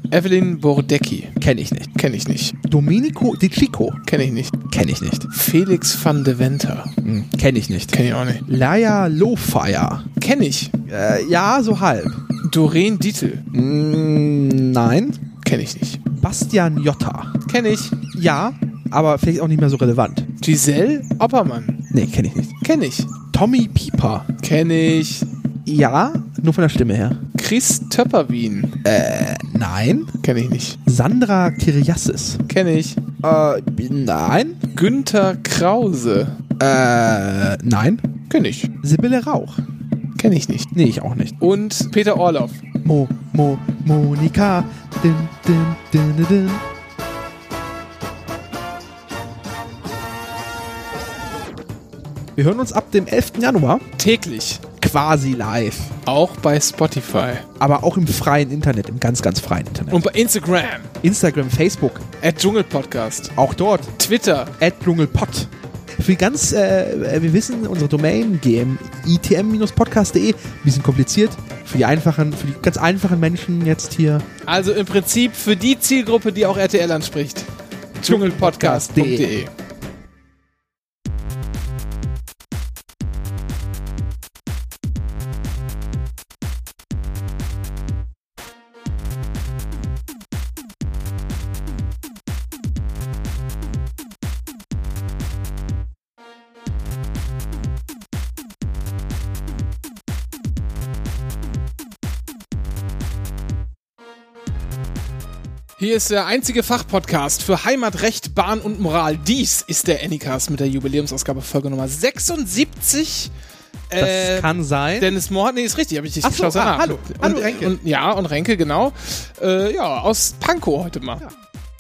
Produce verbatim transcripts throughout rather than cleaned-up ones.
Evelyn Bordecki. Kenn ich nicht. Kenn ich nicht. Domenico Di Chico. Kenn ich nicht. Kenn ich nicht. Felix van de Venter. Hm, kenn ich nicht. Kenn ich auch nicht. Laia Lowfire. Kenn ich. Äh, ja, so halb. Doreen Dietl. Mm, nein. Kenn ich nicht. Bastian Jotta. Kenn ich. Ja, aber vielleicht auch nicht mehr so relevant. Giselle Oppermann. Nee, kenn ich nicht. Kenn ich. Tommy Pieper. Kenn ich. Ja, nur von der Stimme her. Chris Töpperwien. Äh, nein. Kenn ich nicht. Sandra Kiriassis. Kenn ich. Äh, nein. Günther Krause. Äh, nein. Kenn ich. Sibylle Rauch. Kenn ich nicht. Nee, ich auch nicht. Und Peter Orloff. Mo, Mo, Monika. Din, din, din, din, din. Wir hören uns ab dem elften Januar Täglich. quasi live. Auch bei Spotify. Aber auch im freien Internet, im ganz, ganz freien Internet. Und bei Instagram. Instagram, Facebook, At Dschungelpodcast. auch dort. Twitter. at Dschungelpod. Für die ganz, äh, wir wissen, unsere Domain g m i t m podcast punkt d e, ein bisschen kompliziert. Für die einfachen, für die ganz einfachen Menschen jetzt hier. Also im Prinzip für die Zielgruppe, die auch R T L anspricht. Dschungelpodcast punkt de. Hier ist der einzige Fachpodcast für Heimat, Recht, Bahn und Moral. Dies ist der Anycast mit der Jubiläumsausgabe Folge Nummer sechsundsiebzig. Das äh, kann sein. Dennis Mohr, nee, ist richtig, habe ich dich Ach so, geschaut. ah, hallo. Und, Hallo, Renke. Und, ja, und Renke, genau. Äh, ja, aus Pankow heute mal. Ja.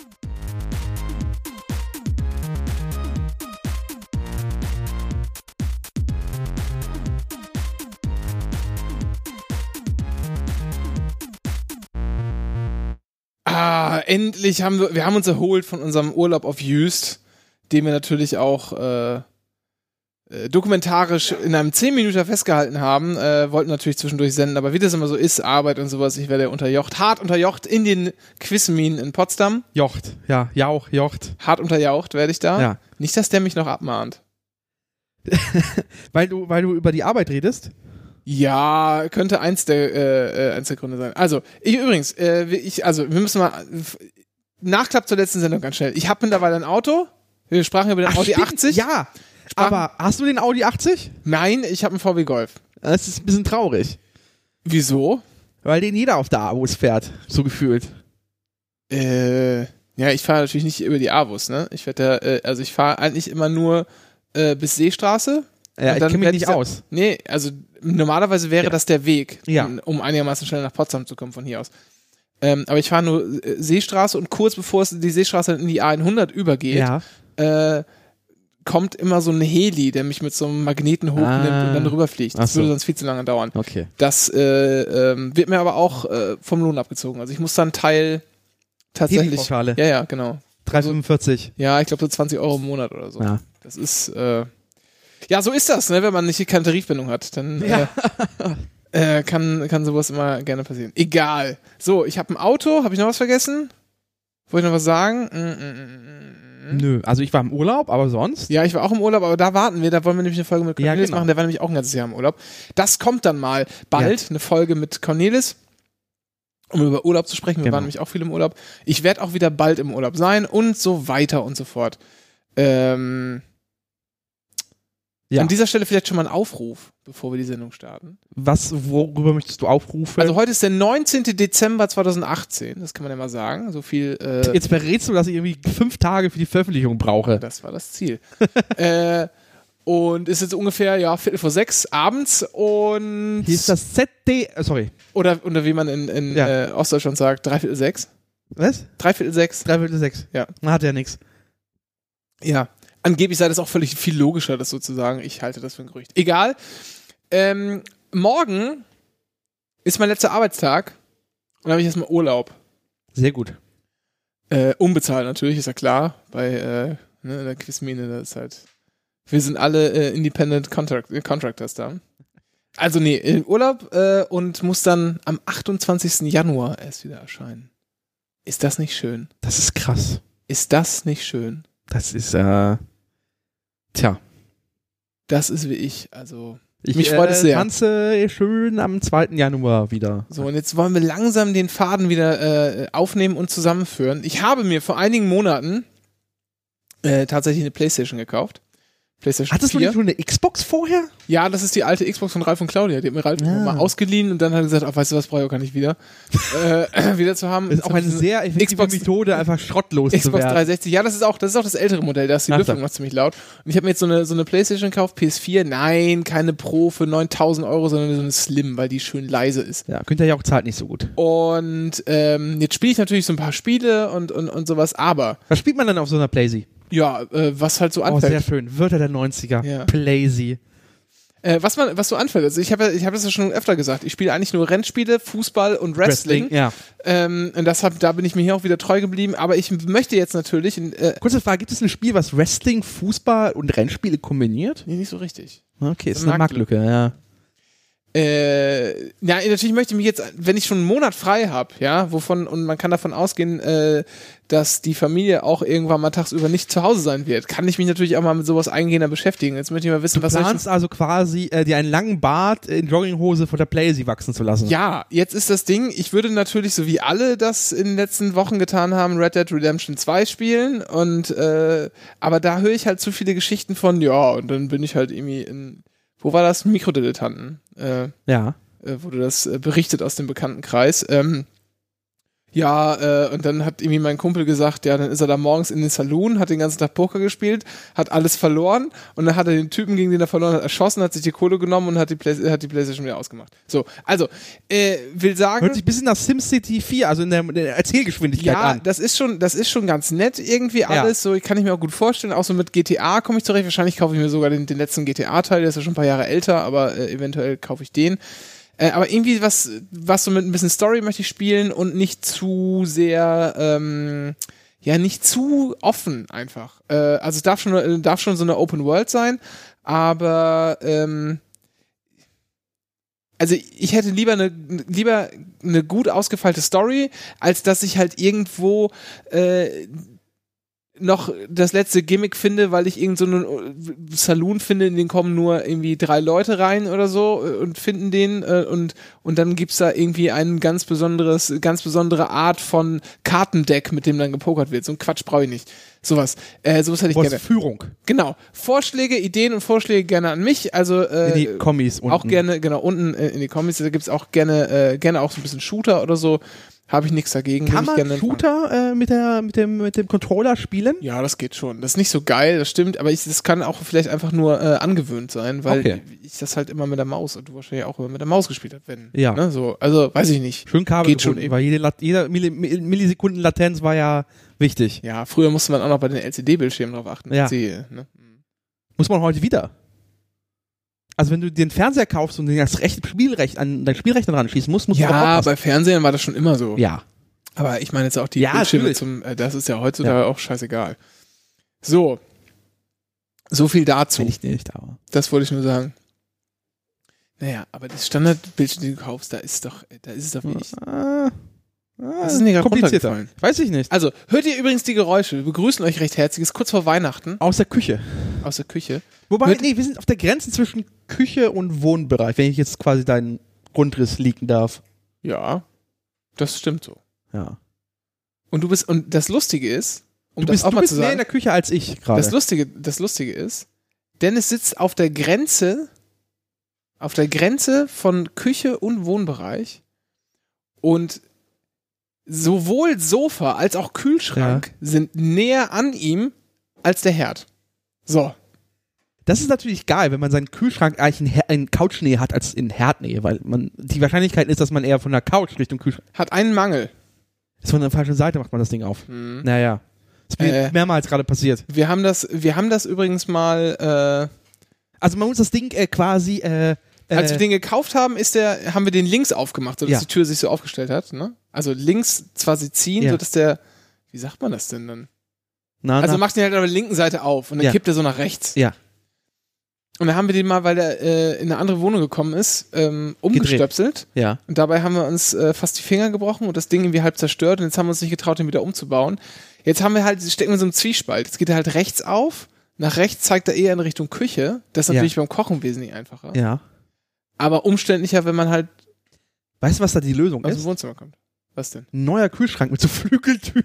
Ah, endlich haben wir, wir haben uns erholt von unserem Urlaub auf Jüst, den wir natürlich auch äh, äh, dokumentarisch in einem zehn Minuten festgehalten haben, äh, wollten natürlich zwischendurch senden, aber wie das immer so ist, Arbeit und sowas, ich werde unterjocht, hart unterjocht in den Quizminen in Potsdam. Jocht, ja, Jauch, Jocht. Hart unterjaucht werde ich da. Ja. Nicht, dass der mich noch abmahnt. weil, du, weil du über die Arbeit redest? Ja, könnte eins der, äh, eins der Gründe sein. Also, ich übrigens, äh, ich, also, wir müssen mal, Nachklapp zur letzten Sendung ganz schnell. Ich habe mittlerweile ein Auto. Wir sprachen über den Ach, Audi stimmt. achtzig. Ja, Sprachen, aber hast du den Audi achtzig? Nein, ich habe einen V W Golf. Das ist ein bisschen traurig. Wieso? Weil den jeder auf der Abos fährt, so gefühlt. Äh, ja, ich fahre natürlich nicht über die Avus, ne? Ich werde, äh, also ich fahre eigentlich immer nur äh, bis Seestraße. Ja, ich kenne mich nicht aus. Nee, also normalerweise wäre Ja. das der Weg, Ja. um, um einigermaßen schnell nach Potsdam zu kommen von hier aus. Ähm, aber ich fahre nur äh, Seestraße und kurz bevor es die Seestraße in die A hundert übergeht, Ja. äh, kommt immer so ein Heli, der mich mit so einem Magneten hochnimmt Ah. und dann rüberfliegt. Ach Das so. würde sonst viel zu lange dauern. Okay. Das äh, ähm, wird mir aber auch äh, vom Lohn abgezogen. Also ich muss dann Teil tatsächlich. Heli-Pauschale. Ja, ja, genau. drei fünfundvierzig. Ja, ich glaube so zwanzig Euro im Monat oder so. Ja. Das ist, äh, ja, so ist das, ne, wenn man nicht keine Tarifbindung hat. Dann Ja. äh, äh, kann, kann sowas immer gerne passieren. Egal. So, ich habe ein Auto. Habe ich noch was vergessen? Wollte ich noch was sagen? Mm, mm, mm, mm. Nö, also ich war im Urlaub, aber sonst? Ja, ich war auch im Urlaub, aber da warten wir, da wollen wir nämlich eine Folge mit Ja, Cornelis genau. machen, der war nämlich auch ein ganzes Jahr im Urlaub. Das kommt dann mal bald, eine Folge mit Cornelis, um über Urlaub zu sprechen. Wir Genau. waren nämlich auch viel im Urlaub. Ich werde auch wieder bald im Urlaub sein und so weiter und so fort. Ähm, Ja. An dieser Stelle vielleicht schon mal ein Aufruf, bevor wir die Sendung starten. Was, worüber möchtest du aufrufen? Also heute ist der neunzehnten Dezember zweitausendachtzehn, das kann man ja mal sagen. So viel. Äh, Jetzt verrätst du, dass ich irgendwie fünf Tage für die Veröffentlichung brauche. Das war das Ziel. äh, und ist jetzt ungefähr, ja, Viertel vor sechs abends und. Hier ist das Z D, äh, sorry. Oder, oder wie man in, in Ja. äh, Ostdeutschland sagt, Dreiviertel sechs. Was? Dreiviertel sechs. Dreiviertel sechs. Ja. Man hat ja nichts. Ja. Angeblich sei das auch völlig viel logischer, das sozusagen. Ich halte das für ein Gerücht. Egal. Ähm, morgen ist mein letzter Arbeitstag und dann habe ich erstmal Urlaub. Sehr gut. Äh, unbezahlt natürlich, ist ja klar. Bei äh, ne, der Quizmine, das ist halt. Wir sind alle äh, Independent Contract äh, Contractors da. Also nee, in Urlaub äh, und muss dann am achtundzwanzigsten Januar erst wieder erscheinen. Ist das nicht schön? Das ist krass. Ist das nicht schön? Das ist, äh, tja. Das ist wie ich, also Ich mich freut äh, es sehr. tanze schön am zweiten Januar wieder. So, und jetzt wollen wir langsam den Faden wieder äh, aufnehmen und zusammenführen. Ich habe mir vor einigen Monaten äh, tatsächlich eine PlayStation gekauft. PlayStation Hattest du vier. nicht schon eine Xbox vorher? Ja, das ist die alte Xbox von Ralf und Claudia. Die hat mir Ralf Ja. mal ausgeliehen und dann hat er gesagt, ach, weißt du was, brauche ich auch gar nicht wieder. äh, wieder zu haben. Das ist auch eine sehr effektive Xbox- Methode, einfach schrottlos zu Xbox werden. dreihundertsechzig, ja, das ist auch das ist auch das ältere Modell, da ist die Ach, Lüftung da. noch ziemlich laut. Und ich habe mir jetzt so eine, so eine PlayStation gekauft, P S vier, nein, keine Pro für neuntausend Euro, sondern so eine Slim, weil die schön leise ist. Ja, Günther Jauch zahlt nicht so gut. Und ähm, jetzt spiele ich natürlich so ein paar Spiele und, und, und sowas, aber Was spielt man dann auf so einer Playsee? ja, äh, was halt so Oh, sehr anfällt. schön. Wörter der neunziger. Ja. Playsee. Äh, was, man, was so anfällt, also ich habe ja, ich hab das ja schon öfter gesagt, ich spiele eigentlich nur Rennspiele, Fußball und Wrestling. Ja. Ähm, und das hab, da bin ich mir hier auch wieder treu geblieben, aber ich möchte jetzt natürlich, äh, Kurze Frage, gibt es ein Spiel, was Wrestling, Fußball und Rennspiele kombiniert? nee, nicht so richtig. Okay, ist Eine eine Marktlücke, ja. Äh, ja, natürlich möchte ich mich jetzt, wenn ich schon einen Monat frei habe, ja, wovon, und man kann davon ausgehen, äh, dass die Familie auch irgendwann mal tagsüber nicht zu Hause sein wird, kann ich mich natürlich auch mal mit sowas eingehender beschäftigen. Jetzt möchte ich mal wissen, Du was soll ich planst also quasi, äh, dir einen langen Bart in Jogginghose vor der Playsee wachsen zu lassen. Ja, jetzt ist das Ding, ich würde natürlich, so wie alle das in den letzten Wochen getan haben, Red Dead Redemption zwei spielen und äh, aber da höre ich halt zu viele Geschichten von, ja, und dann bin ich halt irgendwie in, wo war das? Mikrodilettanten, äh, Ja. äh, wurde das äh, berichtet aus dem Bekanntenkreis. Ähm, ja, äh, und dann hat irgendwie mein Kumpel gesagt, ja, dann ist er da morgens in den Saloon, hat den ganzen Tag Poker gespielt, hat alles verloren und dann hat er den Typen, gegen den er verloren hat, erschossen, hat sich die Kohle genommen und hat die, Play- hat die Playstation wieder ausgemacht. So, also, äh, will sagen... Hört sich ein bisschen nach SimCity vier, also in der, in der Erzählgeschwindigkeit Ja, an. das ist schon, das ist schon ganz nett irgendwie alles. So, kann ich mir auch gut vorstellen. Auch so mit G T A komme ich zurecht. Wahrscheinlich kaufe ich mir sogar den, den letzten G T A-Teil. Der ist ja schon ein paar Jahre älter, aber äh, eventuell kaufe ich den. Äh, aber irgendwie was, was so mit ein bisschen Story möchte ich spielen und nicht zu sehr, ähm, ja, nicht zu offen einfach. Äh, also es darf schon, äh, darf schon so eine Open World sein, aber ähm, also ich hätte lieber eine lieber eine gut ausgefeilte Story, als dass ich halt irgendwo äh, noch das letzte Gimmick finde, weil ich irgend so einen Saloon finde, in den kommen nur irgendwie drei Leute rein oder so äh, und finden den äh, und und dann gibt's da irgendwie ein ganz besonderes, ganz besondere Art von Kartendeck, mit dem dann gepokert wird. So ein Quatsch brauche ich nicht. Sowas. Äh, sowas hätte ich Was gerne. Führung. Genau. Vorschläge, Ideen und Vorschläge gerne an mich. Also äh, In die Kommis unten. auch gerne, genau, unten äh, in die Kommis. Da gibt's auch gerne, äh, gerne auch so ein bisschen Shooter oder so. Habe ich nichts dagegen. Kann Würde ich man gerne Shooter äh, mit, der, mit, dem, mit dem Controller spielen? Ja, das geht schon. Das ist nicht so geil, das stimmt, aber ich, das kann auch vielleicht einfach nur äh, angewöhnt sein, weil Okay. ich das halt immer mit der Maus und du wahrscheinlich auch immer mit der Maus gespielt hast, wenn. Ja. Ne, so, also weiß ich nicht. Schön Kabel Geht schon gebunden, eben. weil jede, Lat- jeder Milli- Milli- Millisekunden Latenz war ja wichtig. Ja, früher musste man auch noch bei den L C D-Bildschirmen drauf achten. Ja. Sie, ne? Muss man heute wieder. Also wenn du den Fernseher kaufst und den das Recht, Spielrecht an dein Spielrechner dran schießen musst, musst du Ja, drauf aufpassen. bei Fernsehern war das schon immer so. Ja. Aber ich meine jetzt auch die Ja, Bildschirme natürlich. zum, äh, das ist ja heutzutage auch scheißegal. So. So viel dazu. Ich nicht, aber. Das wollte ich nur sagen. Naja, aber das Standardbildschirm, die du kaufst, da ist doch, da ist es doch wie ich. Ah, Was ist denn hier gerade komplizierter. runtergefallen? Weiß ich nicht. Also, hört ihr übrigens die Geräusche? Wir begrüßen euch recht herzlich. Es ist kurz vor Weihnachten Aus der Küche. aus der Küche. Wobei, Hört- nee, wir sind auf der Grenze zwischen Küche und Wohnbereich, wenn ich jetzt quasi deinen Grundriss leaken darf. Ja, das stimmt so. Ja. Und du bist, und das Lustige ist, um Du das bist, auch du mal bist zu mehr in sagen, der Küche als ich gerade. das Lustige, das Lustige ist, Dennis sitzt auf der Grenze, auf der Grenze von Küche und Wohnbereich und sowohl Sofa als auch Kühlschrank sind näher an ihm als der Herd. So. Das ist natürlich geil, wenn man seinen Kühlschrank eigentlich in, Her- in Couchnähe hat als in Herdnähe, weil man die Wahrscheinlichkeit ist, dass man eher von der Couch Richtung Kühlschrank Hat einen Mangel. ist. Von der falschen Seite macht man das Ding auf. Mhm. Naja. Ist mir Äh. mehrmals gerade passiert. Wir haben das, wir haben das übrigens mal, äh, Also man muss das Ding äh, quasi äh, äh, als wir den gekauft haben, ist der, haben wir den links aufgemacht, sodass Ja. die Tür sich so aufgestellt hat. Ne? Also links quasi ziehen, Ja. sodass der, wie sagt man das denn dann? na, Also na, macht den halt auf der linken Seite auf und dann Ja. kippt er so nach rechts. Ja. Und dann haben wir den mal, weil der äh, in eine andere Wohnung gekommen ist, ähm, umgestöpselt. Ja. Und dabei haben wir uns äh, fast die Finger gebrochen und das Ding irgendwie halb zerstört. Und jetzt haben wir uns nicht getraut, den wieder umzubauen. Jetzt haben wir halt, stecken wir in so einem Zwiespalt. Jetzt geht er halt rechts auf. Nach rechts zeigt er eher in Richtung Küche. Das ist natürlich ja. beim Kochen wesentlich einfacher. Ja. Aber umständlicher, wenn man halt weißt du, was da die Lösung aus ist? dem Wohnzimmer kommt. Was denn? Ein neuer Kühlschrank mit so Flügeltüren.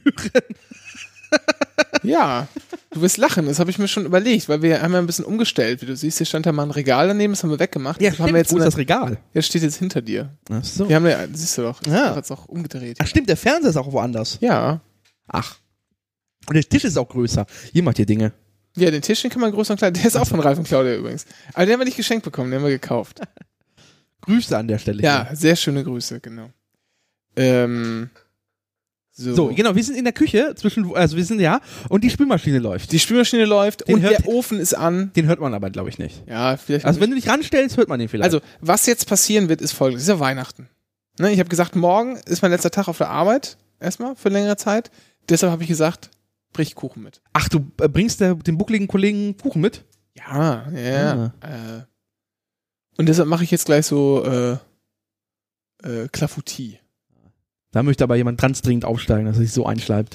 Ja, du wirst lachen, das habe ich mir schon überlegt, weil wir haben ja ein bisschen umgestellt, wie du siehst, hier stand da mal ein Regal daneben, das haben wir weggemacht. Ja, das stimmt, haben wir jetzt wo ist eine, das Regal? Ja, steht jetzt hinter dir. Ach so. Wir haben ja, siehst du doch, das Ja. hat es auch umgedreht. Ach stimmt, der Fernseher ist auch woanders. Ja. Ach. Und der Tisch ist auch größer. Ihr macht hier Dinge. Ja, den Tisch, den kann man größer und klein, der ist auch von Ralf und Claudia übrigens. Aber den haben wir nicht geschenkt bekommen, den haben wir gekauft. Grüße an der Stelle. Ja, hier. sehr schöne Grüße, genau. Ähm... So. so, genau, wir sind in der Küche, zwischen, also wir sind ja, und die Spülmaschine läuft. Die Spülmaschine läuft Den und hört- der Ofen ist an. Den hört man aber, glaube ich, nicht. Ja, vielleicht. Also wenn du dich ranstellst, hört man den vielleicht. Also, was jetzt passieren wird, ist folgendes. Es ist ja Weihnachten. Ne, ich habe gesagt, morgen ist mein letzter Tag auf der Arbeit, erstmal, für längere Zeit. Deshalb habe ich gesagt, brich Kuchen mit. Ach, du äh, bringst der, dem buckligen Kollegen Kuchen mit? Ja, ja. Äh. Und deshalb mache ich jetzt gleich so äh, äh, Clafoutis. Da möchte aber jemand ganz dringend aufsteigen, dass er sich so einschleibt.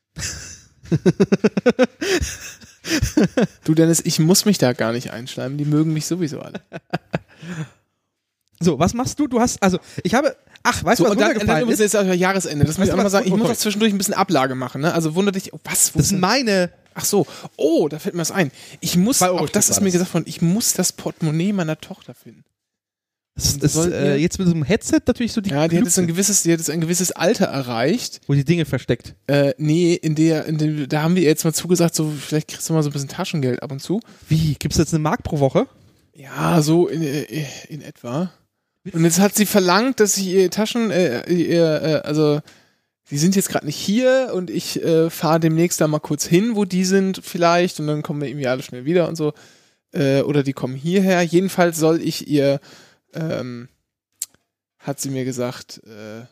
Du Dennis, ich muss mich da gar nicht einschleimen, die mögen mich sowieso alle. So, was machst du? Du hast, also, ich habe, ach, weißt So, du, was und dann, und dann runtergefallen übrigens ist? jetzt auch Jahresende, das muss ich Weißt auch du, mal was- sagen, ich oh, muss oh. auch zwischendurch ein bisschen Ablage machen, ne? Also wundert dich, oh, was? Wo Das ist sind denn- meine, Ach so, oh, da fällt mir was ein. Ich muss, Zwei Euro auch das Stück ist war mir das. gesagt worden, ich muss das Portemonnaie meiner Tochter finden. das ist, sollten äh, wir- jetzt mit so einem Headset natürlich so die Ja, die hat jetzt ein Klügste, gewisses, die hat jetzt ein gewisses Alter erreicht. wo die Dinge versteckt. Äh, nee, in der, in der, da haben wir ihr jetzt mal zugesagt, so, vielleicht kriegst du mal so ein bisschen Taschengeld ab und zu. Wie? Gibt's jetzt eine Mark pro Woche? Ja, so in, äh, in etwa. Und jetzt hat sie verlangt, dass ich ihr Taschen, äh, ihr, äh, also, die sind jetzt gerade nicht hier und ich äh, fahre demnächst da mal kurz hin, wo die sind vielleicht und dann kommen wir irgendwie alle schnell wieder und so. Äh, oder die kommen hierher. Jedenfalls soll ich ihr, ähm, hat sie mir gesagt, äh,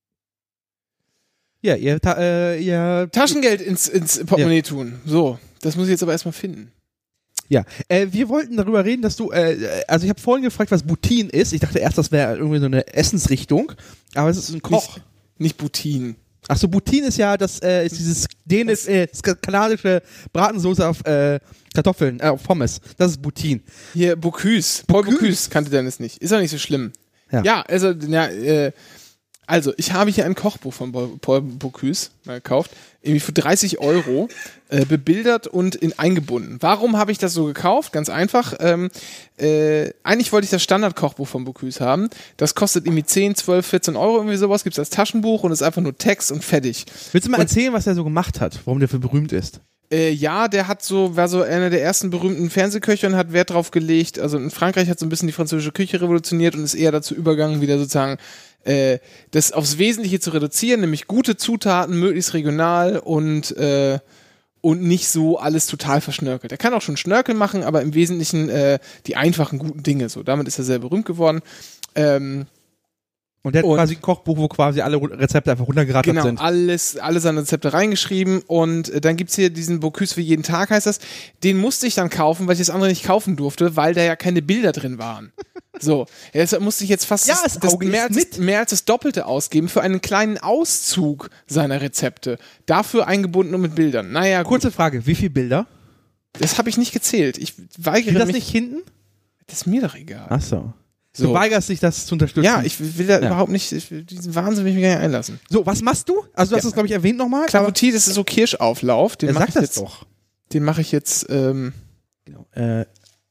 Ja, ihr, ta äh, ihr Taschengeld ins, ins Portemonnaie tun. So, das muss ich jetzt aber erstmal finden. Ja, äh, wir wollten darüber reden, dass du, äh, also ich habe vorhin gefragt, was Boutin ist. Ich dachte erst, das wäre irgendwie so eine Essensrichtung, aber es ist ein Koch. Nicht, nicht Boutin. Ach so, Boutin ist ja, das äh, ist dieses dänisch, äh, kanadische Bratensoße auf äh, Kartoffeln, äh, auf Pommes. Das ist Boutin. Hier, Bocuse. Paul Bocuse. Bocuse kannte Dennis nicht. Ist auch nicht so schlimm. Ja. Ja, also, ja, äh, also, ich habe hier ein Kochbuch von Bo- Paul Bocuse mal gekauft. Irgendwie für dreißig Euro. Äh, bebildert und in, eingebunden. Warum habe ich das so gekauft? Ganz einfach. Ähm, äh, eigentlich wollte ich das Standard-Kochbuch von Bocuse haben. Das kostet irgendwie zehn, zwölf, vierzehn Euro, irgendwie sowas. Gibt es als Taschenbuch und ist einfach nur Text und fertig. Willst du mal Und- erzählen, was er so gemacht hat, warum der für berühmt ist? Äh, ja, der hat so, war so einer der ersten berühmten Fernsehköche und hat Wert drauf gelegt. Also in Frankreich hat so ein bisschen die französische Küche revolutioniert und ist eher dazu übergegangen, wieder sozusagen äh, das aufs Wesentliche zu reduzieren, nämlich gute Zutaten, möglichst regional und äh, und nicht so alles total verschnörkelt. Er kann auch schon Schnörkel machen, aber im Wesentlichen äh, die einfachen, guten Dinge. So, damit ist er sehr berühmt geworden. Ähm, Und der hat Und- quasi ein Kochbuch, wo quasi alle Ru- Rezepte einfach runtergerattert Genau, sind. alles, alle seine Rezepte reingeschrieben und äh, dann gibt's hier diesen Bocuse für jeden Tag, heißt das. Den musste ich dann kaufen, weil ich das andere nicht kaufen durfte, weil da ja keine Bilder drin waren. So, ja, deshalb musste ich jetzt fast Ja, das, das das, Auge ist mehr, als, mit. mehr als das Doppelte ausgeben für einen kleinen Auszug seiner Rezepte. Dafür eingebunden und mit Bildern. Naja, gut, Kurze Frage, wie viele Bilder? das habe ich nicht gezählt. Ich weigere Steht das mich. nicht hinten? Das ist mir doch egal. Ach so. So. Du weigerst dich, das zu unterstützen. Ja, ich will da Ja. überhaupt nicht, ich will, diesen Wahnsinn will ich mich gar nicht einlassen. So, was machst du? Also du hast Ja. das, glaube ich, erwähnt nochmal. Clafoutis, das ist so Kirschauflauf. Den Er mache sagt ich das jetzt. doch. Den mache ich jetzt. Ähm, Genau. Äh,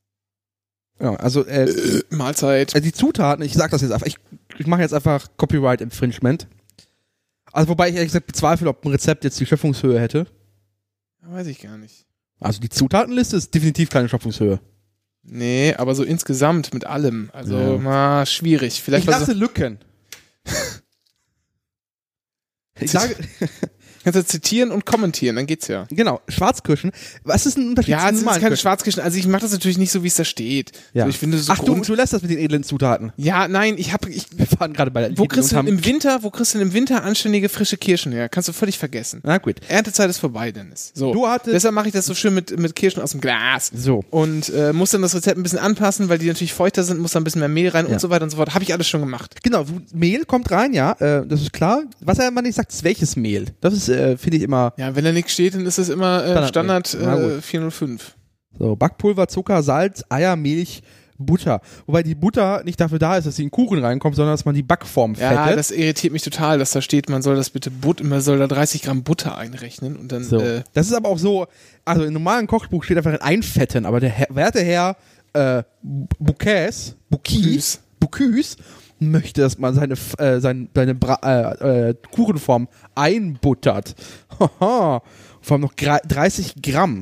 ja, also äh, äh, Mahlzeit. Also die Zutaten, ich sag das jetzt einfach, ich, ich mache jetzt einfach Copyright Infringement. Also wobei ich ehrlich gesagt bezweifle, ob ein Rezept jetzt die Schöpfungshöhe hätte. Weiß ich gar nicht. Also die Zutatenliste ist definitiv keine Schöpfungshöhe. Nee, aber so insgesamt mit allem. Also Ja. mal schwierig. Vielleicht Ich war lasse so, Lücken. Ich sage, Kannst du zitieren und kommentieren, dann geht's ja. Genau, Schwarzkirschen. Was ist ein Unterschied Ja, zu es sind normalen keine Kirschen? Schwarzkirschen. Also ich mache das natürlich nicht so, wie es da steht. Ja. So, ich finde so Ach, du, Grund- du lässt das mit den edlen Zutaten. Ja, nein, ich habe ich, Wir fahren gerade bei der wo Lidl kriegst du und denn haben- im Winter, wo kriegst du denn im Winter anständige frische Kirschen her? Kannst du völlig vergessen. Na gut. Erntezeit ist vorbei, Dennis. So. Du hattest- Deshalb mache ich das so schön mit, mit Kirschen aus dem Glas. So. Und äh, muss dann das Rezept ein bisschen anpassen, weil die natürlich feuchter sind, muss da ein bisschen mehr Mehl rein Ja. und so weiter und so fort. Habe ich alles schon gemacht. Genau, du- Mehl kommt rein, ja, äh, das ist klar. Was er immer nicht sagt, ist welches Mehl. Das ist, äh, finde ich immer Ja, wenn da nichts steht, dann ist es immer äh, Standard- Standard Na äh, gut. vierhundertfünf. so. Backpulver, Zucker, Salz, Eier, Milch, Butter. Wobei die Butter nicht dafür da ist, dass sie in den Kuchen reinkommt, sondern dass man die Backform Ja, fettet. das irritiert mich total, dass da steht, man soll das bitte But man soll da dreißig Gramm Butter einrechnen und dann So. äh, Das ist aber auch so, also im normalen Kochbuch steht einfach einfetten, aber der Herr, werte Herr äh, Bouquets, Bouquis, Bouquis möchte, dass man seine, äh, sein, seine Bra äh, äh, Kuchenform einbuttert. Haha. Vor allem noch gra- dreißig Gramm.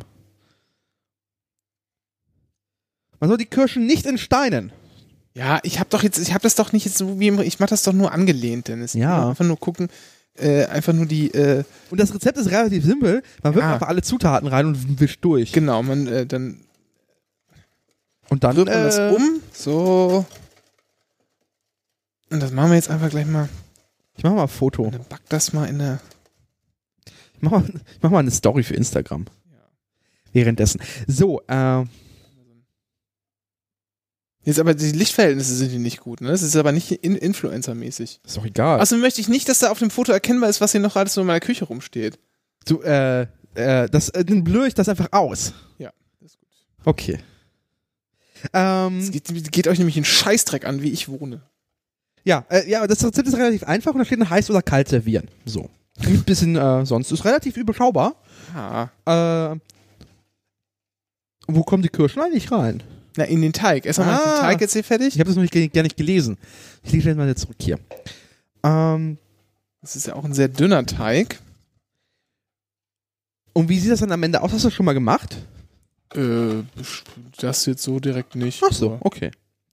Man soll die Kirschen nicht entsteinen. ja, ich habe doch jetzt, ich habe das doch nicht jetzt so wie im, ich mache das doch nur angelehnt, Dennis. Ja. Einfach nur gucken, äh, einfach nur die, äh, Und das Rezept ist relativ simpel. Man wirft Ja. einfach alle Zutaten rein und wischt durch. genau, man, äh, dann Und dann rührt man das äh, um, so. Und das machen wir jetzt einfach gleich mal. Ich mach mal ein Foto. Und dann backt das mal in der. Ich mach mal, ich mach mal eine Story für Instagram. Währenddessen. So, äh, Jetzt aber die Lichtverhältnisse sind hier nicht gut, ne? Das ist aber nicht in Influencer-mäßig. ist doch egal. Außerdem möchte ich nicht, dass da auf dem Foto erkennbar ist, was hier noch alles so in meiner Küche rumsteht. Du, äh, äh, das, äh, dann blöre ich das einfach aus. Ja, das ist gut. Okay. Ähm, Es geht, geht euch nämlich einen Scheißdreck an, wie ich wohne. ja, äh, ja, das Rezept ist relativ einfach und da steht ein heiß oder kalt servieren. So. Mit ein bisschen, äh, sonst ist relativ überschaubar. Ja. Äh, wo kommen die Kirschen eigentlich rein? Na, in den Teig. Erstmal mache ich Ah. den Teig jetzt hier fertig. Ich habe das noch nicht, ge- gar nicht gelesen. Ich lese jetzt mal jetzt zurück hier. Ähm, Das ist ja auch ein sehr dünner Teig. und wie sieht das dann am Ende aus? Hast du das schon mal gemacht? Äh, das jetzt so direkt nicht. Ach so, okay.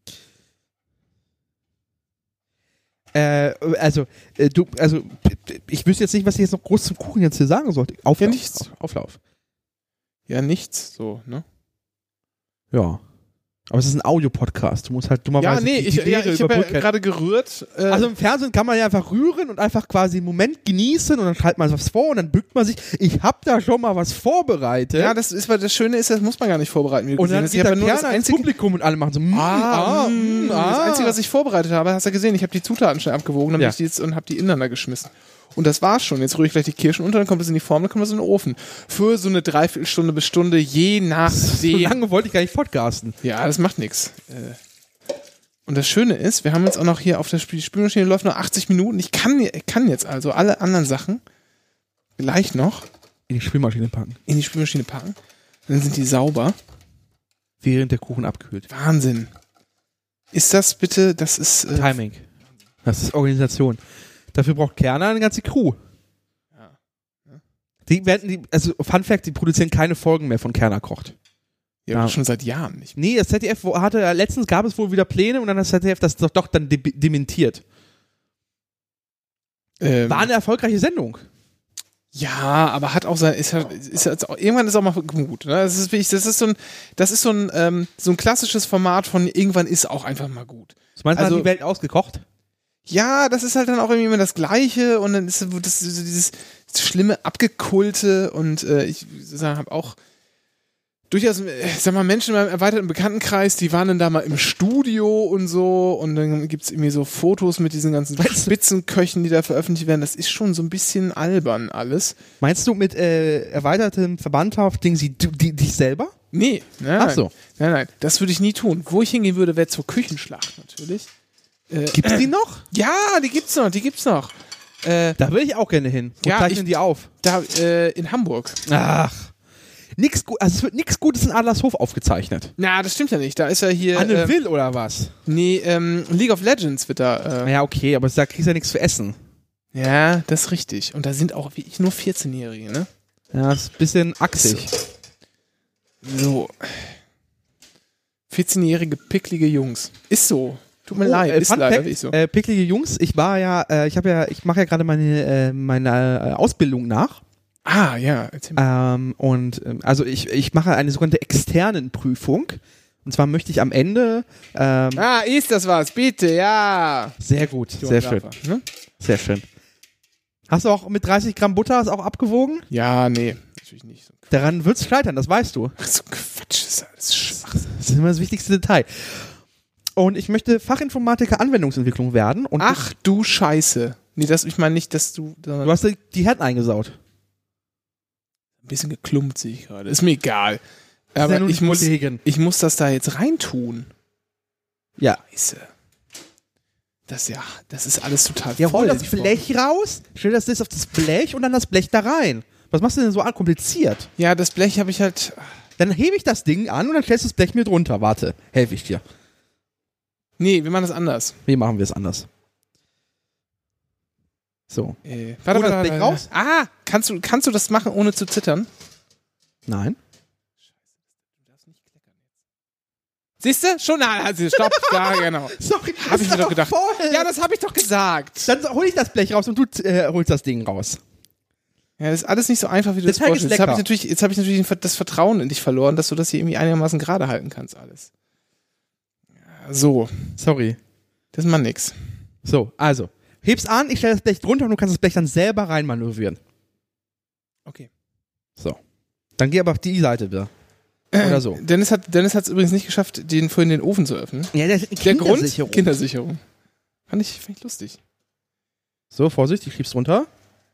Äh, also, äh, du, also, ich wüsste jetzt nicht, was ich jetzt noch groß zum Kuchen jetzt hier sagen sollte. Auflauf. Ja, nichts. Auf, Auflauf. Ja, nichts, so, ne? Ja. Aber es ist ein Audio-Podcast. Du musst halt dummerweise Ja, nee, die, ich, die ja, Lehre ich habe ja überbrücken. gerade gerührt. Äh, Also im Fernsehen kann man ja einfach rühren und einfach quasi einen Moment genießen und dann schreibt man was vor und dann bückt man sich. Ich hab da schon mal was vorbereitet. ja, das ist, weil das Schöne ist, das muss man gar nicht vorbereiten. Wie du und gesehen dann hast. geht Ich der habe ja nur das Kerner ins einzige, Publikum und alle machen so, mm, ah, ah, mm, mm, ah. das Einzige, was ich vorbereitet habe, hast du ja gesehen, ich habe die Zutaten schnell abgewogen dann Ja. hab ich die jetzt, und habe die ineinander geschmissen. Und das war's schon. Jetzt rühre ich gleich die Kirschen unter, dann kommt es in die Form, dann kommt es in den Ofen. Für so eine Dreiviertelstunde bis Stunde, je So nachdem. lange wollte ich gar nicht podcasten. Ja, das macht nichts. Und das Schöne ist, wir haben jetzt auch noch hier auf der Spül- Spülmaschine läuft noch achtzig Minuten. Ich kann, ich kann jetzt also alle anderen Sachen gleich noch In die Spülmaschine packen. in die Spülmaschine packen. Dann sind die sauber. Während der Kuchen abkühlt. Wahnsinn. Ist das bitte, das ist... Äh, Timing. Das ist Organisation. Dafür braucht Kerner eine ganze Crew. Ja. Die werden, die, also Fun Fact, die produzieren keine Folgen mehr von Kerner kocht. ja, Ja. schon seit Jahren nicht. Nee, das Z D F wo- hatte, letztens gab es wohl wieder Pläne und dann hat das Z D F das doch, doch dann de dementiert. Ähm, War eine erfolgreiche Sendung. Ja, aber hat auch sein, ist ja, ist ja jetzt auch, irgendwann ist auch mal gut. Ne? Das ist wirklich, das ist so ein, das ist so ein, ähm, so ein klassisches Format von irgendwann ist auch einfach mal gut. Du meinst, Also- hat die Welt ausgekocht? Ja, das ist halt dann auch irgendwie immer das Gleiche und dann ist das, das dieses schlimme Abgekulte und äh, ich habe auch durchaus, äh, sag mal, Menschen in meinem erweiterten Bekanntenkreis, die waren dann da mal im Studio und so und dann gibt's irgendwie so Fotos mit diesen ganzen Spitzenköchen, die da veröffentlicht werden. Das ist schon so ein bisschen albern alles. Meinst du mit äh, erweitertem Verbandhaft Ding sie du, die, dich selber? Nee, nein, Ach so. nein, nein, das würde ich nie tun. Wo ich hingehen würde, wäre zur Küchenschlacht natürlich. Äh, Gibt's die noch? ja, die gibt's noch, die gibt's noch. Äh, Da will ich auch gerne hin. Wo Ja, zeichnen ich- die auf? da äh, in Hamburg. Ach. Nix gut, also es wird nichts Gutes in Adlershof aufgezeichnet. Na, das stimmt ja nicht. Da ist ja hier. Anne ähm, Will oder was? nee, ähm, League of Legends wird da. Äh, Ja, okay, aber da kriegst du ja nichts für Essen. ja, das ist richtig. Und da sind auch wie ich nur vierzehnjährige, ne? Ja, das ist ein bisschen achsig. So. vierzehnjährige picklige Jungs. Ist so. Tut mir Oh, leid. äh, ist Fun leider Fact, wirklich so. äh, picklige Jungs, ich war ja, äh, ich habe ja, ich mache ja gerade meine, äh, meine äh, Ausbildung nach Ah, ja. Erzähl mal. Ähm, und ähm, also ich, ich mache eine sogenannte externen Prüfung. Und zwar möchte ich am Ende. Ähm, ah, ist das was? Bitte, ja. Sehr gut, sehr schön. Ne? Sehr schön. Hast du auch mit dreißig Gramm Butter ist auch abgewogen? Ja, nee, natürlich nicht. Daran wird's scheitern, das weißt du. Ach so, Quatsch, das ist alles Schwachsinn. Das ist immer das wichtigste Detail. Und ich möchte Fachinformatiker Anwendungsentwicklung werden. Und Ach du Scheiße. Nee, das, ich meine nicht, dass du... du hast die, die Härten eingesaut. Ein bisschen geklumpt sehe ich gerade. Ist mir egal. Das ist ja Aber nur ich die muss, Kollegin. ich muss das da jetzt reintun. Ja. Scheiße. Das ja, das ist alles total Ja, voll. hol das Blech raus, stell das jetzt auf das Blech und dann das Blech da rein. Was machst du denn so kompliziert? Ja, das Blech habe ich halt... Dann hebe ich das Ding an und dann stellst du das Blech mir drunter. Warte, helfe ich dir. Nee, wir machen das anders. Wie machen wir es anders? So. Äh, warte, Hol das warte, Blech warte. raus? Ah, kannst du, kannst du das machen, ohne zu zittern? Nein. Siehst du? Schon, also stopp, da, genau. Sorry, Hab ich mir doch gedacht. Voll. Ja, das habe ich doch gesagt. Dann hol ich das Blech raus und du äh, holst das Ding raus. Ja, das ist alles nicht so einfach, wie du Das das Teig ist vorstellst. Jetzt habe ich lecker. natürlich, jetzt habe ich natürlich das Vertrauen in dich verloren, dass du das hier irgendwie einigermaßen gerade halten kannst, alles. Ja, so, Sorry. das ist mal nix. So, also. Heb's an, ich stelle das Blech drunter und du kannst das Blech dann selber reinmanövrieren. Okay. So. Dann geh aber auf die Seite wieder. Oder so. Dennis hat Dennis hat es übrigens nicht geschafft, den vorhin den Ofen zu öffnen. Ja, der, Der Grund? Kindersicherung. Fand ich, fand ich lustig. So, Vorsicht, ich schieb's runter.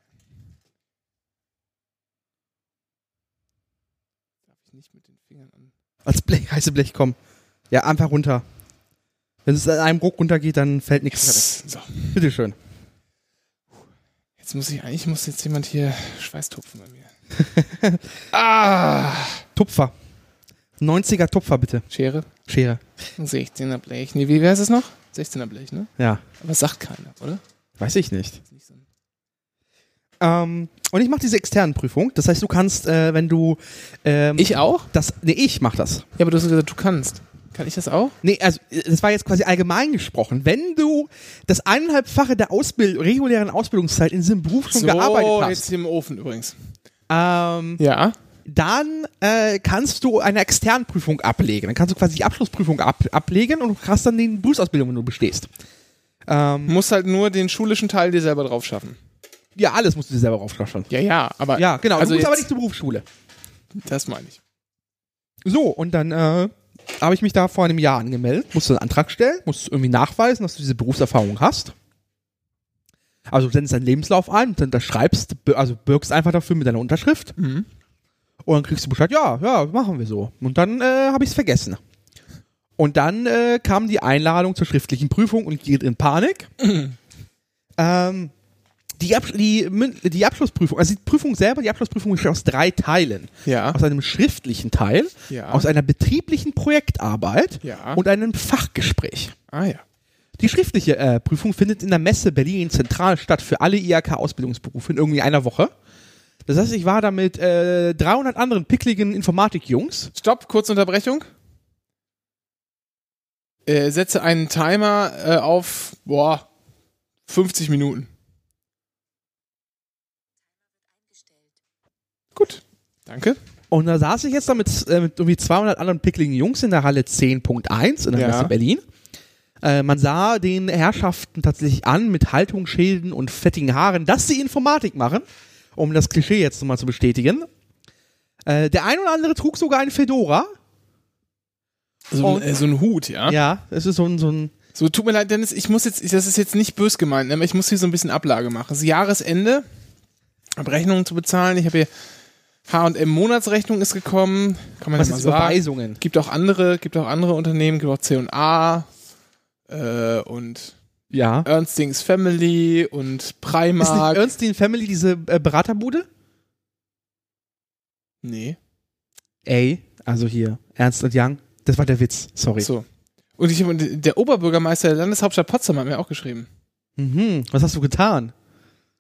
Darf ich nicht mit den Fingern an. Als Blech, heiße Blech kommen. Ja, einfach runter. Wenn es an einem Ruck runtergeht, dann fällt nichts mehr weg. So. Bitteschön. Jetzt muss ich, eigentlich muss jetzt jemand hier Schweiß tupfen bei mir. ah! Tupfer. neunziger Tupfer, bitte. Schere? Schere. sechzehner Blech. Nee, wie, wie heißt es noch? sechzehner Blech, ne? Ja. Aber das sagt keiner, oder? Weiß ich nicht. Das ist nicht so ein Ähm, und ich mache diese externen Prüfung. Das heißt, du kannst, äh, wenn du... Ähm, ich auch? Das, nee, ich mach das. Ja, aber du hast gesagt, du kannst. Kann ich das auch? Nee, also das war jetzt quasi allgemein gesprochen. Wenn du das eineinhalbfache der Ausbild regulären Ausbildungszeit in diesem Beruf schon so, gearbeitet hast, jetzt hier im Ofen übrigens. ähm, Ja. dann äh, kannst du eine externe Prüfung ablegen. Dann kannst du quasi die Abschlussprüfung ab, ablegen und hast dann die Berufsausbildung, wenn du bestehst. Ähm, Du musst halt nur den schulischen Teil dir selber drauf schaffen. ja, alles musst du dir selber draufschaffen. Ja, ja, aber. Ja, genau. Also du musst jetzt, aber nicht zur Berufsschule. Das meine ich. So, und dann äh, habe ich mich da vor einem Jahr angemeldet. Musst du einen Antrag stellen, musst irgendwie nachweisen, dass du diese Berufserfahrung hast. Also du sendest deinen Lebenslauf ein, dann da schreibst, also bürgst einfach dafür mit deiner Unterschrift. Mhm. Und dann kriegst du Bescheid, ja, ja, machen wir so. Und dann äh, habe ich es vergessen. Und dann äh, kam die Einladung zur schriftlichen Prüfung und geht in Panik. ähm, die, Abs- die, Mün- die Abschlussprüfung, also die Prüfung selber, die Abschlussprüfung besteht aus drei Teilen. Ja. Aus einem schriftlichen Teil, Ja. aus einer betrieblichen Projektarbeit Ja. und einem Fachgespräch. Ah ja. Die schriftliche äh, Prüfung findet in der Messe Berlin zentral statt für alle I H K-Ausbildungsberufe in irgendwie einer Woche. Das heißt, ich war da mit äh, dreihundert anderen pickligen Informatik-Jungs. Stopp, kurze Unterbrechung. Äh, setze einen Timer äh, auf, boah, fünfzig Minuten. Gut, danke. Und da saß ich jetzt da mit, äh, mit irgendwie zweihundert anderen pickligen Jungs in der Halle zehn Punkt eins in der Ja. Messe Berlin. Äh, man sah den Herrschaften tatsächlich an mit Haltungsschilden und fettigen Haaren, dass sie Informatik machen, um das Klischee jetzt nochmal zu bestätigen. Äh, der ein oder andere trug sogar einen Fedora. So, Und- ein, äh, so ein Hut, ja? Ja, es ist so ein, so ein So, tut mir leid, Dennis, ich muss jetzt, das ist jetzt nicht bös gemeint, ne, aber ich muss hier so ein bisschen Ablage machen. Es ist Jahresende, habe Rechnungen zu bezahlen, ich habe hier H und M Monatsrechnung ist gekommen, kann man was ja mal ist sagen. Überweisungen. Gibt auch andere, gibt auch andere Unternehmen, gibt auch C und A äh, und Ja. Ernstings Family und Ist nicht Primark. Ernstine Family diese äh, Beraterbude? Nee. Ey, also hier, Ernst und Young. Das war der Witz, sorry. So. Und ich, und der Oberbürgermeister der Landeshauptstadt Potsdam hat mir auch geschrieben. Mhm. Was hast du getan?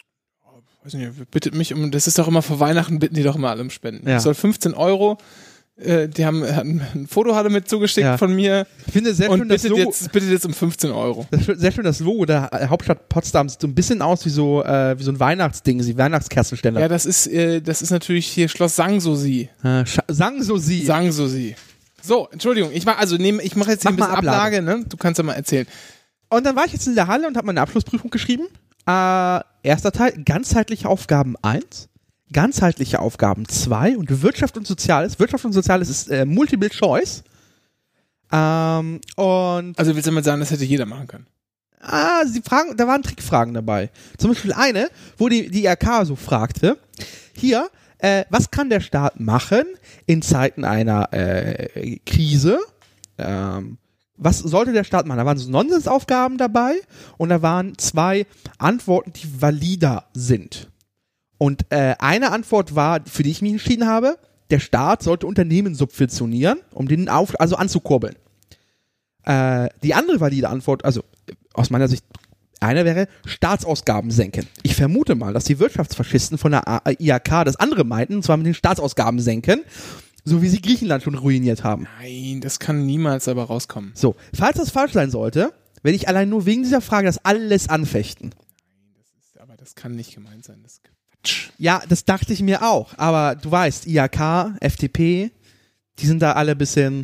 Weiß nicht, bittet mich um, das ist doch immer vor Weihnachten, bitten die doch immer alle um Spenden. Ja. Ich soll fünfzehn Euro Äh, die haben ein, ein Foto hatte mit zugeschickt ja. von mir. Ich finde sehr und schön, das bittet Logo, jetzt, bittet jetzt um fünfzehn Euro. Das ist sehr schön, das Logo der Hauptstadt Potsdam sieht so ein bisschen aus wie so, äh, wie so ein Weihnachtsding, wie Weihnachtskerzenständer. Ja, das ist, äh, das ist natürlich hier Schloss Sanssouci. Äh, Sanssouci. Sanssouci. So, Entschuldigung, ich mach, also nehm, ich mache jetzt hier mach ein bisschen Ablage. Ablage, ne? Du kannst ja mal erzählen. Und dann war ich jetzt in der Halle und habe meine Abschlussprüfung geschrieben. Äh, erster Teil, ganzheitliche Aufgaben eins. Ganzheitliche Aufgaben zwei und Wirtschaft und Soziales. Wirtschaft und Soziales ist äh, Multiple Choice. Ähm, und also willst du damit sagen, das hätte jeder machen können? Ah, sie fragen, da waren Trickfragen dabei. Zum Beispiel eine, wo die, die I H K so fragte, hier, äh, was kann der Staat machen in Zeiten einer äh, Krise? Ähm, was sollte der Staat machen? Da waren so Nonsensaufgaben dabei und da waren zwei Antworten, die valider sind. Und äh, eine Antwort war, für die ich mich entschieden habe, der Staat sollte Unternehmen subventionieren, um den auf, also anzukurbeln. Äh, die andere valide Antwort, also aus meiner Sicht, eine wäre Staatsausgaben senken. Ich vermute mal, dass die Wirtschaftsfaschisten von der I H K das andere meinten, und zwar mit den Staatsausgaben senken, so wie sie Griechenland schon ruiniert haben. Nein, das kann niemals aber rauskommen. So, falls das falsch sein sollte, werde ich allein nur wegen dieser Frage das alles anfechten. Nein, das ist, aber das kann nicht gemeint sein, das Ja, das dachte ich mir auch. Aber du weißt, I H K, F D P, die sind da alle ein bisschen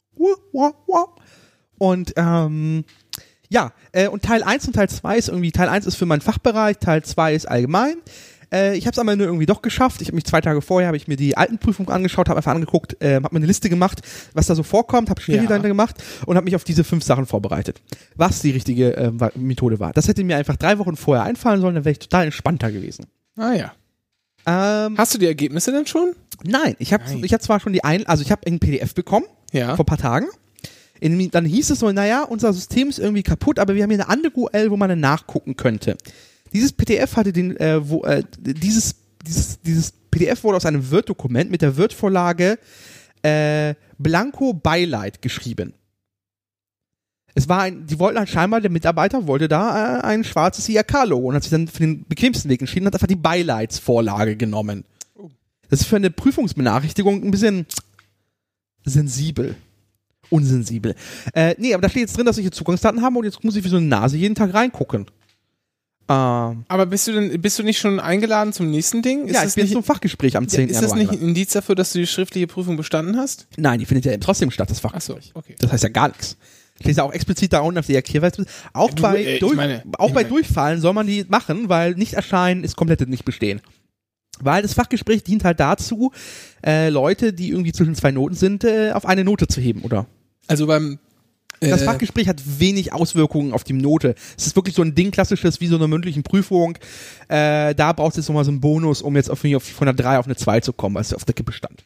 und ähm, ja, äh, und Teil eins und Teil zwei ist irgendwie, Teil eins ist für meinen Fachbereich, Teil zwei ist allgemein. Äh, ich habe es aber nur irgendwie doch geschafft. Ich habe mich zwei Tage vorher, habe ich mir die alten Prüfungen angeschaut, habe einfach angeguckt, äh, habe mir eine Liste gemacht, was da so vorkommt, habe Strich dahinter gemacht und habe mich auf diese fünf Sachen vorbereitet. Was die richtige äh, Methode war. Das hätte mir einfach drei Wochen vorher einfallen sollen, dann wäre ich total entspannter gewesen. Ah ja. Ähm, Hast du die Ergebnisse denn schon? Nein, ich habe ich hab zwar schon die ein, also ich habe ein P D F bekommen, ja. vor ein paar Tagen. In, dann hieß es so, naja, unser System ist irgendwie kaputt, aber wir haben hier eine andere U R L, wo man dann nachgucken könnte. Dieses P D F hatte den, äh, wo, äh, dieses, dieses, dieses P D F wurde aus einem Word-Dokument mit der Word-Vorlage äh, Blanco Beileid geschrieben. Es war ein, die wollten halt scheinbar, der Mitarbeiter wollte da äh, ein schwarzes I H K-Logo und hat sich dann für den bequemsten Weg entschieden und hat einfach die Beileidsvorlage genommen. Oh. Das ist für eine Prüfungsbenachrichtigung ein bisschen sensibel. Unsensibel. Äh, nee, aber da steht jetzt drin, dass ich hier Zugangsdaten habe und jetzt muss ich wie so eine Nase jeden Tag reingucken. Ähm, aber bist du denn, bist du nicht schon eingeladen zum nächsten Ding? Ist ja, ich bin nicht, zum Fachgespräch am zehnten Ja, ist das nicht ein Indiz dafür, dass du die schriftliche Prüfung bestanden hast? Nein, die findet ja trotzdem statt, das Fachgespräch. Ach so, okay. Das heißt ja gar nichts. Steht ja auch explizit da unten auf der Erklärweise. Auch du, bei, äh, durch, meine, auch bei meine. Durchfallen soll man die machen, weil nicht erscheinen ist komplett nicht bestehen. Weil das Fachgespräch dient halt dazu, äh, Leute, die irgendwie zwischen zwei Noten sind, äh, auf eine Note zu heben, oder? Also beim äh Das Fachgespräch hat wenig Auswirkungen auf die Note. Es ist wirklich so ein Ding, klassisches, wie so eine mündlichen Prüfung. Äh, da brauchst du jetzt nochmal so einen Bonus, um jetzt auf, auf, von einer drei auf eine zwei zu kommen, weil es auf der Kippe stand.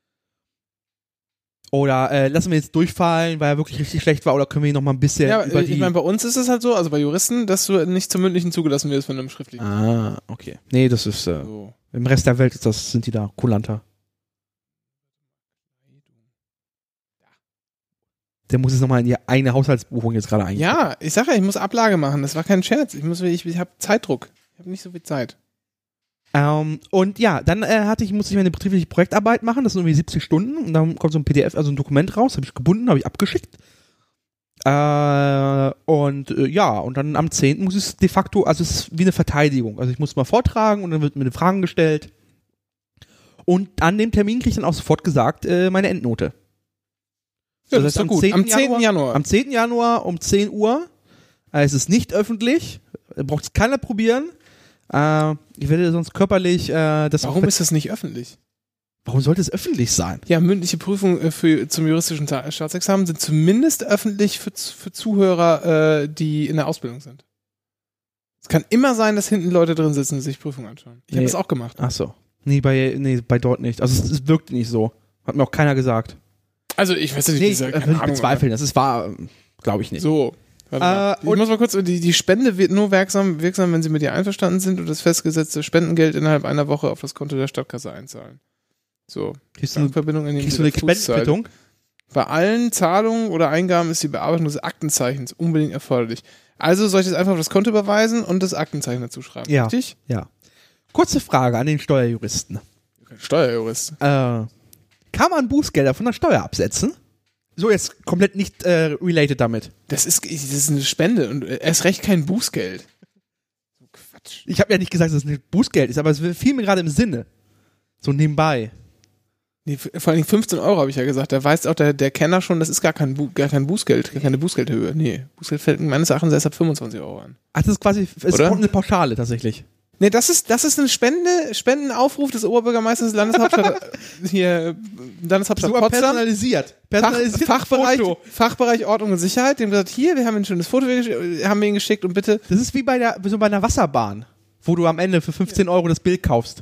Oder äh, lassen wir jetzt durchfallen, weil er wirklich richtig schlecht war, oder können wir ihn nochmal ein bisschen ja, über die... Ich meine, bei uns ist es halt so, also bei Juristen, dass du nicht zum mündlichen zugelassen wirst von einem schriftlichen. Ah, okay. Nee, das ist... Äh, so. Im Rest der Welt ist das, sind die da kulanter. Der muss jetzt nochmal in die eine Haushaltsbuchung jetzt gerade eingehen. Ja, ich sage ja, ich muss Ablage machen. Das war kein Scherz. Ich muss, ich, ich habe Zeitdruck. Ich habe nicht so viel Zeit. Ähm, und ja, dann äh, hatte ich, musste ich meine betriebliche Projektarbeit machen. Das sind irgendwie siebzig Stunden. Und dann kommt so ein P D F, also ein Dokument raus. Habe ich gebunden, habe ich abgeschickt. Äh, und äh, ja, und dann am zehnten muss es de facto, also es ist wie eine Verteidigung. Also ich muss mal vortragen und dann wird mir eine Fragen gestellt. Und an dem Termin kriege ich dann auch sofort gesagt, äh, meine Endnote. Ja, das ist doch gut. Am zehnten Januar. Am zehnten Januar um zehn Uhr. Äh, es ist nicht öffentlich. Braucht es keiner probieren. Äh, ich werde sonst körperlich äh, das. Warum ist das nicht öffentlich? Warum sollte es öffentlich sein? Ja, mündliche Prüfungen für, zum juristischen Ta- Staatsexamen sind zumindest öffentlich für, für Zuhörer, äh, die in der Ausbildung sind. Es kann immer sein, dass hinten Leute drin sitzen und sich Prüfungen anschauen. Ich nee. habe das auch gemacht. Ach so. Nee, bei, nee, bei dort nicht. Also es, es wirkt nicht so. Hat mir auch keiner gesagt. Also ich weiß nicht, nee, diese, ich würde bezweifeln. Das ist wahr, glaube ich nicht. So. Äh, ich muss mal kurz, die, die Spende wird nur wirksam, wirksam, wenn Sie mit ihr einverstanden sind und das festgesetzte Spendengeld innerhalb einer Woche auf das Konto der Stadtkasse einzahlen. So. Kriegst du eine Verbindung in den kriegst du eine Spendenquittung? Bei allen Zahlungen oder Eingaben ist die Bearbeitung des Aktenzeichens unbedingt erforderlich. Also soll ich das einfach auf das Konto überweisen und das Aktenzeichen dazu schreiben, ja. richtig? Ja. Kurze Frage an den Steuerjuristen. Steuerjurist. Äh, kann man Bußgelder von der Steuer absetzen? So, jetzt komplett nicht äh, related damit. Das ist, das ist eine Spende und erst recht kein Bußgeld. So Quatsch. Ich habe ja nicht gesagt, dass es ein Bußgeld ist, aber es fiel mir gerade im Sinne. So nebenbei. Nee, vor allem fünfzehn Euro habe ich ja gesagt. Da weiß auch der, der Kenner schon, das ist gar kein, Bu- gar kein Bußgeld, gar keine Bußgeldhöhe. Nee, Bußgeld fällt meines Erachtens erst ab fünfundzwanzig Euro an. Ach, das ist quasi ist Oder? eine Pauschale tatsächlich. Nee, das ist, das ist ein Spende, Spendenaufruf des Oberbürgermeisters des Landeshauptstadt, hier, Landeshauptstadt Sogar Potsdam. personalisiert. Fach, Personalisiert Fachbereich, Foto. Fachbereich Ordnung und Sicherheit, dem gesagt, hier, wir haben ein schönes Foto, wir haben wir ihn geschickt und bitte. Das ist wie bei der, so bei einer Wasserbahn, wo du am Ende für fünfzehn Euro das Bild kaufst.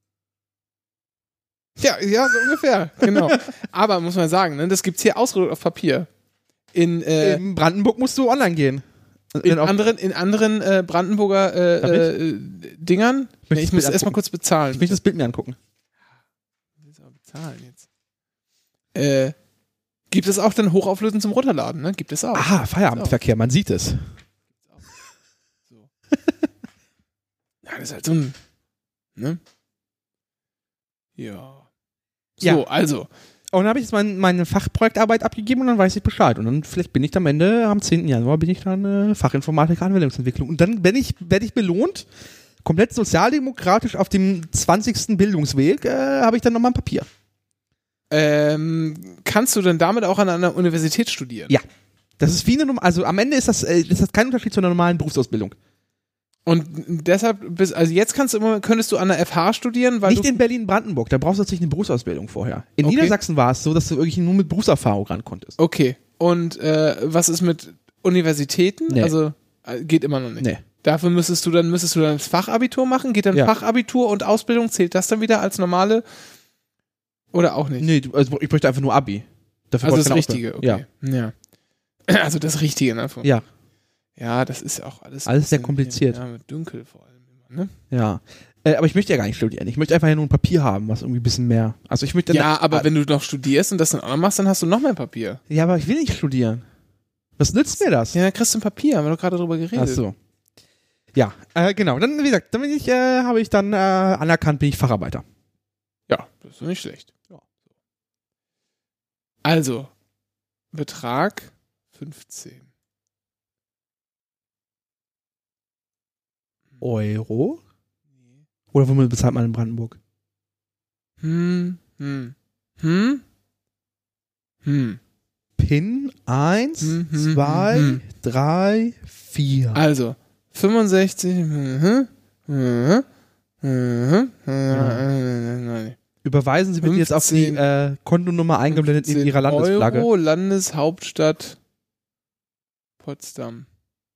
Ja, ja, so ungefähr, genau. Aber muss man sagen, ne, das gibt's hier ausgedruckt auf Papier. In, äh, In Brandenburg musst du online gehen. in anderen, in anderen äh, Brandenburger äh, äh, Dingern. Möchtest Nee, ich du muss Bild erstmal angucken? kurz bezahlen. Ich möchte das Bild mir angucken. Ich will aber bezahlen jetzt. Äh, gibt es auch dann Hochauflösend zum Runterladen, ne? Gibt es auch. Aha, Feierabendverkehr, man sieht es. So. Ja, das ist halt so ein. Ne? Ja. So, Ja. also. Und dann habe ich jetzt mein, meine Fachprojektarbeit abgegeben und dann weiß ich Bescheid. Und dann vielleicht bin ich am Ende, am zehnten Januar, bin ich dann äh, Fachinformatiker Anwendungsentwicklung. Und dann werde ich, werd ich belohnt, komplett sozialdemokratisch auf dem zwanzigsten Bildungsweg, äh, habe ich dann nochmal ein Papier. Ähm, kannst du denn damit auch an einer Universität studieren? Ja. Das ist wie eine, Norm- also am Ende ist das, äh, ist das kein Unterschied zu einer normalen Berufsausbildung. Und deshalb, bis, also jetzt kannst du immer, könntest du an der F H studieren, weil Nicht du. in Berlin-Brandenburg, da brauchst du tatsächlich eine Berufsausbildung vorher. In Okay. Niedersachsen war es so, dass du wirklich nur mit Berufserfahrung ran konntest. Okay. Und äh, was ist mit Universitäten? Nee. Also äh, geht immer noch nicht. Nee. Dafür müsstest du dann müsstest du dann das Fachabitur machen. Geht dann Ja. Fachabitur und Ausbildung, zählt das dann wieder als normale oder auch nicht? Nee, du, also ich bräuchte einfach nur Abi. Dafür Also brauchst das du keine Richtige, Ausbildung. okay. Ja. Also das Richtige, ne? Ja, ja, Ja, das ist ja auch alles. ein Alles sehr bisschen- kompliziert. Ja, mit dunkel vor allem immer, ne? ja. Äh, aber ich möchte ja gar nicht studieren. Ich möchte einfach ja nur ein Papier haben, was irgendwie ein bisschen mehr. Also ich möchte dann- Ja, aber wenn du noch studierst und das dann auch noch machst, dann hast du noch mehr Papier. Ja, aber ich will nicht studieren. Was nützt mir das? Ja, dann kriegst du ein Papier, haben wir doch gerade drüber geredet. Ach so. Ja, äh, genau. Dann, wie gesagt, dann bin ich, äh, habe ich dann äh, anerkannt, bin ich Facharbeiter. Ja, das ist doch nicht schlecht. Ja. Also, Betrag fünfzehn. Euro? Oder womit bezahlt man in Brandenburg? Hm, hm, hm, hm. Pin eins, Hm, hm, zwei, hm, drei, vier. Also, fünfundsechzig, mhm, mhm, mhm, mhm, Überweisen Sie bitte jetzt auf die fünfzehn äh, Kontonummer eingeblendet in Ihrer Landesflagge. Euro, Landeshauptstadt Potsdam.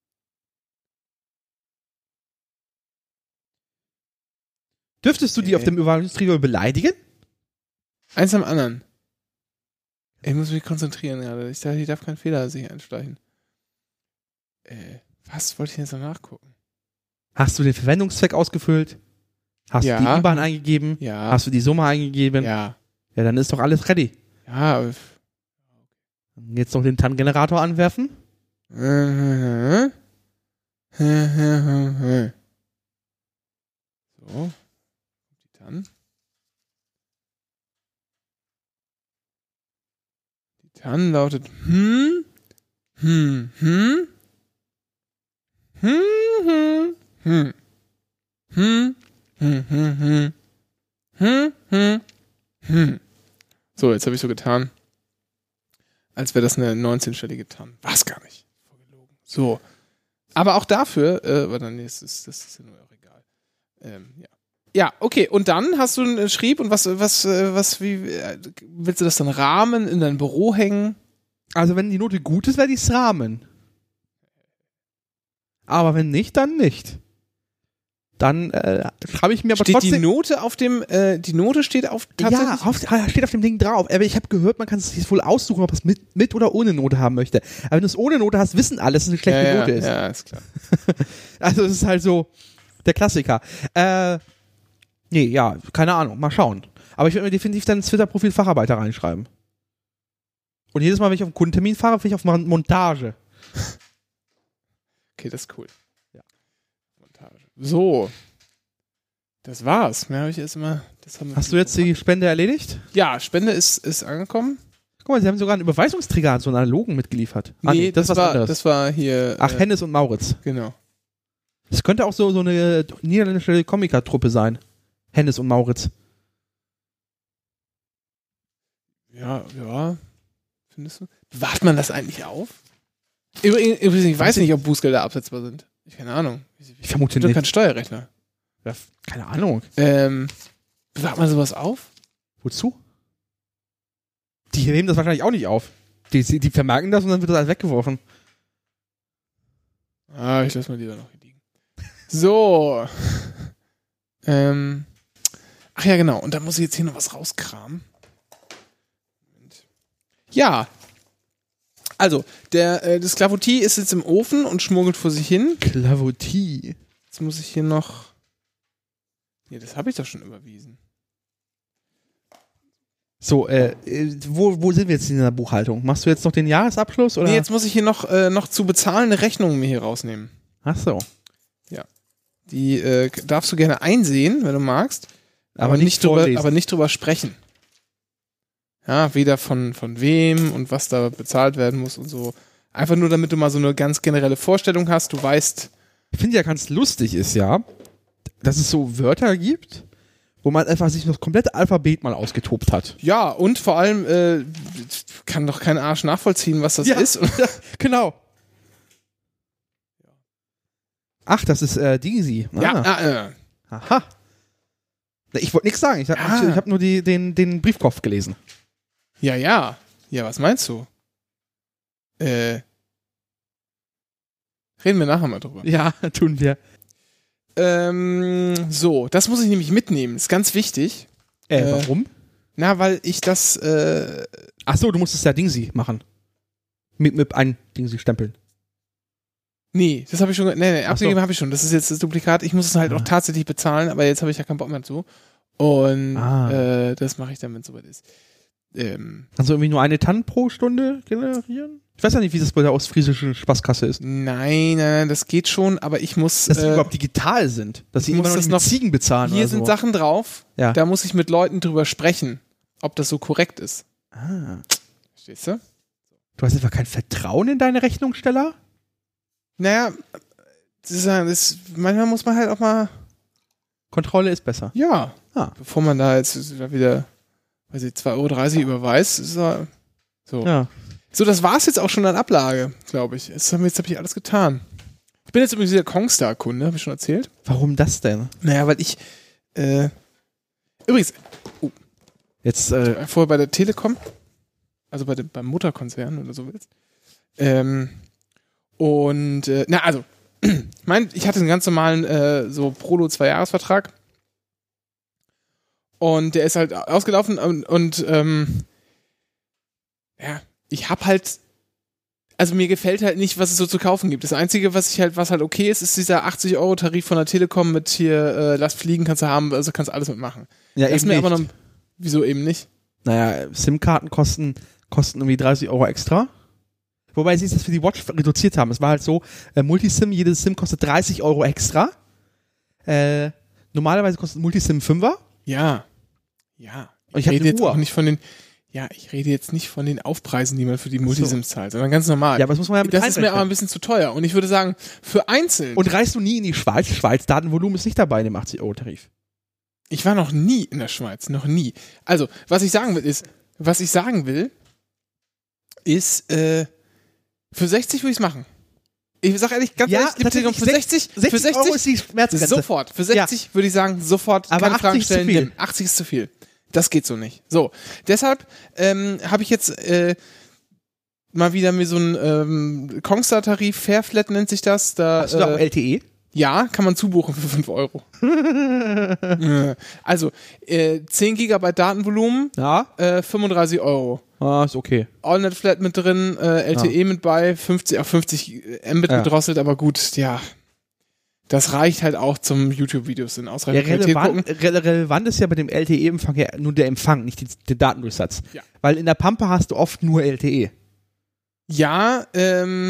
Dürftest du die Okay. auf dem Überweisungsträger beleidigen? Eins am anderen. Ich muss mich konzentrieren gerade. Ich darf, ich darf keinen Fehler sich einschleichen. Äh, was wollte ich jetzt noch nachgucken? Hast du den Verwendungszweck ausgefüllt? Hast Ja. du die I B A N eingegeben? Ja. Hast du die Summe eingegeben? Ja. Ja, dann ist doch alles ready. Ja. aber- Jetzt noch den T A N-Generator anwerfen. So. Die Tan. Die Tan lautet hm, hm, hm, hm, hm, hm, hm, hm, hm, hm, hm, hm, hm. So, jetzt habe ich so getan, als wäre das eine neunzehnstellige Tan. War es gar nicht. Vorgelogen. So. Aber auch dafür, äh, warte, nee, das ist, das ist ja nur auch egal. Ähm, ja. Ja, okay. Und dann hast du einen Schrieb und was, was, äh, was, wie, äh, willst du das dann rahmen, in dein Büro hängen? Also wenn die Note gut ist, werde ich es rahmen. Aber wenn nicht, dann nicht. Dann äh, schreibe ich mir aber Steht trotzdem... die Note auf dem, äh, die Note steht auf tatsächlich? Ja, auf, steht auf dem Ding drauf. Aber ich habe gehört, man kann es sich wohl aussuchen, ob man es mit, mit oder ohne Note haben möchte. Aber wenn du es ohne Note hast, wissen alle, dass es eine schlechte ja, Note ja, ist. Ja, ist klar. Also es ist halt so der Klassiker. Äh, nee, ja, keine Ahnung. Mal schauen. Aber ich werde mir definitiv dann ins Twitter-Profil Facharbeiter reinschreiben. Und jedes Mal, wenn ich auf einen Kundentermin fahre, fahre ich auf Mon- Montage. Okay, das ist cool. Ja. Montage. So. Das war's. Mehr habe ich erst immer. Das haben wir Hast du jetzt die Spende erledigt? Ja, Spende ist, ist angekommen. Guck mal, sie haben sogar einen Überweisungsträger, so einen analogen mitgeliefert. Nee, ah, nee das, das, war, das war hier. Ach, äh, Hennes und Mauritz. Genau. Das könnte auch so, so eine niederländische Komikertruppe sein. Hennes und Mauritz. Ja, ja. Findest du? Wart man das eigentlich auf? Übrigens, ich weiß nicht, ob Bußgelder absetzbar sind. Keine Ahnung. Ich, ich vermute nicht. nicht. Kein Steuerrechner. Ja, keine Ahnung. Ähm, bewahrt man sowas auf? Wozu? Die nehmen das wahrscheinlich auch nicht auf. Die, die vermerken das und dann wird das alles weggeworfen. Ah, ich lasse mal lieber noch hier liegen. So. ähm. Ach ja, genau. Und da muss ich jetzt hier noch was rauskramen. Ja. Also, der, äh, das Clavotis ist jetzt im Ofen und schmuggelt vor sich hin. Clavotis. Jetzt muss ich hier noch... Nee, das habe ich doch schon überwiesen. So, äh, wo, wo sind wir jetzt in der Buchhaltung? Machst du jetzt noch den Jahresabschluss? Oder? Nee, jetzt muss ich hier noch, äh, noch zu bezahlende Rechnungen mir hier rausnehmen. Ach so. Ja. Die äh, darfst du gerne einsehen, wenn du magst. Aber, aber, nicht, nicht drüber, aber nicht drüber sprechen. Ja, weder von, von wem und was da bezahlt werden muss und so. Einfach nur, damit du mal so eine ganz generelle Vorstellung hast. Du weißt... Ich finde ja ganz lustig ist ja, dass es so Wörter gibt, wo man einfach sich das komplette Alphabet mal ausgetobt hat. Ja, und vor allem äh, kann doch kein Arsch nachvollziehen, was das ja, ist. Ja, genau. Ach, das ist äh, Deezy. Ah. Ja, äh, äh. Aha. Ich wollte nichts sagen. Ich habe ah. hab nur die, den, den Briefkopf gelesen. Ja, ja. Ja, was meinst du? Äh. Reden wir nachher mal drüber. Ja, tun wir. Ähm, so, das muss ich nämlich mitnehmen. Ist ganz wichtig. Äh, äh warum? Na, weil ich das, äh. Ach so, du musst es ja Dingsy machen. Mit, mit ein Dingsy stempeln. Nee, das habe ich schon, nee, nee, abgegeben so. habe ich schon. Das ist jetzt das Duplikat. Ich muss es halt ah. auch tatsächlich bezahlen, aber jetzt habe ich ja keinen Bock mehr zu. Und, ah. äh, das mache ich dann, wenn es soweit ist. Ähm. Kannst du irgendwie nur eine Tannen pro Stunde generieren? Ich weiß ja nicht, wie das bei der ostfriesischen Spaßkasse ist. Nein, nein, nein, das geht schon, aber ich muss... Dass die äh, überhaupt digital sind. Dass sie immer noch, noch Ziegen bezahlen Hier oder sind so. Sachen drauf, ja. Da muss ich mit Leuten drüber sprechen, ob das so korrekt ist. Ah. Verstehst du? Du hast einfach kein Vertrauen in deine Rechnungssteller? Naja, das ist, das, manchmal muss man halt auch mal... Kontrolle ist besser. Ja, ah. Bevor man da jetzt wieder, weiß ich, zwei Euro dreißig überweist, ist er so. Ja. So, das war's jetzt auch schon an Ablage, glaube ich. Jetzt habe hab ich alles getan. Ich bin jetzt übrigens wieder Kongstar-Kunde, habe ich schon erzählt. Warum das denn? Naja, weil ich, äh, übrigens, oh, jetzt, äh, vorher bei der Telekom, also bei dem, beim Mutterkonzern oder so willst, ähm, und, äh, na, also, ich meine, ich hatte einen ganz normalen, äh, so Prolo-Zwei-Jahres-Vertrag und der ist halt ausgelaufen und, und ähm, ja, ich hab halt, also mir gefällt halt nicht, was es so zu kaufen gibt. Das Einzige, was ich halt, was halt okay ist, ist dieser achtzig Euro Tarif von der Telekom mit hier, äh, lass fliegen, kannst du haben, also kannst alles mitmachen. Ja, das eben mir nicht. aber noch, wieso eben nicht? Naja, SIM-Karten kosten, kosten irgendwie dreißig Euro extra. Wobei sie es für die Watch reduziert haben. Es war halt so, äh, Multisim, jedes SIM kostet dreißig Euro extra. Äh, normalerweise kostet Multisim Fünfer. Ja. Ja. Ich, ich rede jetzt Uhr. auch nicht von den, ja, ich rede jetzt nicht von den Aufpreisen, die man für die Multisims zahlt, sondern ganz normal. Ja, aber das muss man ja mit Das ist mir aber ein bisschen zu teuer. Und ich würde sagen, für einzeln. Und reist du nie in die Schweiz? Schweiz, Datenvolumen ist nicht dabei in dem achtzig Euro Tarif. Ich war noch nie in der Schweiz. Noch nie. Also, was ich sagen will, ist, was ich sagen will, ist, äh, für sechzig würde ich es machen. Ich sag ehrlich, ganz ja, ehrlich, Telekom, für sechzig, sechzig für sechzig Euro ist die Schmerzgrenze. Sofort. Für sechzig ja. würde ich sagen, sofort aber keine Fragen stellen. Ist zu viel. achtzig ist zu viel. Das geht so nicht. So, deshalb ähm, habe ich jetzt äh, mal wieder mir so einen ähm, Kongstar-Tarif, Fairflat nennt sich das. Da, Hast du da äh, auch L T E? Ja, kann man zubuchen für fünf Euro. Also, äh, zehn Gigabyte Datenvolumen, ja. äh, fünfunddreißig Euro. Ah, ist okay. AllNet Flat mit drin, äh, L T E ja. mit bei, fünfzig auf fünfzig Mbit ja. gedrosselt, aber gut, ja. Das reicht halt auch zum YouTube-Videos in ausreichender ja, Qualität relevant, gucken. Re- relevant ist ja bei dem L T E-Empfang ja nur der Empfang, nicht die, der Datendurchsatz. Ja. Weil in der Pampa hast du oft nur L T E. Ja, ähm,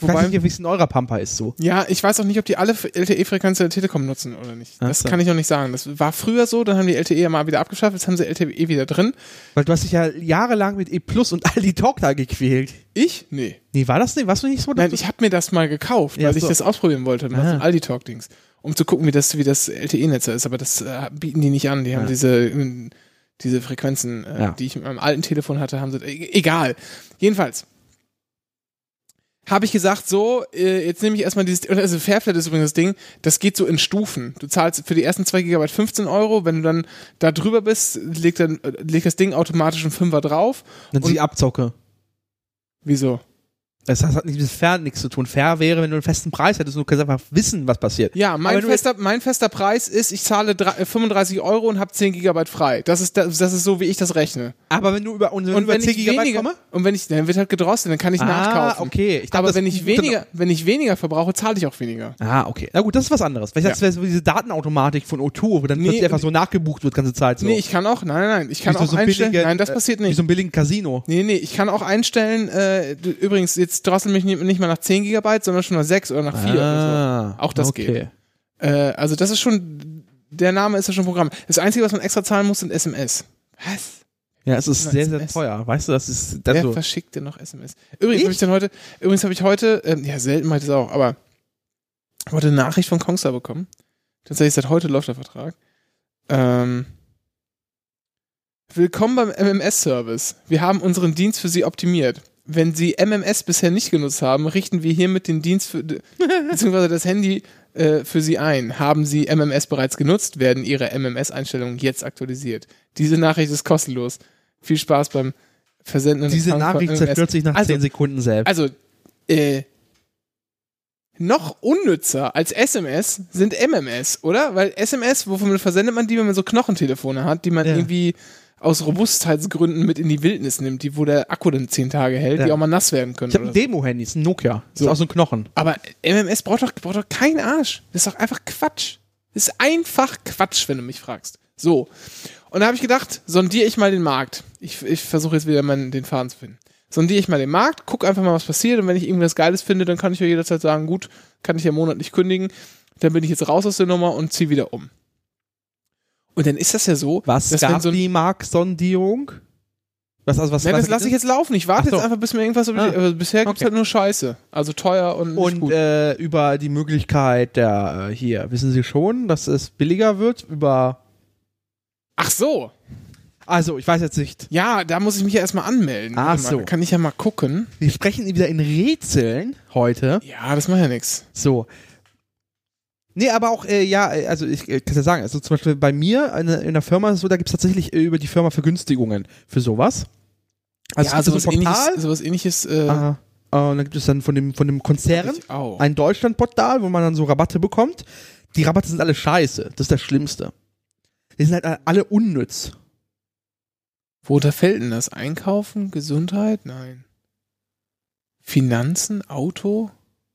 Ich weiß nicht, wie es in eurer Pampa ist so. Ja, ich weiß auch nicht, ob die alle L T E-Frequenzen der Telekom nutzen oder nicht. Das so. kann ich auch nicht sagen. Das war früher so, dann haben die L T E ja mal wieder abgeschafft, jetzt haben sie L T E wieder drin. Weil du hast dich ja jahrelang mit E Plus und Aldi Talk da gequält. Ich? Nee. Nee, war das nicht? Warst du nicht so? Nein, ich habe mir das mal gekauft, Ja, weil so. ich das ausprobieren wollte. Mal Ah. so ein Aldi Talk-Dings. Um zu gucken, wie das, wie das L T E-Netz ist. Aber das äh, bieten die nicht an. Die haben Ja. diese, äh, diese Frequenzen, äh, Ja. die ich mit meinem alten Telefon hatte, haben sie. E- egal. Jedenfalls. Habe ich gesagt, so, äh, jetzt nehme ich erstmal dieses, also Fairflat ist übrigens das Ding, das geht so in Stufen. Du zahlst für die ersten zwei Gigabyte fünfzehn Euro, wenn du dann da drüber bist, legt, dann, äh, legt das Ding automatisch einen Fünfer drauf. Dann Und- die Abzocke. Wieso? Das hat nicht mit fair nichts zu tun. Fair wäre, wenn du einen festen Preis hättest und du kannst einfach wissen, was passiert. Ja, mein Aber du fester, mein fester Preis ist, ich zahle drei, äh, fünfunddreißig Euro und habe zehn Gigabyte frei. Das ist, das, das ist so, wie ich das rechne. Aber wenn du über, und wenn du Und über wenn zehn ich Gigabyte weniger, komme? und wenn ich, dann wird halt gedrosselt, dann kann ich nachkaufen. okay. Ich dachte, Aber das- wenn ich weniger, wenn ich weniger verbrauche, zahle ich auch weniger. Ah, okay. Na gut, das ist was anderes. Weil ich Ja. dachte, das wäre so diese Datenautomatik von O zwei, wo dann Nee, plötzlich einfach so nachgebucht wird, ganze Zeit so. Nee, ich kann auch, nein, nein, nein, ich kann Wie so auch so einstellen, billige, nein, das äh, passiert Wie nicht. so ein billigen Casino. Nee, nee, ich kann auch einstellen, äh, du, übrigens, jetzt drosseln mich nicht, nicht mal nach zehn Gigabyte, sondern schon nach sechs oder nach vier oder so. Auch das okay. geht. Äh, also das ist schon, der Name ist ja schon Programm. Das Einzige, was man extra zahlen muss, sind S M S. Was? Ja, es ist Na, sehr, S M sehr S. teuer. Weißt du, das ist, das Wer so. verschickt denn noch S M S? Übrigens Ich? habe ich dann heute, übrigens habe ich heute, ähm, ja, selten mache ich das auch, aber heute eine Nachricht von Kongstar bekommen. Tatsächlich seit heute läuft der Vertrag. Ähm, Willkommen beim M M S-Service. Wir haben unseren Dienst für Sie optimiert. Wenn Sie M M S bisher nicht genutzt haben, richten wir hiermit den Dienst für, beziehungsweise das Handy äh, für Sie ein. Haben Sie M M S bereits genutzt, werden Ihre M M S-Einstellungen jetzt aktualisiert. Diese Nachricht ist kostenlos. Viel Spaß beim Versenden. und Diese Empfang von Nachricht M M S. zerstört sich nach Also- zehn Sekunden selbst. Also, äh, noch unnützer als S M S sind M M S, oder? Weil S M S, wovon versendet man die, wenn man so Knochentelefone hat, die man Ja. irgendwie aus Robustheitsgründen mit in die Wildnis nimmt, die, wo der Akku dann zehn Tage hält, Ja. die auch mal nass werden können. Ich habe oder ein so. Demo-Handy, ist ein Nokia. Das So. ist auch so ein Knochen. Aber M M S braucht doch, braucht doch keinen Arsch. Das ist doch einfach Quatsch. Das ist einfach Quatsch, wenn du mich fragst. So. Und da habe ich gedacht, sondiere ich mal den Markt. Ich, ich versuche jetzt wieder meinen, den Faden zu finden. Sondiere ich mal den Markt, guck einfach mal, was passiert, und wenn ich irgendwas Geiles finde, dann kann ich ja jederzeit sagen, gut, kann ich ja monatlich kündigen, dann bin ich jetzt raus aus der Nummer und ziehe wieder um. Und dann ist das ja so, Was dass gab wenn so ein, die Marktsondierung? Was, also was, nein, was das lasse ich jetzt laufen. Ich warte Ach so. jetzt einfach, bis mir irgendwas über die, Ah. äh, bisher gibt's Okay. halt nur Scheiße. Also teuer und nicht Und gut. äh, über die Möglichkeit der, äh, hier, wissen Sie schon, dass es billiger wird? Über, Ach so. also ich weiß jetzt nicht. Ja, da muss ich mich ja erstmal anmelden. Ach Warte mal, so. da kann ich ja mal gucken. Wir sprechen wieder in Rätseln heute. Ja, das macht ja nichts. So. Nee, aber auch, äh, ja, äh, also ich äh, kann ja sagen, also zum Beispiel bei mir in, in der Firma ist es so, da gibt es tatsächlich äh, über die Firma Vergünstigungen für sowas. Also ja, es gibt sowas so ein Portal, ähnliches, sowas ähnliches äh, ah, äh, und dann gibt es dann von dem, von dem Konzern ich auch. ein Deutschlandportal, wo man dann so Rabatte bekommt. Die Rabatte sind alle scheiße. Das ist das Schlimmste. Die sind halt alle unnütz. Wo da fällt denn das? Einkaufen? Gesundheit? Nein. Finanzen? Auto?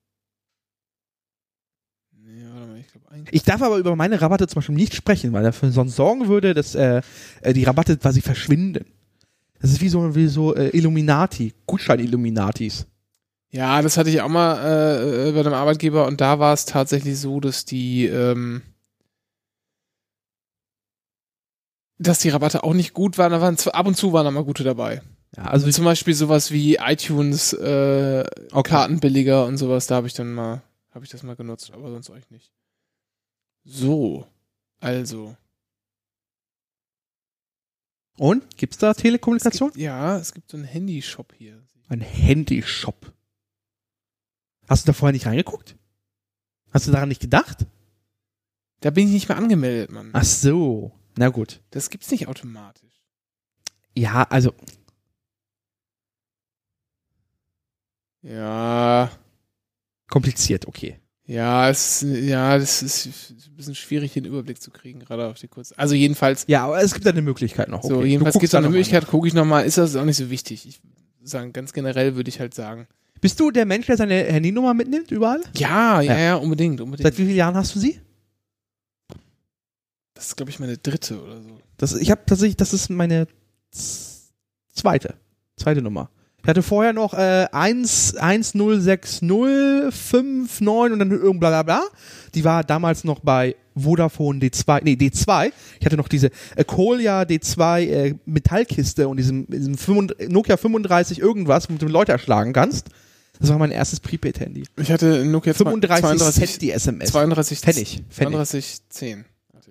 Nee, warte mal, ich glaube Einkaufen. Ich darf aber über meine Rabatte zum Beispiel nicht sprechen, weil dafür sonst sorgen würde, dass äh, äh, die Rabatte quasi verschwinden. Das ist wie so, wie so äh, Illuminati, Gutschein-Illuminatis. Ja, das hatte ich auch mal äh, bei einem Arbeitgeber, und da war es tatsächlich so, dass die ähm, dass die Rabatte auch nicht gut waren. Da waren zwar, ab und zu waren da mal gute dabei. Ja, also Zum Beispiel sowas wie iTunes äh, Karten billiger und sowas, da habe ich dann mal, habe ich das mal genutzt, aber sonst euch nicht. So, also. Und? Gibt's da Es Telekommunikation? gibt, ja, es gibt so einen Handyshop hier. Ein Handyshop. Hast du da vorher nicht reingeguckt? Hast du daran nicht gedacht? Da bin ich nicht mehr angemeldet, Mann. Ach so. Na gut. Das gibt's nicht automatisch. Ja, also. Ja, Kompliziert, okay. ja, es, ja, das ist ein bisschen schwierig, den Überblick zu kriegen, gerade auf die kurz. Also jedenfalls, Ja, aber es gibt da eine Möglichkeit noch. so, Okay. jedenfalls Du gibt es guckst eine da noch Möglichkeit, gucke ich nochmal, ist das auch nicht so wichtig. Ich würde sagen, ganz generell würde ich halt sagen. mal. Bist du der Mensch, der seine Handynummer mitnimmt überall? Ja, ja, Ja. ja, unbedingt, unbedingt. Seit wie vielen Jahren hast du sie? Das ist, glaube ich, meine dritte oder so. Das, ich habe tatsächlich, das ist meine z- zweite. Zweite Nummer. Ich hatte vorher noch äh, eins eins null sechs null fünf neun und dann irgend bla bla bla. Die war damals noch bei Vodafone D zwei, nee, D zwei. Ich hatte noch diese äh, Kolia D zwei äh, Metallkiste und diesem, diesem fünfunddreißig, Nokia fünfunddreißig irgendwas, mit dem du Leute erschlagen kannst. Das war mein erstes Prepaid-Handy. Ich hatte Nokia fünfunddreißig zweiunddreißig Cent die S M S. zweiunddreißig Pfennig. zweiunddreißig zehn.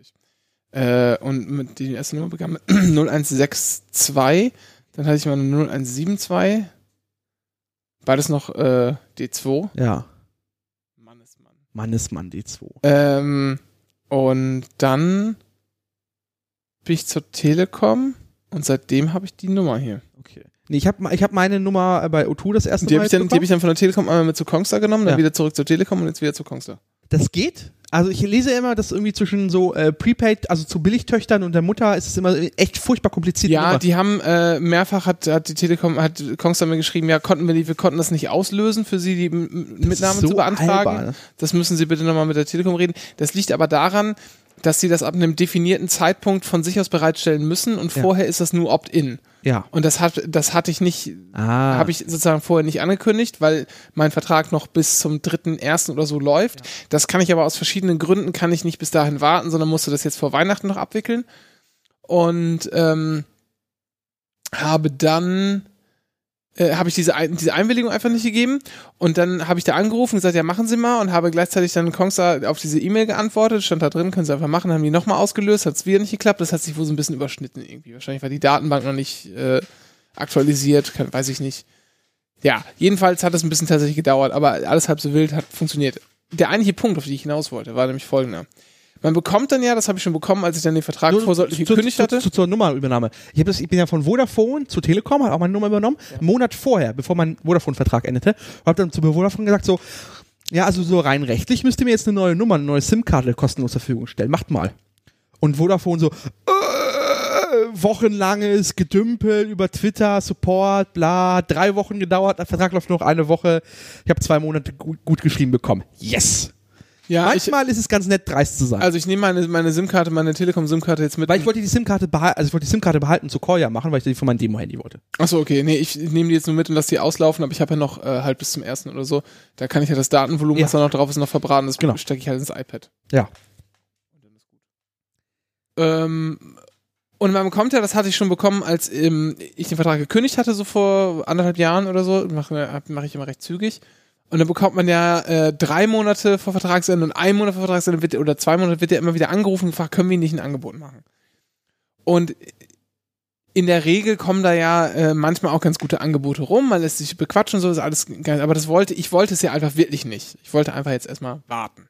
Äh, und mit die erste Nummer begann mit null eins sechs zwei. Dann hatte ich mal eine null eins sieben zwei. Beides noch äh, D zwei. Ja. Mann ist Mann. Mann ist Mann, D zwei. Ähm, und dann bin ich zur Telekom und seitdem habe ich die Nummer hier. Okay. Nee, ich habe ich hab meine Nummer bei O zwei das erste die Mal hab ich dann, Die habe ich dann von der Telekom einmal mit zu Kongstar genommen, dann ja. wieder zurück zur Telekom und jetzt wieder zu Kongstar. Das geht. Also ich lese immer, dass irgendwie zwischen so äh, Prepaid, also zu Billigtöchtern und der Mutter ist es immer echt furchtbar kompliziert. Ja, Nummer. die haben äh, mehrfach hat, hat die Telekom, hat Kongstar mir geschrieben, ja, konnten wir die, wir konnten das nicht auslösen für sie, die M- Mitnahme so zu beantragen. albern. Das müssen sie bitte nochmal mit der Telekom reden. Das liegt aber daran, dass sie das ab einem definierten Zeitpunkt von sich aus bereitstellen müssen und ja. vorher ist das nur Opt-in. Ja. Und das hat, das hatte ich nicht, ah. habe ich sozusagen vorher nicht angekündigt, weil mein Vertrag noch bis zum dritten ersten oder so läuft. Ja. Das kann ich aber aus verschiedenen Gründen, kann ich nicht bis dahin warten, sondern musste das jetzt vor Weihnachten noch abwickeln. Und ähm, habe dann, äh, habe ich diese, Ein- diese Einwilligung einfach nicht gegeben. Und dann habe ich da angerufen und gesagt, ja, machen Sie mal. Und habe gleichzeitig dann Kongstar auf diese E-Mail geantwortet. Stand da drin, können Sie einfach machen. Haben die nochmal ausgelöst, hat es wieder nicht geklappt. Das hat sich wohl so ein bisschen überschnitten irgendwie. Wahrscheinlich war die Datenbank noch nicht äh, aktualisiert, kann, weiß ich nicht. Ja, jedenfalls hat es ein bisschen tatsächlich gedauert, aber alles halb so wild, hat funktioniert. Der eigentliche Punkt, auf den ich hinaus wollte, war nämlich folgender. Man bekommt dann ja, das habe ich schon bekommen, als ich dann den Vertrag Nur, vorsorglich zu, gekündigt zu, hatte. zu, zu, zur Nummerübernahme. Ich, hab das, ich bin ja von Vodafone zu Telekom, habe auch meine Nummer übernommen, ja. einen Monat vorher, bevor mein Vodafone-Vertrag endete. Habe dann zu Vodafone gesagt so, ja, also so rein rechtlich müsst ihr mir jetzt eine neue Nummer, eine neue SIM-Karte kostenlos zur Verfügung stellen. Macht mal. Und Vodafone so, äh, wochenlanges Gedümpel über Twitter, Support, bla, drei Wochen gedauert, der Vertrag läuft noch eine Woche. Ich habe zwei Monate gut, gut geschrieben bekommen. Yes! Ja, Manchmal ich, ist es ganz nett, dreist zu sein. Also ich nehme meine, meine SIM-Karte, meine Telekom-SIM-Karte jetzt mit. Weil ich wollte die SIM-Karte behalten, also ich wollte die SIM-Karte behalten zu Koya machen, weil ich die von meinem Demo-Handy wollte. Achso, okay. Nee, ich, ich nehme die jetzt nur mit und lasse die auslaufen, aber ich habe ja noch äh, halt bis zum ersten oder so. Da kann ich ja das Datenvolumen, Ja. was da noch drauf ist, noch verbraten. Das Genau. stecke ich halt ins iPad. Ja. Ähm, und man bekommt ja, das hatte ich schon bekommen, als ähm, ich den Vertrag gekündigt hatte, so vor anderthalb Jahren oder so. Mache mach ich immer recht zügig. Und dann bekommt man ja äh, drei Monate vor Vertragsende und ein Monat vor Vertragsende wird, oder zwei Monate wird ja immer wieder angerufen und gefragt, können wir nicht ein Angebot machen? Und in der Regel kommen da ja äh, manchmal auch ganz gute Angebote rum, man lässt sich bequatschen und so, ist alles geil. Aber das wollte, ich wollte es ja einfach wirklich nicht. Ich wollte einfach jetzt erstmal warten.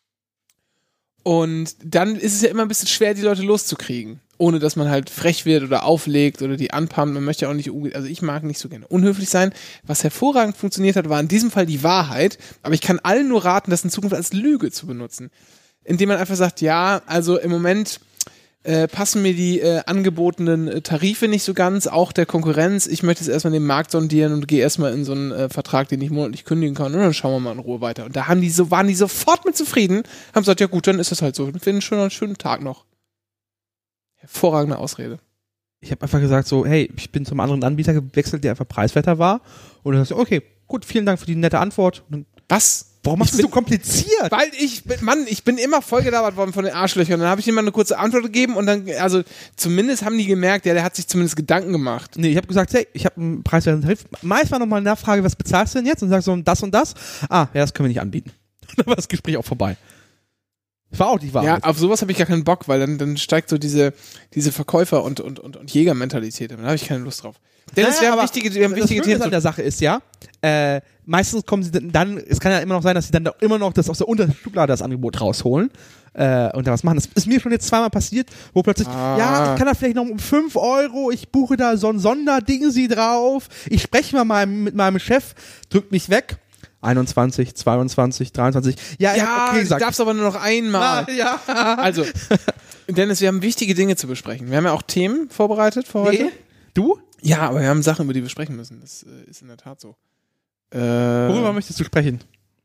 Und dann ist es ja immer ein bisschen schwer, die Leute loszukriegen. Ohne dass man halt frech wird oder auflegt oder die anpammt. Man möchte ja auch nicht, also ich mag nicht so gerne unhöflich sein. Was hervorragend funktioniert hat, war in diesem Fall die Wahrheit. Aber ich kann allen nur raten, das in Zukunft als Lüge zu benutzen. Indem man einfach sagt, ja, also im Moment äh, passen mir die äh, angebotenen äh, Tarife nicht so ganz, auch der Konkurrenz. Ich möchte jetzt erstmal den Markt sondieren und gehe erstmal in so einen äh, Vertrag, den ich monatlich kündigen kann und dann schauen wir mal in Ruhe weiter. Und da haben die so, waren die sofort mit zufrieden, haben gesagt, ja gut, dann ist das halt so. Wir finden schon einen schönen Tag noch. Hervorragende Ausrede. Ich habe einfach gesagt so, hey, ich bin zum anderen Anbieter gewechselt, der einfach preiswerter war. Und dann sagst du, okay, gut, vielen Dank für die nette Antwort. Und was? Warum machst du so kompliziert? Weil ich, Mann, ich bin immer vollgelabert worden von den Arschlöchern. Dann habe ich ihm mal eine kurze Antwort gegeben und dann, also zumindest haben die gemerkt, ja, der hat sich zumindest Gedanken gemacht. Nee, ich habe gesagt, hey, ich habe einen preiswerten Tarif. Meist war nochmal eine Nachfrage, was bezahlst du denn jetzt? Und sagst so, das und das. Ah, ja, das können wir nicht anbieten. Und dann war das Gespräch auch vorbei. Das war auch die Wahrheit. Ja, auf sowas habe ich gar keinen Bock, weil dann, dann steigt so diese, diese Verkäufer- und, und, und, und Jägermentalität. Da habe ich keine Lust drauf. Dennis, naja, wir haben aber wichtige, wir haben wichtige das Schöne Themen. an der Sache ist ja, äh, meistens kommen sie dann, es kann ja immer noch sein, dass sie dann da immer noch das aus der unteren Schublade das Angebot rausholen äh, und da was machen. Das ist mir schon jetzt zweimal passiert, wo plötzlich, ah. ja, ich kann da vielleicht noch um fünf Euro, ich buche da so ein Sonderding sie drauf, ich spreche mal meinem, mit meinem Chef, drückt mich weg. einundzwanzig, zweiundzwanzig, dreiundzwanzig. Ja, Ja, ja, okay, du gesagt. darfst aber nur noch einmal. Ah, ja. Also, Dennis, wir haben wichtige Dinge zu besprechen. Wir haben ja auch Themen vorbereitet für heute. Nee. Du? Ja, aber wir haben Sachen, über die wir sprechen müssen. Das äh, ist in der Tat so. Äh, Worüber möchtest du sprechen?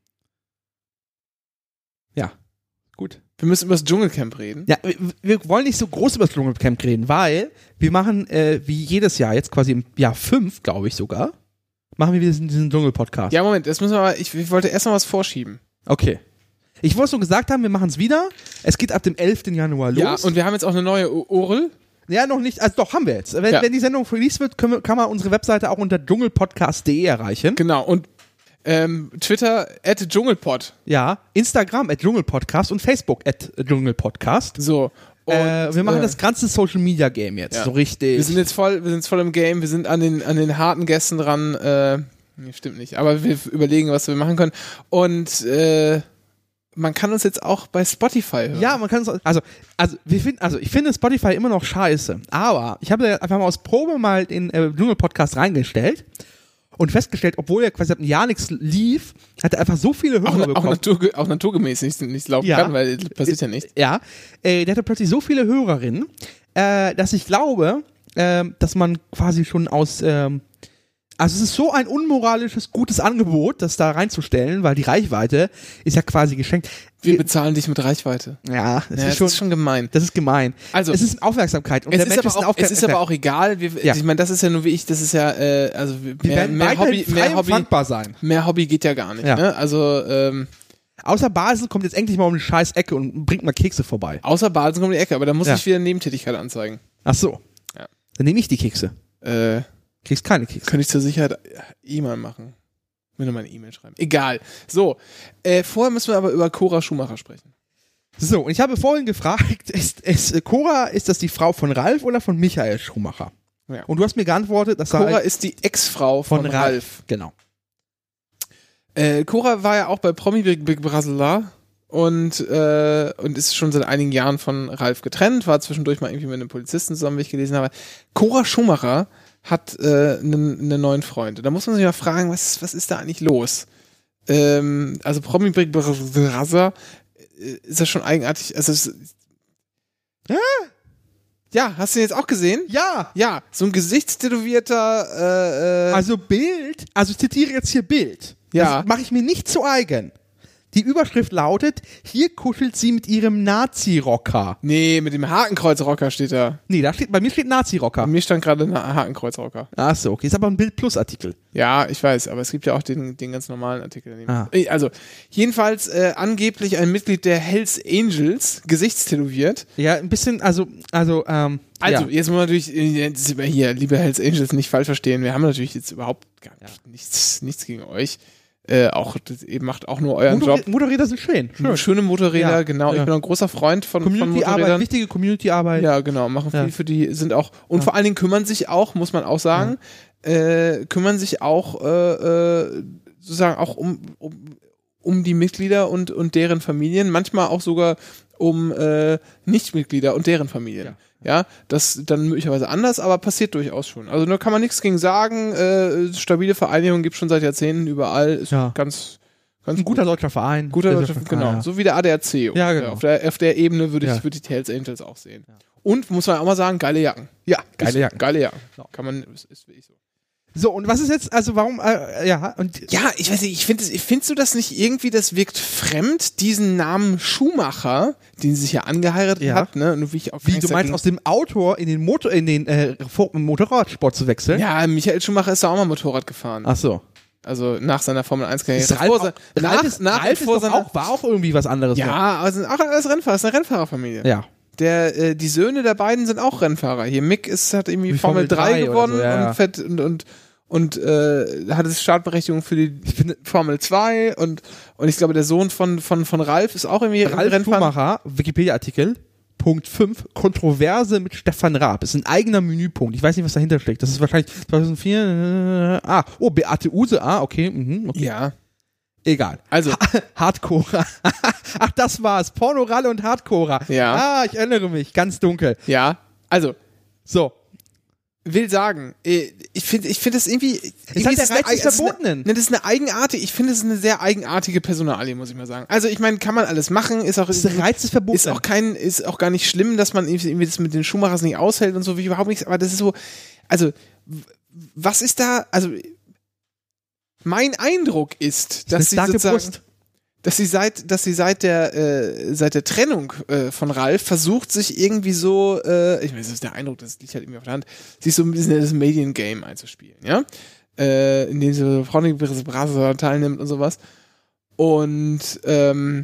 Ja, gut. Wir müssen über das Dschungelcamp reden. Ja, wir, wir wollen nicht so groß über das Dschungelcamp reden, weil wir machen äh, wie jedes Jahr, jetzt quasi im Jahr fünf, glaube ich sogar, machen wir diesen, diesen Dschungel-Podcast. Ja, Moment, das müssen wir mal, ich, ich wollte erst mal was vorschieben. Okay. Ich wollte so gesagt haben, wir machen es wieder. Es geht ab dem elften Januar los. Ja, und wir haben jetzt auch eine neue O- Orel. Ja, noch nicht. Also doch, haben wir jetzt. Wenn, Ja. wenn die Sendung released wird, können wir, kann man unsere Webseite auch unter dschungelpodcast punkt de erreichen. Genau, und ähm, Twitter at Dschungelpod. Ja, Instagram at dschungelpodcast und Facebook at dschungelpodcast. So. Und, äh, wir machen äh, das ganze Social Media Game jetzt, ja. so richtig. Wir sind jetzt voll, wir sind jetzt voll im Game, wir sind an den, an den harten Gästen dran. Äh, nee, stimmt nicht, aber wir überlegen, was wir machen können. Und äh, man kann uns jetzt auch bei Spotify hören. Ja, man kann es, also, also, wir finden, also, ich finde Spotify immer noch scheiße, aber ich habe da einfach mal aus Probe mal den äh, Dschungel-Podcast reingestellt und festgestellt, obwohl er quasi seit einem Jahr nichts lief, hat er einfach so viele Hörer auch, auch, bekommen. naturge auch naturgemäß nicht, nicht laufen Ja. kann, weil passiert ja nichts. Ja, äh, der hatte plötzlich so viele Hörerinnen, äh, dass ich glaube, äh, dass man quasi schon aus, ähm, also es ist so ein unmoralisches, gutes Angebot, das da reinzustellen, weil die Reichweite ist ja quasi geschenkt. Wir bezahlen dich mit Reichweite. Ja, das, Ja, ist, das schon, ist schon gemein. das ist gemein. Also, es ist Aufmerksamkeit und es der ist, Mensch aber ist ein auch, es ist aber Aufmerksamkeit. auch egal. Wir, Ja. Ich meine, das ist ja nur wie ich, das ist ja, äh, also Wir mehr, werden mehr, weiterhin Hobby, frei mehr, Hobby, empfangbar sein. mehr Hobby geht ja gar nicht. Ja. Ne? Also, ähm, Außer Basel kommt jetzt endlich mal um eine scheiß Ecke und bringt mal Kekse vorbei. außer Basel kommt um die Ecke, aber da muss Ja. ich wieder Nebentätigkeit anzeigen. Ach so. Ja. Dann nehme ich die Kekse. Äh, Kriegst keine Kekse. Könnte ich zur Sicherheit E-Mail machen. Mir noch mal eine E-Mail schreiben. Egal. So, äh, vorher müssen wir aber über Cora Schumacher sprechen. So, und ich habe vorhin gefragt, ist, ist Cora, ist das die Frau von Ralf oder von Michael Schumacher? Ja. Und du hast mir geantwortet, dass Cora da ist die Ex-Frau von, von Ralf. Ralf. Genau. Äh, Cora war ja auch bei Promi Big, Big Brother und, äh, und ist schon seit einigen Jahren von Ralf getrennt, war zwischendurch mal irgendwie mit einem Polizisten zusammen, wie ich gelesen habe. Cora Schumacher hat äh, einen, einen neuen Freund. Und da muss man sich mal fragen, was, was ist da eigentlich los? Ähm, also Promi Big Brother äh, ist das schon eigenartig, also es, Ja? ja, hast du den jetzt auch gesehen? Ja. Ja, so ein gesichtstätowierter äh, äh, Also Bild, also ich zitiere jetzt hier Bild. Ja. Das mache ich mir nicht zu eigen. Die Überschrift lautet, hier kuschelt sie mit ihrem Nazi-Rocker. nee, mit dem Hakenkreuzrocker steht da. Nee, da steht, bei mir steht Bei Nazi-Rocker. mir stand gerade ein Hakenkreuzrocker. Ach so, okay, ist aber ein Bild-Plus-Artikel. Ja, ich weiß, aber es gibt ja auch den, den ganz normalen Artikel daneben. Ah. Äh, Also, jedenfalls äh, angeblich ein Mitglied der Hells Angels, gesichtstätowiert. Ja, ein bisschen, also, also, ähm, Also, ja. jetzt muss man natürlich, äh, jetzt sind wir hier, liebe Hells Angels, nicht falsch verstehen. Wir haben natürlich jetzt überhaupt gar nicht, nichts, nichts gegen euch. Äh, auch, das, ihr macht auch nur euren Motor- Job. Motorräder sind schön. schön. Schöne Motorräder, Ja, genau. ja. Ich bin ein großer Freund von, von Community-Arbeit, Motorrädern. wichtige Community-Arbeit. Ja, genau, machen viel Ja. für die, sind auch, und Ja. vor allen Dingen kümmern sich auch, muss man auch sagen, äh, kümmern sich auch, äh, äh, sozusagen auch um, um, um die Mitglieder und, und deren Familien, manchmal auch sogar um äh, Nichtmitglieder und deren Familien. Ja. Ja, das dann möglicherweise anders, aber passiert durchaus schon. Also da kann man nichts gegen sagen. Äh, stabile Vereinigung gibt es schon seit Jahrzehnten überall. Ist Ja. ganz, ganz Ein guter deutscher Verein. guter Sehr, deutscher, sehr- genau. ja. So wie der A D A C. Ja, genau. Auf der, auf der Ebene würde ich, Ja. würde ich die Hells Angels auch sehen. Und muss man auch mal sagen, geile Jacken. Ja, geile Ist- Jacken. Geile Jacken. Ja. Kann man, ist, ist wirklich so. So, und was ist jetzt, also warum, äh, ja, und Ja, ich weiß nicht, ich finde, findest du das nicht irgendwie, das wirkt fremd, diesen Namen Schumacher, den sie sich ja angeheiratet Ja. hat, ne? Und wie ich auch gar wie nichts du meinst, dagegen- aus dem Autor in den Motor, in den äh, Vor- Motorradsport zu wechseln? Ja, Michael Schumacher ist da auch mal Motorrad gefahren. Ach so. Also nach seiner Formel eins Karriere. Ist Ralf Davor auch, sein- Ralf nach, ist, nach Ralf und vor ist doch seiner, auch, war auch irgendwie was anderes. ja, aber sind auch alles Rennfahrer, ist eine Rennfahrerfamilie. noch. Ja. Der, äh, die Söhne der beiden sind auch Rennfahrer. Hier Mick ist, hat irgendwie Wie Formel, Formel drei drei oder gewonnen so, ja, ja. und fett und, und, und äh, hat es Startberechtigung für die Formel zwei und, und ich glaube, der Sohn von, von, von Ralf ist auch irgendwie Ralf Rennfahrer. Schumacher, Wikipedia-Artikel, Punkt fünf, Kontroverse mit Stefan Raab. Ist ein eigener Menüpunkt. Ich weiß nicht, was dahinter steckt. Das ist wahrscheinlich zweitausendvier. Äh, ah, oh, Beate Use. Ah, okay. Mhm, okay. Ja, Egal. also, Hardcore. Ach, das war's. Pornoralle und Hardcore. Ja. Ah, ich erinnere mich. Ganz dunkel. ja, also, So. will sagen, äh, ich finde ich finde das irgendwie. Ist irgendwie halt der es eine Reiz des eig- es ist Verbotenen. Eine, ne, das ist eine eigenartige, ich finde es ist eine sehr eigenartige Personalie, muss ich mal sagen. Also ich meine, kann man alles machen, ist auch Das ist der Reiz des Verboten. ist auch kein, ist auch gar nicht schlimm, dass man irgendwie irgendwie das mit den Schumachers nicht aushält und so, wie überhaupt nichts, aber das ist so, also w- was ist da, also mein Eindruck ist, dass eine sie starke sozusagen, Brust. dass sie seit, dass sie seit der, äh, seit der Trennung äh, von Ralf versucht, sich irgendwie so, äh, ich weiß, das ist der Eindruck, das liegt halt irgendwie auf der Hand, sich so ein bisschen in das Mediengame einzuspielen, ja. äh, in dem sie Frauenbrase teilnimmt und sowas. Und ähm,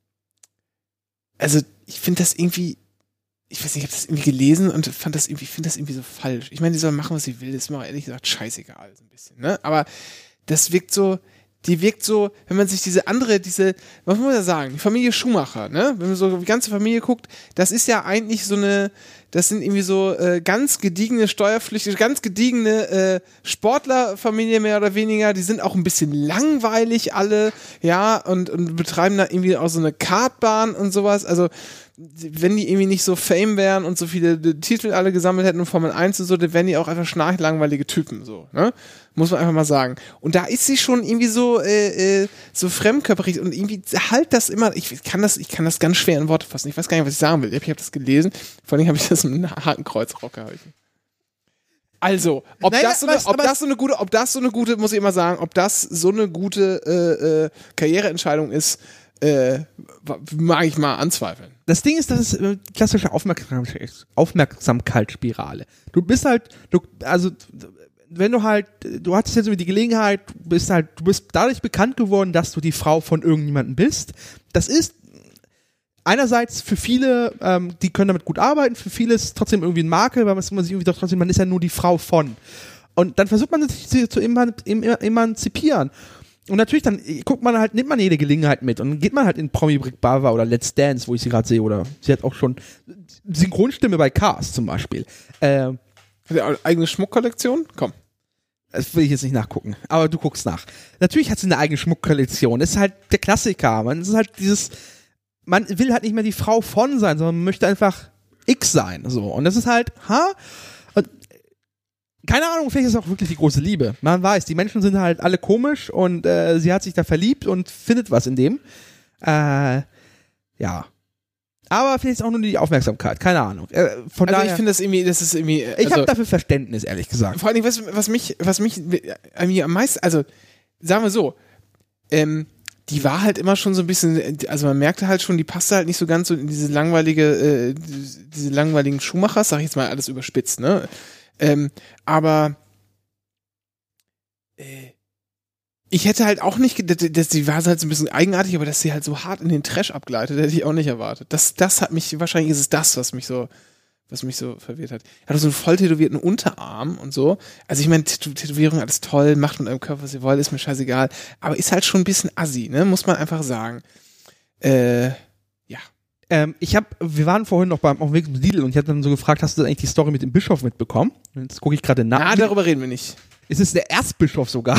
also ich finde das irgendwie, ich weiß nicht, ich habe das irgendwie gelesen und fand das irgendwie, finde das irgendwie so falsch. Ich meine, die soll machen, was sie will, das ist mir auch ehrlich gesagt scheißegal, so ein bisschen, ne? Aber das wirkt so, die wirkt so, wenn man sich diese andere, diese, was muss man da sagen, die Familie Schumacher, ne? Wenn man so die ganze Familie guckt, das ist ja eigentlich so eine, das sind irgendwie so äh, ganz gediegene Steuerpflichtige, ganz gediegene äh, Sportlerfamilie mehr oder weniger, die sind auch ein bisschen langweilig alle, ja, und, und betreiben da irgendwie auch so eine Kartbahn und sowas, also wenn die irgendwie nicht so Fame wären und so viele Titel alle gesammelt hätten und Formel eins und so, dann wären die auch einfach schnarchlangweilige Typen, so, ne? Muss man einfach mal sagen. Und da ist sie schon irgendwie so, äh, äh, so fremdkörperig und irgendwie halt das immer, ich kann das, ich kann das ganz schwer in Worte fassen. Ich weiß gar nicht, was ich sagen will. Ich habe das gelesen, vor allem habe ich das mit einem Hakenkreuzrock gehalten. Also, ob, naja, das so eine, ob das so eine gute, ob das so eine gute, muss ich immer sagen, ob das so eine gute äh, äh, Karriereentscheidung ist, äh, mag ich mal anzweifeln. Das Ding ist, das ist eine klassische Aufmerksam- Aufmerksamkeitsspirale. Du bist halt, du, also wenn du halt, du hattest jetzt irgendwie die Gelegenheit, du bist halt, du bist dadurch bekannt geworden, dass du die Frau von irgendjemandem bist. Das ist einerseits für viele, ähm, die können damit gut arbeiten, für viele ist es trotzdem irgendwie ein Makel, weil man sich irgendwie doch trotzdem, man ist ja nur die Frau von. Und dann versucht man sich zu emanzipieren. Und natürlich, dann guckt man halt, nimmt man jede Gelegenheit mit und dann geht man halt in Promi Big Brother oder Let's Dance, wo ich sie gerade sehe, oder sie hat auch schon Synchronstimme bei Cars zum Beispiel. Äh, Hat er eine eigene Schmuckkollektion? Komm. Das will ich jetzt nicht nachgucken, aber du guckst nach. Natürlich hat sie eine eigene Schmuckkollektion. Das ist halt der Klassiker. Man ist halt dieses, man will halt nicht mehr die Frau von sein, sondern man möchte einfach X sein. So. Und das ist halt, ha? Und keine Ahnung, vielleicht ist es auch wirklich die große Liebe. Man weiß, die Menschen sind halt alle komisch und äh, sie hat sich da verliebt und findet was in dem. Äh, ja. Aber vielleicht ist auch nur die Aufmerksamkeit, keine Ahnung. Äh, von also daher, ich finde das irgendwie, das ist irgendwie. Also, ich habe dafür Verständnis, ehrlich gesagt. Vor allem, was, was mich, was mich irgendwie am meisten, also sagen wir so, ähm, die war halt immer schon so ein bisschen, also man merkte halt schon, die passte halt nicht so ganz so in diese langweilige, äh, diese langweiligen Schuhmachers, sag ich jetzt mal alles überspitzt, ne? Ähm, aber äh, ich hätte halt auch nicht, dass die war halt so ein bisschen eigenartig, aber dass sie halt so hart in den Trash abgleitet, hätte ich auch nicht erwartet. Das, das hat mich, wahrscheinlich ist es das, was mich so, was mich so verwirrt hat. Er hat so einen voll tätowierten Unterarm und so. Also ich meine, Tätowierung, alles toll, macht mit eurem Körper, was ihr wollt, ist mir scheißegal. Aber ist halt schon ein bisschen assi, ne, muss man einfach sagen. Äh, ja. Ähm, ich hab, wir waren vorhin noch beim, auf dem Weg zum Lidl und ich habe dann so gefragt, hast du eigentlich die Story mit dem Bischof mitbekommen? Jetzt gucke ich gerade nach. Na, darüber reden wir nicht. Es ist der Erzbischof sogar.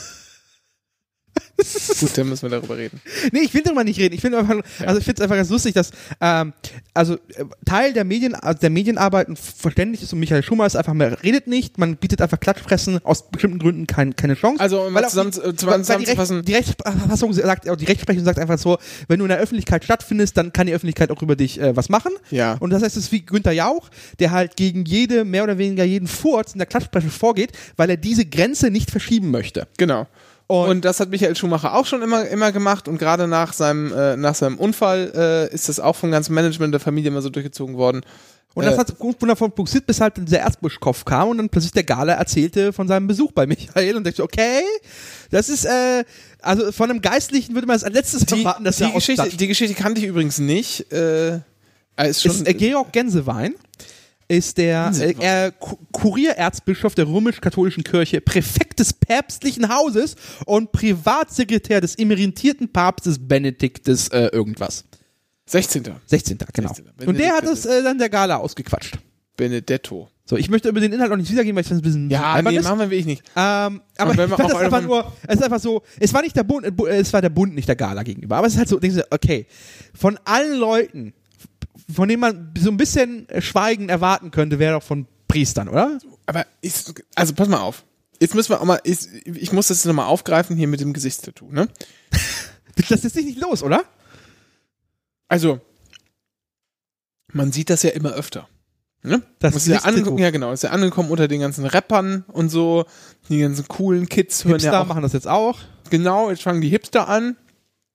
Gut, dann müssen wir darüber reden. Nee, ich will darüber nicht reden. Ich finde einfach, also ich finde es einfach ganz lustig, dass ähm, also äh, Teil der Medien, also der Medienarbeit verständlich ist und Michael Schumacher ist einfach, man redet nicht, man bietet einfach Klatschfressen aus bestimmten Gründen kein, keine Chance. Also um mal zusammen, die, zusammen, zusammenzufassen. Die, Recht, die Rechtsfassung sagt, die Rechtsprechung sagt einfach so, wenn du in der Öffentlichkeit stattfindest, dann kann die Öffentlichkeit auch über dich äh, was machen. Ja. Und das heißt, es ist wie Günther Jauch, der halt gegen jede, mehr oder weniger jeden Furz in der Klatschpresse vorgeht, weil er diese Grenze nicht verschieben möchte. Genau. Und, und das hat Michael Schumacher auch schon immer, immer gemacht und gerade nach seinem, äh, nach seinem Unfall äh, ist das auch vom ganzen Management der Familie immer so durchgezogen worden. Und das äh, hat wundervoll funktioniert, bis halt dieser Erzbischkopf kam und dann plötzlich der Gala erzählte von seinem Besuch bei Michael und dachte, okay, das ist, äh, also von einem Geistlichen würde man es als letztes die, erwarten, dass die er Geschichte, die Geschichte kannte ich übrigens nicht. Äh, ist schon ist, äh, Georg Gänsewein ist der äh, äh, Kuriererzbischof der römisch-katholischen Kirche, Präfekt des päpstlichen Hauses und Privatsekretär des emeritierten Papstes Benediktes äh, irgendwas. sechzehnten sechzehnten, genau. sechzehnten. Und der hat es äh, dann der Gala ausgequatscht. Benedetto. So, ich möchte über den Inhalt auch nicht wiedergehen, weil ich das ein bisschen ja, nee, ist. machen wir wirklich nicht. Ähm, aber ich fand das einfach nur, es ist einfach so, es war nicht der Bund, es war der Bund, nicht der Gala gegenüber, aber es ist halt so, denkst du, okay, von allen Leuten, von denen man so ein bisschen Schweigen erwarten könnte, wäre doch von Priestern, oder? Aber ist, also pass mal auf. Jetzt müssen wir auch mal, ist, ich muss das nochmal aufgreifen hier mit dem Gesichtstattoo, ne? Das ist nicht los, oder? Also, man sieht das ja immer öfter. Ne? Das ist ja angekommen, ja genau, ist ja angekommen unter den ganzen Rappern und so, die ganzen coolen Kids hören Hipster ja auch, machen das jetzt auch. Genau, jetzt fangen die Hipster an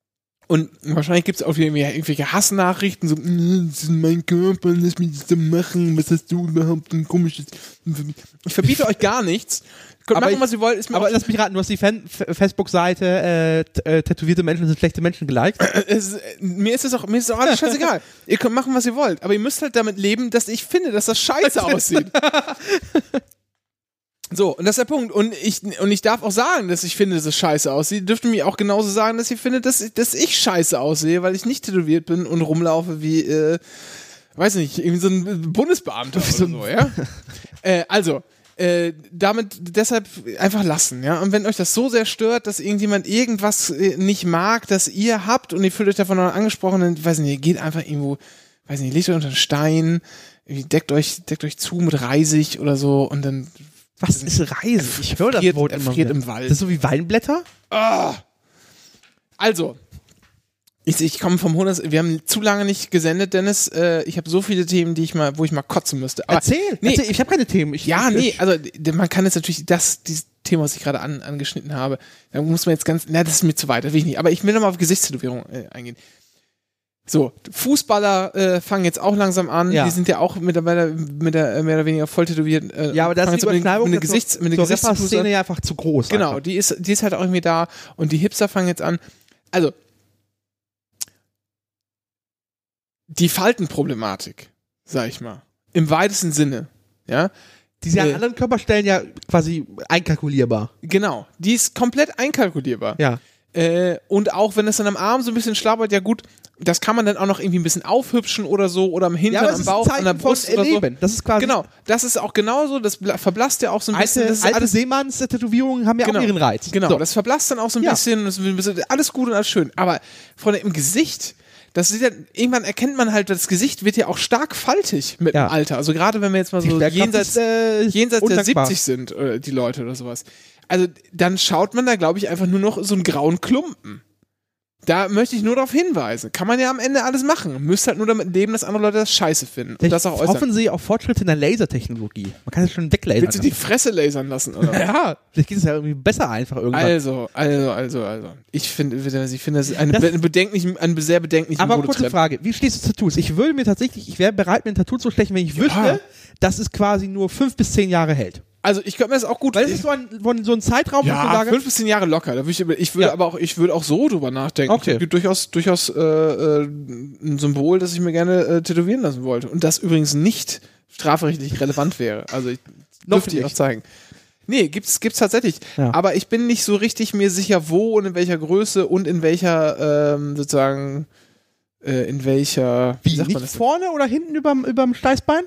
Und wahrscheinlich gibt es auch wieder irgendwelche Hassnachrichten, so, das ist mein Körper, lass mich das so machen, was hast du überhaupt ein komisches... Ich verbiete euch gar nichts. Könnt aber machen, ich, was ihr wollt. Ist mir aber lass mich raten, du hast die Fan- F- Facebook-Seite äh, t- äh, tätowierte Menschen sind schlechte Menschen geliked. es, mir ist es auch, mir ist es auch alles scheißegal. Ihr könnt machen, was ihr wollt, aber ihr müsst halt damit leben, dass ich finde, dass das scheiße aussieht. So, und das ist der Punkt. Und ich, und ich darf auch sagen, dass ich finde, dass es scheiße aussieht. Ihr dürft mir auch genauso sagen, dass ihr findet, dass, ich- dass ich scheiße aussehe, weil ich nicht tätowiert bin und rumlaufe wie, äh, weiß nicht, irgendwie so ein Bundesbeamter oder so, ja? äh, also, äh, damit deshalb einfach lassen, ja? Und wenn euch das so sehr stört, dass irgendjemand irgendwas äh, nicht mag, das ihr habt und ihr fühlt euch davon noch angesprochen, dann, weiß nicht, ihr geht einfach irgendwo, weiß nicht, legt euch unter einen Stein, irgendwie deckt euch, deckt euch zu mit Reisig oder so und dann Was ist Reisig? Ich höre das friert, Wort immer friert wieder. im Wald. Das ist so wie Weinblätter? Ah. Also, ich, ich komme vom Hundes. Wir haben zu lange nicht gesendet, Dennis. Äh, ich habe so viele Themen, die ich mal, wo ich mal kotzen müsste. Aber, Erzähl, nee, erzähl. Ich habe keine Themen. Ich, ja, ich, nee, also d- man kann jetzt natürlich das, dieses Thema, was ich gerade an, angeschnitten habe, da muss man jetzt ganz, na, das ist mir zu weit, das will ich nicht. Aber ich will nochmal auf Gesichtstätowierung äh, eingehen. So, Fußballer äh, fangen jetzt auch langsam an. Ja. Die sind ja auch mittlerweile mit der, mehr oder weniger voll tätowiert. Äh, Ja, aber da fangen ist die jetzt mit, Überschneidung mit, zur- der Gesichts, mit der zur Gesichtstattoo Rapper-Szene ja einfach zu groß. Genau, einfach. die ist, die ist halt auch irgendwie da und die Hipster fangen jetzt an. Also, die Faltenproblematik, sag ich mal, im weitesten Sinne, ja, Die sind ja äh, an anderen Körperstellen ja quasi einkalkulierbar. genau, die ist komplett einkalkulierbar. Ja. Äh, und auch wenn es dann am Arm so ein bisschen schlabbert, ja gut, das kann man dann auch noch irgendwie ein bisschen aufhübschen oder so oder am Hintern, Ja, aber es am ist ein Bauch, Zeichen an der Brust von oder so. Erleben. Das ist quasi Genau, das ist auch genauso, das bla- verblasst ja auch so ein bisschen. alte, Das ist alte alles Seemanns-Tätowierungen haben ja Genau. auch ihren Reiz. Genau, So. das verblasst dann auch so ein Ja. bisschen, das ist ein bisschen, alles gut und alles schön. Aber von der, im Gesicht, das sieht ja, irgendwann erkennt man halt, das Gesicht wird ja auch stark faltig mit Ja. dem Alter. Also gerade wenn wir jetzt mal Die so Schwerkraft jenseits, ist, äh, jenseits der undankbar. siebzig sind, äh, die Leute oder sowas. Also dann schaut man da, glaube ich, einfach nur noch so einen grauen Klumpen. Da möchte ich nur darauf hinweisen. Kann man ja am Ende alles machen. Müsst halt nur damit leben, dass andere Leute das scheiße finden. Und Vielleicht das auch äußern. hoffen sie auf Fortschritte in der Lasertechnologie. Man kann es schon weglasern. Willst du die Fresse lasern lassen, oder was? ja, vielleicht geht es ja irgendwie besser einfach irgendwann. Also, also, also, also. Ich finde, ich finde, das ist eine, Das- be- bedenklich, ein sehr bedenklichen Aber kurze Modetrend. Frage, wie stehst du zu Tattoos? Ich würde mir tatsächlich, ich wäre bereit, mir ein Tattoo zu stechen, wenn ich wüsste, dass es quasi nur fünf bis zehn Jahre hält. Also, ich könnte mir das auch gut. Weil es ist so ein, so ein Zeitraum, wo ich mir ja, sage, fünf bis zehn Jahre locker. Da würde ich, über- ich würde Ja. aber auch, ich würde auch so drüber nachdenken. Okay. Es gibt durchaus, durchaus äh, äh, ein Symbol, das ich mir gerne äh, tätowieren lassen wollte. Und das übrigens nicht strafrechtlich relevant wäre. Also ich Noch dürfte ich auch nicht. zeigen. Nee, gibt's, gibt's tatsächlich. Ja. Aber ich bin nicht so richtig mir sicher, wo und in welcher Größe und in welcher, ähm, sozusagen, äh, in welcher, wie, sagt nicht man das? vorne oder hinten überm, überm Steißbein?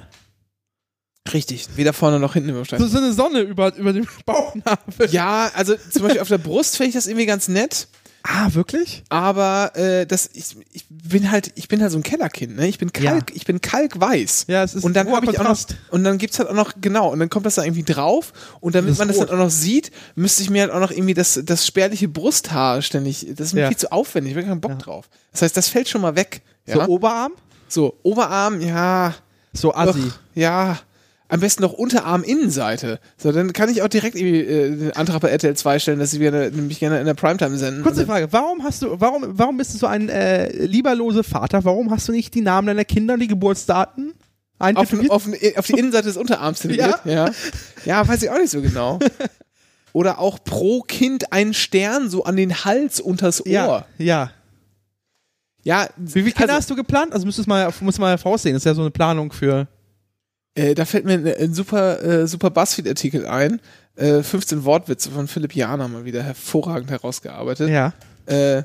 Richtig, weder vorne noch hinten im Stein. So, so eine Sonne über, über dem Bauchnabel. Ja, also zum Beispiel auf der Brust finde ich das irgendwie ganz nett. Ah, wirklich? Aber äh, das, ich, ich bin halt, ich bin halt so ein Kellerkind, ne? Ich bin Kalk, ich bin kalkweiß. Ja, es ist und dann hoher habe ich auch noch, Kontrast. und dann gibt's halt auch noch, genau, und dann kommt das da irgendwie drauf und damit Das ist man das rot. dann auch noch sieht, müsste ich mir halt auch noch irgendwie das, das spärliche Brusthaar ständig, das ist mir Ja. viel zu aufwendig, ich habe keinen Bock Ja. drauf. Das heißt, das fällt schon mal weg. So Ja? Oberarm? So, Oberarm, ja, So assi. ugh, ja, am besten noch Unterarm-Innenseite. So, dann kann ich auch direkt irgendwie, äh, den Antrag bei R T L zwei stellen, dass sie mir nämlich gerne in der Primetime senden. Kurze Und dann- Frage, warum hast du, warum, warum bist du so ein äh, lieberloser Vater? Warum hast du nicht die Namen deiner Kinder und die Geburtsdaten Auf, eintätowiert? auf, auf die Innenseite des Unterarms tätowiert. Ja? ja. Ja, weiß ich auch nicht so genau. Oder auch pro Kind ein Stern so an den Hals unters Ohr. Ja, ja. Ja, Wie viele Kinder also, hast du geplant? Also müsstest mal, muss mal voraussehen. Das ist ja so eine Planung für. äh, da fällt mir ein, ein super, äh, super Buzzfeed-Artikel ein. Äh, fünfzehn Wortwitze von Philipp Jahner mal wieder hervorragend herausgearbeitet. Ja. Äh,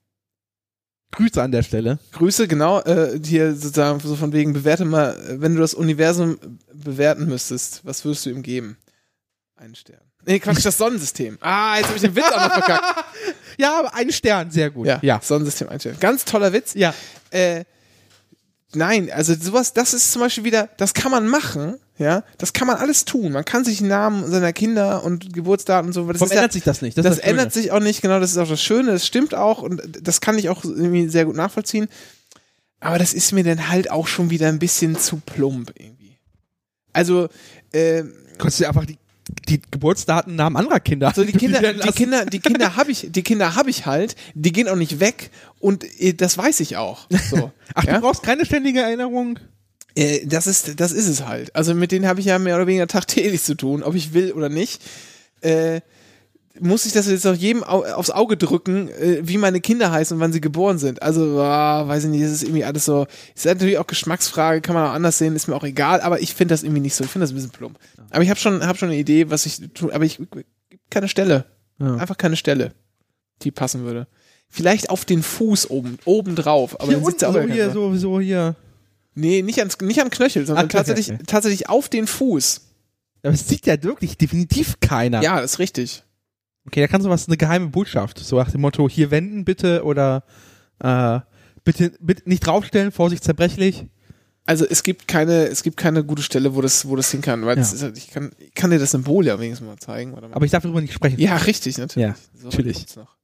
Grüße an der Stelle. Grüße, genau, äh, hier sozusagen so von wegen, bewerte mal, wenn du das Universum bewerten müsstest, was würdest du ihm geben? Einen Stern. Nee, Quatsch, das Sonnensystem. Ah, jetzt habe ich den Witz auch noch verkackt. Ja, aber ein Stern, sehr gut. Ja, ja. Sonnensystem einstellen. Ganz toller Witz. Ja. Äh, nein, also sowas, das ist zum Beispiel wieder, das kann man machen, ja, das kann man alles tun. Man kann sich Namen seiner Kinder und Geburtsdaten und so, das, Warum ist ja, ändert sich das nicht? das, ist das Schöne. ändert sich auch nicht, genau, das ist auch das Schöne, das stimmt auch und das kann ich auch irgendwie sehr gut nachvollziehen. Aber das ist mir dann halt auch schon wieder ein bisschen zu plump irgendwie. Also, äh, Konntest du einfach die die Geburtsdatennamen anderer Kinder. Also die Kinder, die Kinder, die Kinder habe ich, die Kinder habe ich halt, die gehen auch nicht weg und äh, das weiß ich auch. So. Ach, ja? Du brauchst keine ständige Erinnerung? Äh, das ist, das ist es halt. Also mit denen habe ich ja mehr oder weniger tagtäglich zu tun, ob ich will oder nicht. Äh, muss ich das jetzt auch jedem au- aufs Auge drücken, äh, wie meine Kinder heißen und wann sie geboren sind. Also, ah, weiß ich nicht, das ist irgendwie alles so, ist natürlich auch Geschmacksfrage, kann man auch anders sehen, ist mir auch egal, aber ich finde das irgendwie nicht so, ich finde das ein bisschen plump. Aber ich habe schon, hab schon eine Idee, was ich tue, aber ich, keine Stelle. Ja. Einfach keine Stelle, die passen würde. Vielleicht auf den Fuß oben, oben drauf, aber Hier dann sitzt unten, ja auch so wieder hier, so, so hier. Nee, nicht, ans, nicht an Knöchel, sondern Ah, Knöchel, tatsächlich, okay. tatsächlich auf den Fuß. Aber es sieht ja wirklich definitiv keiner. Ja, ist richtig. Okay, da kann sowas eine geheime Botschaft. So nach dem Motto, hier wenden bitte oder äh, bitte, bitte nicht draufstellen, Vorsicht zerbrechlich. Also es gibt keine, es gibt keine gute Stelle, wo das, wo das hin kann, weil Ja. das ist, halt- ich kann, ich kann dir das Symbol ja wenigstens mal zeigen. Warte mal. Aber ich darf darüber nicht sprechen. Ja, richtig, natürlich. Ja, So weit natürlich. kommt's noch.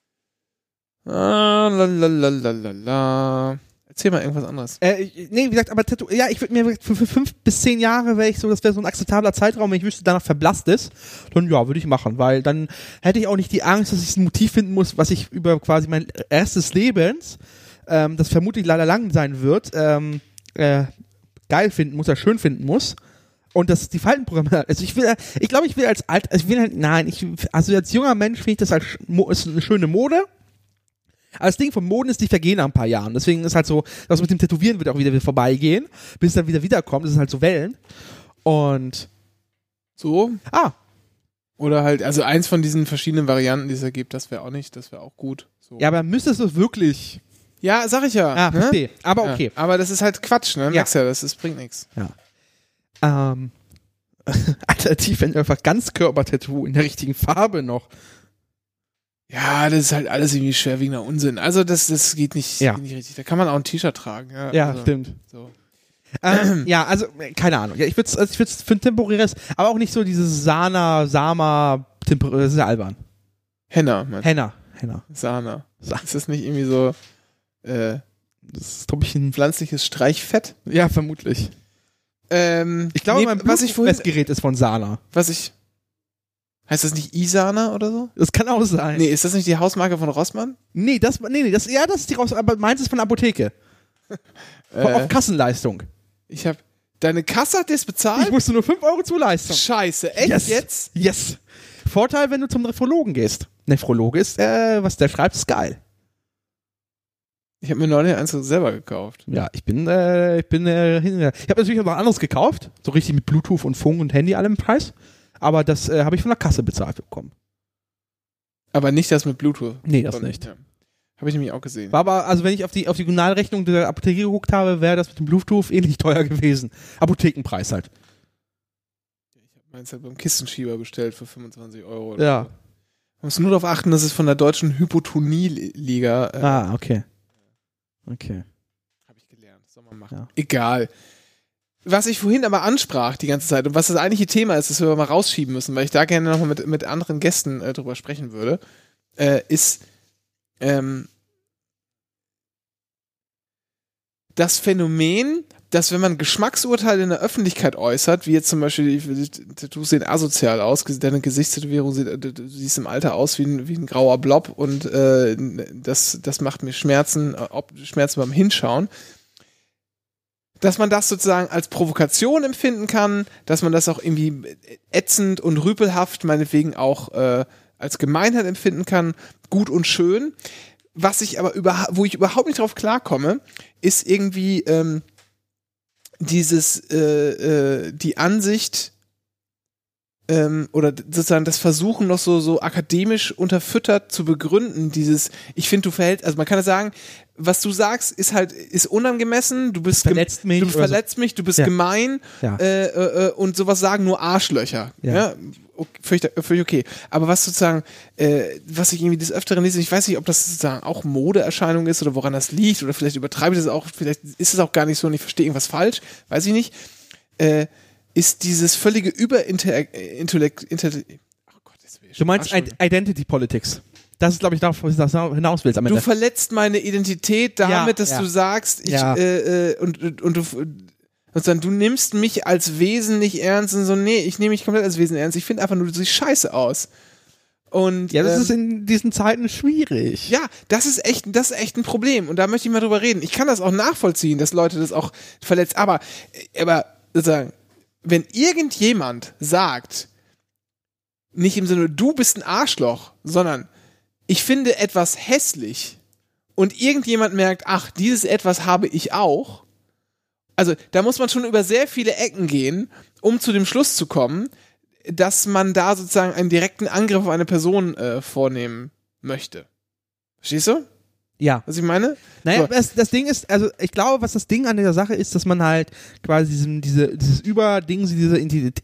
Ah, lalalala. Erzähl mal irgendwas anderes. Äh, ich- nee, wie gesagt, aber Tattoo, ja, ich würde mir für, für fünf bis zehn Jahre wäre ich so, das wäre so ein akzeptabler Zeitraum, wenn ich wüsste, danach verblasst ist, dann ja, würde ich machen, weil dann hätte ich auch nicht die Angst, dass ich ein Motiv finden muss, was ich über quasi mein erstes Lebens, ähm, das vermutlich leider lang sein wird, ähm, äh, geil finden muss, oder schön finden muss. Und das die Faltenprogramme, also ich will, ich glaube, ich will als alt, also ich will halt, nein, ich, also als junger Mensch finde ich das als Mo- ist eine schöne Mode. Aber das Ding von Moden ist, die vergehen nach ein paar Jahren. Deswegen ist halt so, das mit dem Tätowieren wird auch wieder, wieder vorbeigehen, bis es dann wieder wiederkommt. Das ist halt so Wellen. Und, So? ah, Oder halt, also eins von diesen verschiedenen Varianten, die es ergibt, das wäre auch nicht, das wäre auch gut. So. ja, aber müsstest du es wirklich? Ja, sag ich ja. Ah, ne? verstehe. Aber okay. Ja, aber das ist halt Quatsch, ne? Ja. Merkst ja, das, das bringt nichts. Ähm, alternativ, wenn einfach Ganzkörper-Tattoo in der richtigen Farbe noch. Ja, das ist halt alles irgendwie schwerwiegender Unsinn. Also das, das geht nicht, Ja. geht nicht richtig. Da kann man auch ein T-Shirt tragen. Ja, Ja, also, stimmt. So. Ähm, ja, also, äh, keine Ahnung. Ja, ich würde es also ich würd's für ein temporäres, aber auch nicht so dieses Sana, Sama, temporär, das ist ja albern. Henna, meinst du? Henna. Henna. Sana. Sa- Ist das nicht irgendwie so äh, Das ist, glaube ich, ein. pflanzliches Streichfett? Ja, vermutlich. Ähm, Ich glaube, nee, mein was ich vorhin, Messgerät ist von Sana. was ich, heißt das nicht Isana oder so? Das kann auch sein. Nee, ist das nicht die Hausmarke von Rossmann? Nee, das, nee, nee, das, ja, das ist die raus, aber meins ist von der Apotheke. Äh, Auf Kassenleistung. ich hab, deine Kasse hat das Ich bezahlt? musste nur fünf Euro Zuleistung. Scheiße, echt Yes. jetzt? Yes. Vorteil, wenn du zum Nephrologen gehst. Nephrologe ist, äh, was der schreibt, ist geil. Ich habe mir neulich eins selber gekauft. Ja, ich bin, äh, ich bin, äh, hin- ich habe natürlich auch noch anderes gekauft. So richtig mit Bluetooth und Funk und Handy allem im Preis. Aber das äh, habe ich von der Kasse bezahlt bekommen. Aber nicht das mit Bluetooth. Nee, das Von- nicht. Ja. Habe ich nämlich auch gesehen. War aber, also wenn ich auf die, auf die Regionalrechnung der Apotheke geguckt habe, wäre das mit dem Bluetooth ähnlich teuer gewesen. Apothekenpreis halt. Meins halt beim Kistenschieber bestellt für fünfundzwanzig Euro. Oder Ja. so. Man muss nur darauf achten, dass es von der deutschen Hypotonie-Liga äh, Ah, okay. Okay. habe ich gelernt. Soll man machen. Ja. Egal. Was ich vorhin aber ansprach die ganze Zeit und was das eigentliche Thema ist, das wir mal rausschieben müssen, weil ich da gerne nochmal mit, mit anderen Gästen äh, drüber sprechen würde, äh, ist ähm, das Phänomen, dass wenn man Geschmacksurteile in der Öffentlichkeit äußert, wie jetzt zum Beispiel, die Tattoos sehen asozial aus, deine Gesichtstätowierung sieht, du, du siehst im Alter aus wie ein, wie ein grauer Blob und äh, das, das macht mir Schmerzen, ob, Schmerzen beim Hinschauen, dass man das sozusagen als Provokation empfinden kann, dass man das auch irgendwie ätzend und rüpelhaft, meinetwegen auch äh, als Gemeinheit empfinden kann, gut und schön. Was ich aber über, wo ich überhaupt nicht drauf klarkomme, ist irgendwie ähm, dieses, äh, äh, die Ansicht ähm, oder sozusagen das Versuchen noch so, so akademisch unterfüttert zu begründen, dieses, ich finde, du verhältst, also man kann ja sagen, was du sagst, ist halt, ist unangemessen, du bist, Verletzt gem- mich du oder verletzt mich, du bist Ja. gemein, Ja. äh, äh, und sowas sagen nur Arschlöcher. Ja. Ja. Okay, völlig, völlig okay. Aber was sozusagen, äh, was ich irgendwie des Öfteren lese, ich weiß nicht, ob das sozusagen auch Modeerscheinung ist oder woran das liegt oder vielleicht übertreibe ich das auch, vielleicht ist es auch gar nicht so und ich verstehe irgendwas falsch, weiß ich nicht, äh, ist dieses völlige Überintellekt, Intellekt, oh Gott, das will ich Du meinst schon- Id- Identity Politics. Das ist, glaube ich, darauf, was du hinaus willst am Du Ende. verletzt meine Identität damit, Ja, dass ja. du sagst, ich, Ja. äh, äh, und, und, und du, Sondern du nimmst mich als Wesen nicht ernst und so, nee, ich nehme mich komplett als Wesen ernst. Ich finde einfach nur, du siehst scheiße aus. Und, ja, das ähm, ist in diesen Zeiten schwierig. Ja, das ist echt, das ist echt ein Problem. Und da möchte ich mal drüber reden. Ich kann das auch nachvollziehen, dass Leute das auch verletzt. Aber, aber sozusagen, wenn irgendjemand sagt, nicht im Sinne, du bist ein Arschloch, sondern ich finde etwas hässlich und irgendjemand merkt, ach, dieses etwas habe ich auch. Also, da muss man schon über sehr viele Ecken gehen, um zu dem Schluss zu kommen, dass man da sozusagen einen direkten Angriff auf eine Person äh, vornehmen möchte. Verstehst du? Ja. Was ich meine? Naja, So. das, das Ding ist, also ich glaube, was das Ding an dieser Sache ist, dass man halt quasi diesen, diese, dieses Überding, diese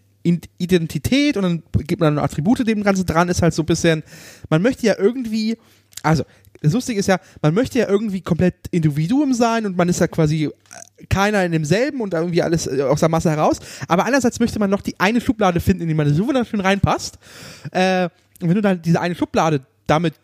Identität und dann gibt man dann Attribute dem Ganzen dran, ist halt so ein bisschen, man möchte ja irgendwie, also das Lustige ist ja, man möchte ja irgendwie komplett Individuum sein und man ist ja quasi keiner in demselben und irgendwie alles aus der Masse heraus, aber einerseits möchte man noch die eine Schublade finden, in die man so wunderschön reinpasst, äh, und wenn du dann diese eine Schublade damit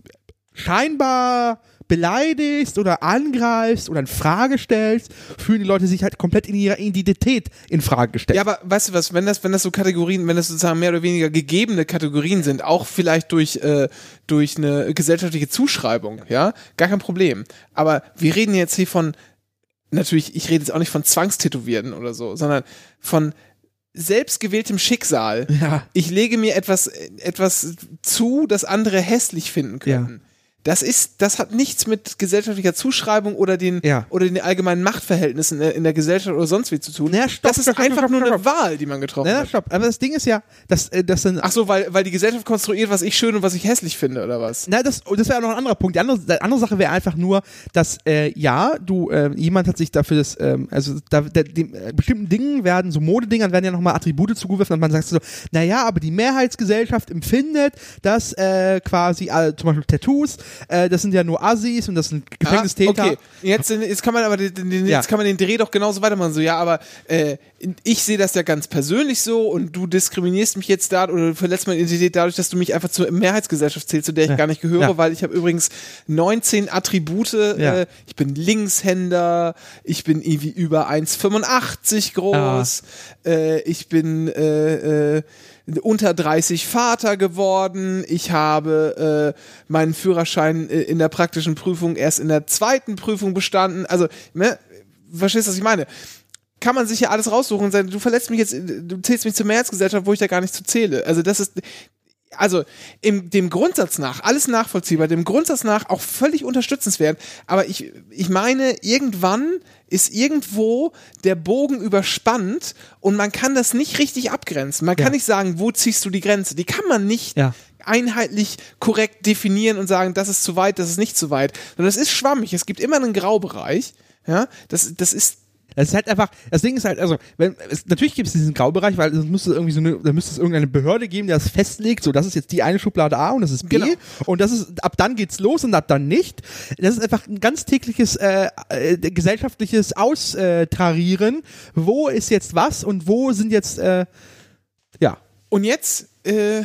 scheinbar beleidigst oder angreifst oder in Frage stellst, fühlen die Leute sich halt komplett in ihrer Identität in Frage gestellt. Ja, aber weißt du was, wenn das, wenn das so Kategorien, wenn das sozusagen mehr oder weniger gegebene Kategorien sind, auch vielleicht durch, äh, durch eine gesellschaftliche Zuschreibung, ja, gar kein Problem. Aber wir reden jetzt hier von, natürlich, ich rede jetzt auch nicht von Zwangstätowierten oder so, sondern von selbstgewähltem Schicksal. Ja. Ich lege mir etwas, etwas zu, das andere hässlich finden könnten. Ja. Das ist, das hat nichts mit gesellschaftlicher Zuschreibung oder den, ja. oder den allgemeinen Machtverhältnissen in der, in der Gesellschaft oder sonst wie zu tun. Naja, stopp, das ist stopp, einfach stopp, nur stopp, eine stopp. Wahl, die man getroffen naja, hat. Stopp. Aber das Ding ist ja, dass das sind. Ach so, weil, weil die Gesellschaft konstruiert, was ich schön und was ich hässlich finde, oder was? Na, das, das wäre noch ein anderer Punkt. Die andere, die andere Sache wäre einfach nur, dass, äh, ja, du, äh, jemand hat sich dafür das, ähm, also da, der, dem, äh, bestimmten Dingen werden, so Modedingern werden ja nochmal Attribute zugeworfen und man sagt so, naja, aber die Mehrheitsgesellschaft empfindet, dass äh, quasi, äh, zum Beispiel Tattoos, äh, das sind ja nur Assis und das sind Gefängnistäter. Ah, okay, jetzt, jetzt kann man aber den, den, Ja. jetzt kann man den Dreh doch genauso weitermachen. So, ja, aber äh, ich sehe das ja ganz persönlich so und du diskriminierst mich jetzt da oder du verletzt meine Identität dadurch, dass du mich einfach zur Mehrheitsgesellschaft zählst, zu der ich Ja. gar nicht gehöre, Ja. weil ich habe übrigens neunzehn Attribute. Ja. Äh, ich bin Linkshänder, ich bin irgendwie über eins Komma fünfundachtzig groß, äh, ich bin äh, äh, unter dreißig Vater geworden, ich habe äh, meinen Führerschein äh, in der praktischen Prüfung erst in der zweiten Prüfung bestanden, also, ne, verstehst du, was ich meine? Kann man sich ja alles raussuchen und sagen, du verletzt mich jetzt, du zählst mich zur Mehrheitsgesellschaft, wo ich da gar nicht zu zähle. Also das ist, also im, dem Grundsatz nach, alles nachvollziehbar, dem Grundsatz nach auch völlig unterstützenswert, aber ich, ich meine, irgendwann ist irgendwo der Bogen überspannt und man kann das nicht richtig abgrenzen. Man kann Ja. nicht sagen, wo ziehst du die Grenze? Die kann man nicht Ja. einheitlich korrekt definieren und sagen, das ist zu weit, das ist nicht zu weit. Sondern es ist schwammig, es gibt immer einen Graubereich. Ja, das, das ist Das ist halt einfach, das Ding ist halt, also, wenn, es, natürlich gibt es diesen Graubereich, weil es müsste irgendwie so eine, da müsste es irgendeine Behörde geben, die das festlegt, so, das ist jetzt die eine Schublade A und das ist B Genau. und das ist, ab dann geht's los und ab dann nicht. Das ist einfach ein ganz tägliches, äh, äh, gesellschaftliches Austrarieren, wo ist jetzt was und wo sind jetzt, äh, ja. und jetzt, äh,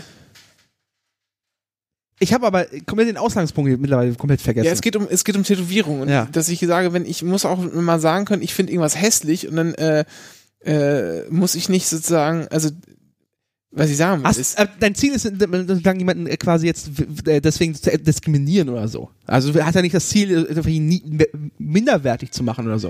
Ich habe aber komplett den Ausgangspunkt mittlerweile komplett vergessen. ja, es geht um, es geht um Tätowierung und Ja. dass ich sage, wenn ich muss auch mal sagen können, ich finde irgendwas hässlich und dann äh, äh, muss ich nicht sozusagen, also was ich sagen will, Hast, ist, äh, dein Ziel ist, sozusagen jemanden äh, quasi jetzt w- äh, deswegen zu diskriminieren oder so. Also hat er nicht das Ziel, äh, irgendwie ihn nie, minderwertig zu machen oder so.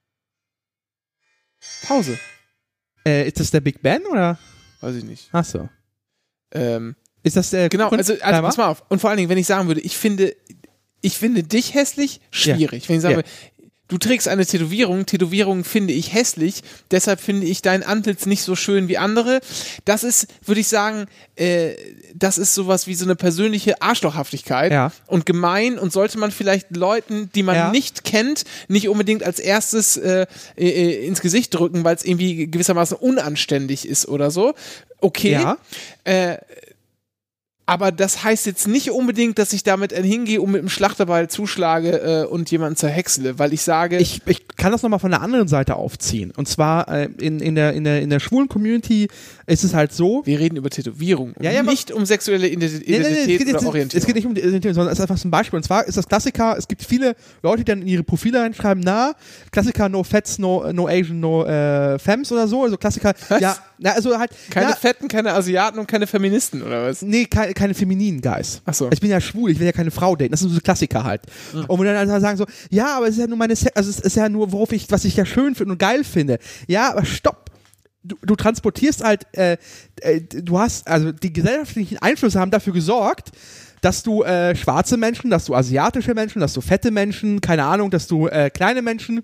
Pause, Äh, ist das der Big Ben oder? weiß ich nicht. Ach so. Ähm, Ist das der genau, Grund- also, also Timer? pass mal auf. Und vor allen Dingen, wenn ich sagen würde, ich finde, ich finde dich hässlich, schwierig. Wenn ich sage, Ja. du trägst eine Tätowierung, Tätowierungen finde ich hässlich, deshalb finde ich dein Antlitz nicht so schön wie andere. Das ist, würde ich sagen, äh, das ist sowas wie so eine persönliche Arschlochhaftigkeit Ja. und gemein und sollte man vielleicht Leuten, die man Ja. nicht kennt, nicht unbedingt als erstes äh, äh, ins Gesicht drücken, weil es irgendwie gewissermaßen unanständig ist oder so. Okay. Ja. Äh, Aber das heißt jetzt nicht unbedingt, dass ich damit hingehe und mit dem Schlachterbeil zuschlage äh, und jemanden zerhäcksle, weil ich sage... Ich, ich kann das nochmal von der anderen Seite aufziehen. Und zwar äh, in, in, der, in, der, in der schwulen Community ist es halt so... Wir reden über Tätowierung, ja, ja, nicht um sexuelle Identität nee, nee, nee, es geht oder jetzt, Orientierung. Es geht nicht um die Identität, sondern es ist einfach so ein Beispiel. Und zwar ist das Klassiker, es gibt viele Leute, die dann in ihre Profile reinschreiben, na, Klassiker, no Fats, no, no Asian, no äh, Femmes oder so. Also Klassiker, was? ja, na, also halt... Keine na, Fetten, keine Asiaten und keine Feministen, oder was? Nee, keine, keine femininen Guys. Ach so. Ich bin ja schwul, ich will ja keine Frau daten. Das sind so Klassiker halt. Mhm. Und wo dann also sagen so, ja, aber es ist ja nur meine, Se- also es ist ja nur, worauf ich, was ich ja schön finde und geil finde. Ja, aber stopp. Du, du transportierst halt, äh, äh, du hast, also die gesellschaftlichen Einflüsse haben dafür gesorgt, dass du äh, schwarze Menschen, dass du asiatische Menschen, dass du fette Menschen, keine Ahnung, dass du äh, kleine Menschen,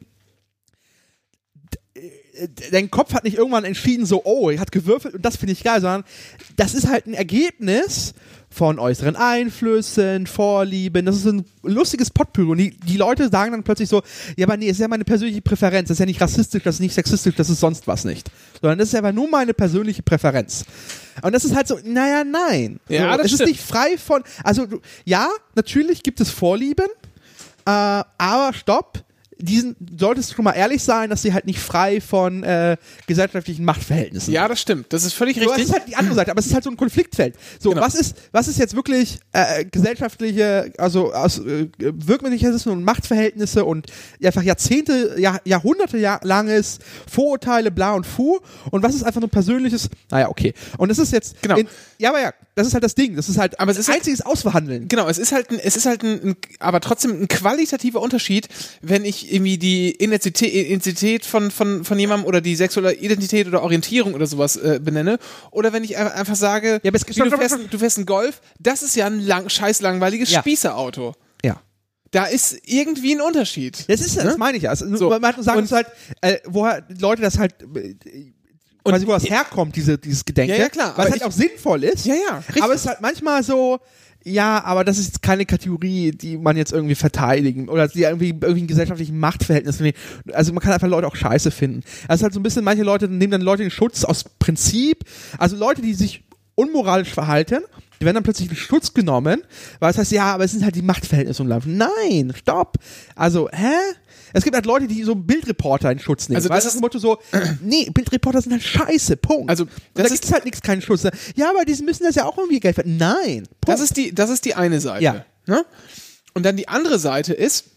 dein Kopf hat nicht irgendwann entschieden, so, oh, er hat gewürfelt und das finde ich geil, sondern das ist halt ein Ergebnis von äußeren Einflüssen, Vorlieben, das ist ein lustiges Potpourri und die, die Leute sagen dann plötzlich so, ja, aber nee, das ist ja meine persönliche Präferenz, das ist ja nicht rassistisch, das ist nicht sexistisch, das ist sonst was nicht, sondern das ist ja aber nur meine persönliche Präferenz. Und das ist halt so, naja, nein. Ja, so, das es stimmt. ist nicht frei von, also du, ja, natürlich gibt es Vorlieben, äh, aber stopp, diesen solltest du schon mal ehrlich sein, dass sie halt nicht frei von äh, gesellschaftlichen Machtverhältnissen sind. Ja, das stimmt. Das ist völlig So, richtig. das ist halt die andere Seite, aber es ist halt so ein Konfliktfeld. So, Genau. was ist, was ist jetzt wirklich äh, gesellschaftliche, also aus äh, Wirkmächtigkeiten und Machtverhältnisse und einfach Jahrzehnte, Jahr, Jahrhunderte Jahr langes Vorurteile, bla und fu und was ist einfach nur persönliches, naja, okay. Und das ist jetzt, Genau. in, ja, aber ja, das ist halt das Ding, das ist halt Aber es ist halt- einziges Ausverhandeln. Genau, es ist halt ein, es ist halt ein, ein, aber trotzdem ein qualitativer Unterschied, wenn ich irgendwie die Identität, Identität von, von, von jemandem oder die sexuelle Identität oder Orientierung oder sowas äh, benenne, oder wenn ich einfach sage, Ja, aber es- wie, stopp, du, stopp, fährst, stopp. du fährst ein Golf, das ist ja ein lang, scheiß langweiliges Ja. Spießerauto. Ja. Da ist irgendwie ein Unterschied. Das ist, das Ne? meine ich ja. Also, So. Man hat sagen Und- uns halt, äh, woher Leute das halt, äh, quasi wo das herkommt, diese, dieses Gedenken. Ja, ja, klar, Was aber halt ich- auch sinnvoll ist. Ja, ja, richtig. Aber es ist halt manchmal so, ja, aber das ist jetzt keine Kategorie, die man jetzt irgendwie verteidigen oder die irgendwie irgendwie in gesellschaftlichen Machtverhältnissen. Also man kann einfach Leute auch scheiße finden. Also es ist halt so ein bisschen, manche Leute nehmen dann Leute in Schutz aus Prinzip. Also Leute, die sich unmoralisch verhalten, die werden dann plötzlich in Schutz genommen, weil es heißt, ja, aber es sind halt die Machtverhältnisse umlaufen. Nein, stopp. Also, hä? Es gibt halt Leute, die so Bildreporter in Schutz nehmen. Also weil das das ist- Motto so, nee, Bildreporter sind halt scheiße, Punkt. Also, Und das da ist- gibt es halt nichts, keinen Schutz. Ja, aber die müssen das ja auch irgendwie Geld verdienen. Nein, Punkt. Das ist die, das ist die eine Seite. Ja. Ne? Und dann die andere Seite ist,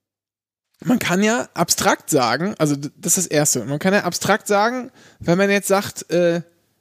man kann ja abstrakt sagen, also d- das ist das Erste, man kann ja abstrakt sagen, wenn man jetzt sagt, äh,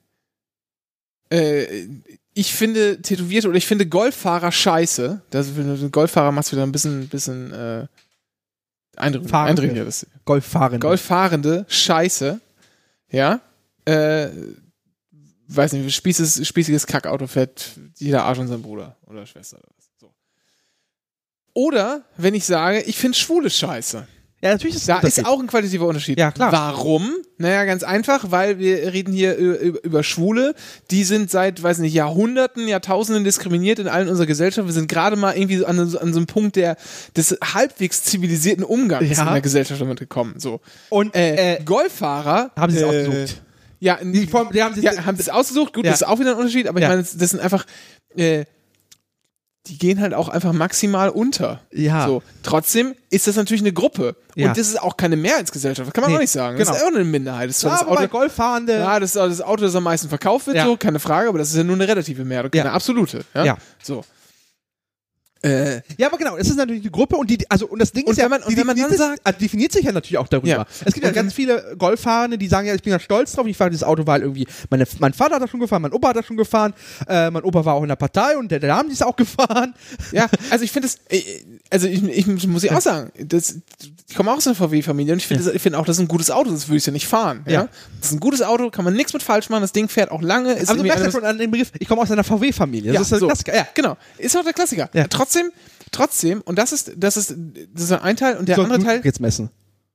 äh, ich finde Tätowierte oder ich finde Golffahrer scheiße, das, wenn du Golffahrer machst, wieder ein bisschen, bisschen äh, eindrücklicher. Fahrende. eindrücklicher das, Golffahrende. Golffahrende scheiße, ja, äh, weiß nicht, spießiges, spießiges Kackauto fährt jeder Arsch und sein Bruder oder Schwester oder was. So. Oder wenn ich sage, ich finde Schwule scheiße. Ja, natürlich ist Da das ist auch ein qualitativer Unterschied. Ja, klar. Warum? Naja, ganz einfach, weil wir reden hier über, über Schwule, die sind seit, weiß nicht, Jahrhunderten, Jahrtausenden diskriminiert in allen unserer Gesellschaft. Wir sind gerade mal irgendwie so an, an so einem Punkt der, des halbwegs zivilisierten Umgangs Ja. in der Gesellschaft damit gekommen. So. Und Äh, äh, Golffahrer haben sie es äh, ausgesucht. Ja, Die Form- die haben sie- ja, haben sie es ausgesucht. Gut, Ja. das ist auch wieder ein Unterschied, aber Ja. ich meine, das, das sind einfach, äh, die gehen halt auch einfach maximal unter. Ja. So. Trotzdem ist das natürlich eine Gruppe. Ja. Und das ist auch keine Mehrheitsgesellschaft. Das kann man Nee, auch nicht sagen. Das genau. ist auch eine Minderheit. Das ist zwar ja, das wobei Auto, Golffahrende. ja, das ist auch das Auto, das am meisten verkauft wird, Ja. so, keine Frage, aber das ist ja nur eine relative Mehrheit und keine Ja. absolute. Ja. Ja. So. Äh, Ja, aber genau, es ist natürlich eine Gruppe und die, also und das Ding Und ist ja, wenn man- und die wenn man definiert, dann sich- also definiert sich ja natürlich auch darüber. Ja. Es gibt ja Und- ganz viele Golffahrende, die sagen, ja, ich bin ja stolz drauf, ich fahre dieses Auto, weil irgendwie meine, mein Vater hat das schon gefahren, mein Opa hat das schon gefahren, äh, mein Opa war auch in der Partei und der, der haben die es auch gefahren. Ja, also ich finde es, äh, also ich, ich muss ich auch sagen, das, ich komme auch aus einer V W-Familie und ich finde Ja. das- ich finde auch, das ist ein gutes Auto, das würde ich ja nicht fahren. Ja? Ja. Das ist ein gutes Auto, kann man nichts mit falsch machen, das Ding fährt auch lange. Ist Aber du irgendwie merkst ja alles- schon an dem Begriff, ich komme aus einer V W-Familie. Das ja, ist der so. Klassiker. Ja. Genau, ist auch der Klassiker. Ja. Trotzdem, trotzdem, und das ist, das ist, das ist ein Teil und der So, andere du Teil, jetzt messen.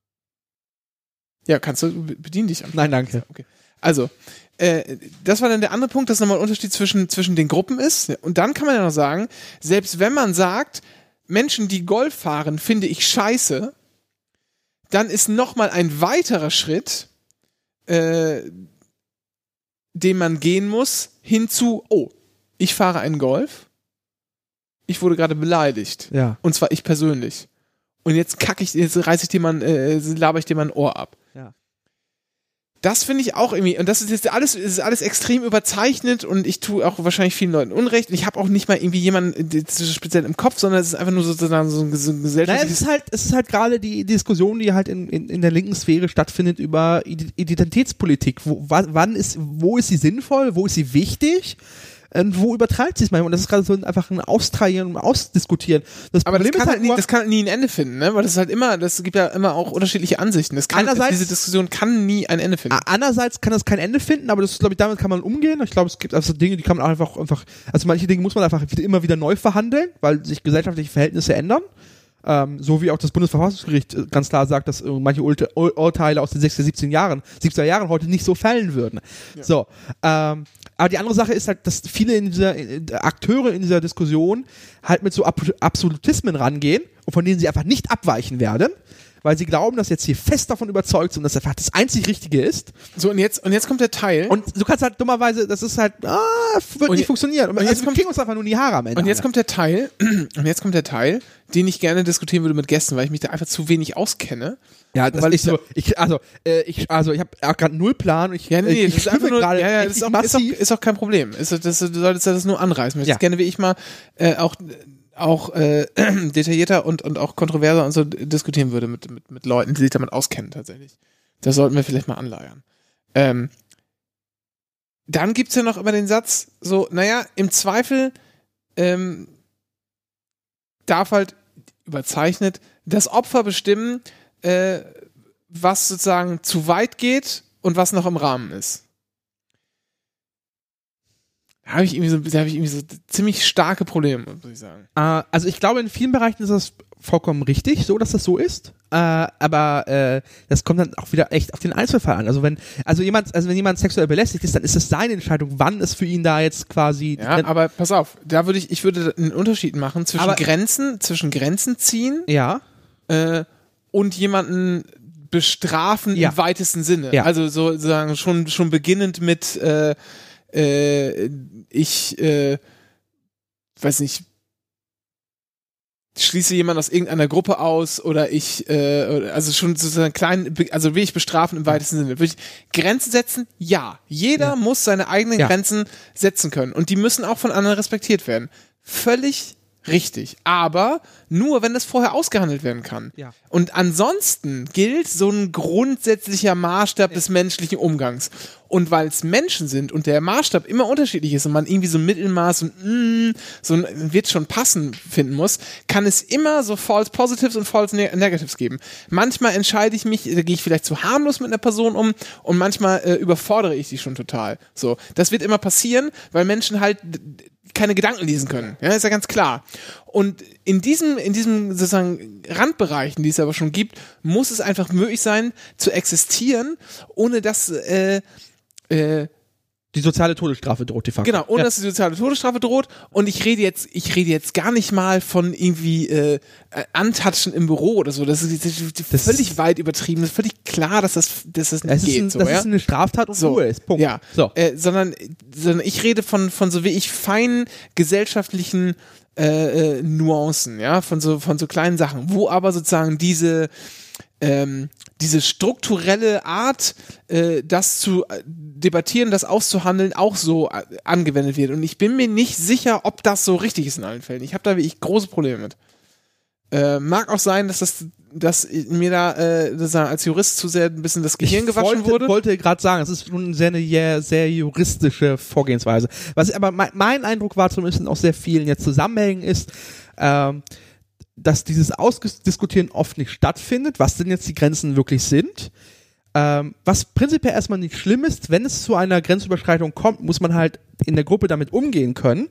ja, kannst du, bedien dich am Nein, danke. Okay. Also, äh, das war dann der andere Punkt, dass nochmal ein Unterschied zwischen, zwischen den Gruppen ist. Und dann kann man ja noch sagen, selbst wenn man sagt, Menschen, die Golf fahren, finde ich scheiße, dann ist nochmal ein weiterer Schritt, äh, den man gehen muss, hinzu, oh, ich fahre einen Golf, ich wurde gerade beleidigt. Ja. Und zwar ich persönlich. Und jetzt kacke ich, jetzt reiße ich dir mal, äh, laber ich dir mal ein Ohr ab. Ja. Das finde ich auch irgendwie, und das ist jetzt alles, ist alles extrem überzeichnet und ich tue auch wahrscheinlich vielen Leuten Unrecht. Und ich habe auch nicht mal irgendwie jemanden speziell im Kopf, sondern es ist einfach nur sozusagen so ein, so ein gesellschaftliches... Naja, es ist halt, es ist halt gerade die Diskussion, die halt in, in, in der linken Sphäre stattfindet über Identitätspolitik. Wo, wann ist, wo ist sie sinnvoll, wo ist sie wichtig? Und wo übertreibt sie es manchmal? Und das ist gerade so einfach ein Austarieren und Ausdiskutieren. Das Aber das Problem kann, ist halt nie, nur, das kann halt nie ein Ende finden, ne? Weil das ist halt immer, das gibt ja immer auch unterschiedliche Ansichten. Das kann, diese Diskussion kann nie ein Ende finden. Andererseits kann das kein Ende finden, aber das ist, glaube ich, damit kann man umgehen. Ich glaube, es gibt also Dinge, die kann man einfach, einfach, also manche Dinge muss man einfach immer wieder neu verhandeln, weil sich gesellschaftliche Verhältnisse ändern. Ähm, so wie auch das Bundesverfassungsgericht ganz klar sagt, dass äh, manche Ur- Ur- Urteile aus den sechziger, siebziger Jahren, siebziger Jahren heute nicht so fallen würden. Ja. So, ähm, aber die andere Sache ist halt, dass viele in dieser, äh, Akteure in dieser Diskussion halt mit so Ab- Absolutismen rangehen und von denen sie einfach nicht abweichen werden, weil sie glauben, dass jetzt hier fest davon überzeugt sind, dass das einfach das einzig Richtige ist. So, und jetzt, und jetzt kommt der Teil. Und du kannst halt dummerweise, das ist halt, ah, wird und nicht je, funktionieren. Und, und also jetzt wir kommt, kriegen uns einfach nur in die Haare am Ende. Und jetzt kommt der Teil, und jetzt kommt der Teil, den ich gerne diskutieren würde mit Gästen, weil ich mich da einfach zu wenig auskenne. Ja, das weil ist ich so, ich, also, äh, ich, also, ich habe gerade null Plan. Ich, ja, nee, ich das ist einfach nur, gerade ja, ja, das ist auch, ist, auch, ist auch kein Problem. Ist, das, du solltest das nur anreißen. Das ja. gerne wie ich mal äh, auch, auch äh, detaillierter und, und auch kontroverser und so diskutieren würde mit, mit, mit Leuten, die sich damit auskennen tatsächlich. Das sollten wir vielleicht mal anleiern. Ähm, dann gibt's ja noch immer den Satz, so, naja, im Zweifel ähm, darf halt überzeichnet das Opfer bestimmen, äh, was sozusagen zu weit geht und was noch im Rahmen ist. Da habe ich irgendwie so, da habe ich irgendwie so ziemlich starke Probleme, muss ich sagen. Äh, also ich glaube, in vielen Bereichen ist das vollkommen richtig, so dass das so ist. Äh, aber äh, das kommt dann auch wieder echt auf den Einzelfall an. Also wenn, also jemand, also wenn jemand sexuell belästigt ist, dann ist es seine Entscheidung, wann es für ihn da jetzt quasi. Ja, aber pass auf, da würde ich, ich würde einen Unterschied machen zwischen aber, Grenzen, zwischen Grenzen ziehen, ja, äh, und jemanden bestrafen ja. im weitesten Sinne. Ja. Also sozusagen schon schon beginnend mit äh, äh, ich äh, weiß nicht, schließe jemand aus irgendeiner Gruppe aus oder ich, äh, also schon sozusagen klein, also will ich bestrafen im weitesten Sinne. Will ich Grenzen setzen? Ja. Jeder ja. muss seine eigenen ja. Grenzen setzen können und die müssen auch von anderen respektiert werden. Völlig richtig. Aber nur, wenn das vorher ausgehandelt werden kann. Ja. Und ansonsten gilt so ein grundsätzlicher Maßstab ja. des menschlichen Umgangs. Und weil es Menschen sind und der Maßstab immer unterschiedlich ist und man irgendwie so ein Mittelmaß und mm, so ein wird schon passen finden muss, kann es immer so False Positives und False ne- Negatives geben. Manchmal entscheide ich mich, da gehe ich vielleicht zu harmlos mit einer Person um und manchmal äh, überfordere ich die schon total. So, das wird immer passieren, weil Menschen halt keine Gedanken lesen können. Ja, ist ja ganz klar. Und in diesem, in diesem sozusagen Randbereichen, die es aber schon gibt, muss es einfach möglich sein, zu existieren, ohne dass äh, äh, die soziale Todesstrafe droht de facto. Genau, ohne ja. dass die soziale Todesstrafe droht. Und ich rede jetzt, ich rede jetzt gar nicht mal von irgendwie äh, Antatschen im Büro oder so. Das ist, das ist das völlig ist weit übertrieben. Das ist völlig klar, dass das, dass das nicht das geht. Ist ein, so, das ja? ist eine Straftat und so. Ruhe ist. Punkt. Ja, so. äh, sondern, sondern ich rede von, von so wie ich feinen gesellschaftlichen äh, äh, Nuancen, ja, von so, von so kleinen Sachen, wo aber sozusagen diese Ähm, diese strukturelle Art, äh, das zu äh, debattieren, das auszuhandeln, auch so äh, angewendet wird. Und ich bin mir nicht sicher, ob das so richtig ist in allen Fällen. Ich habe da wirklich große Probleme mit. Äh, mag auch sein, dass das, dass mir da äh, das als Jurist zu sehr ein bisschen das Gehirn ich gewaschen wollte, wurde. Ich wollte gerade sagen, es ist schon sehr eine sehr, sehr juristische Vorgehensweise. Was aber mein, mein Eindruck war zumindest auch sehr vielen jetzt Zusammenhängen ist, ähm, dass dieses Ausdiskutieren oft nicht stattfindet, was denn jetzt die Grenzen wirklich sind. Ähm, was prinzipiell erstmal nicht schlimm ist, wenn es zu einer Grenzüberschreitung kommt, muss man halt in der Gruppe damit umgehen können.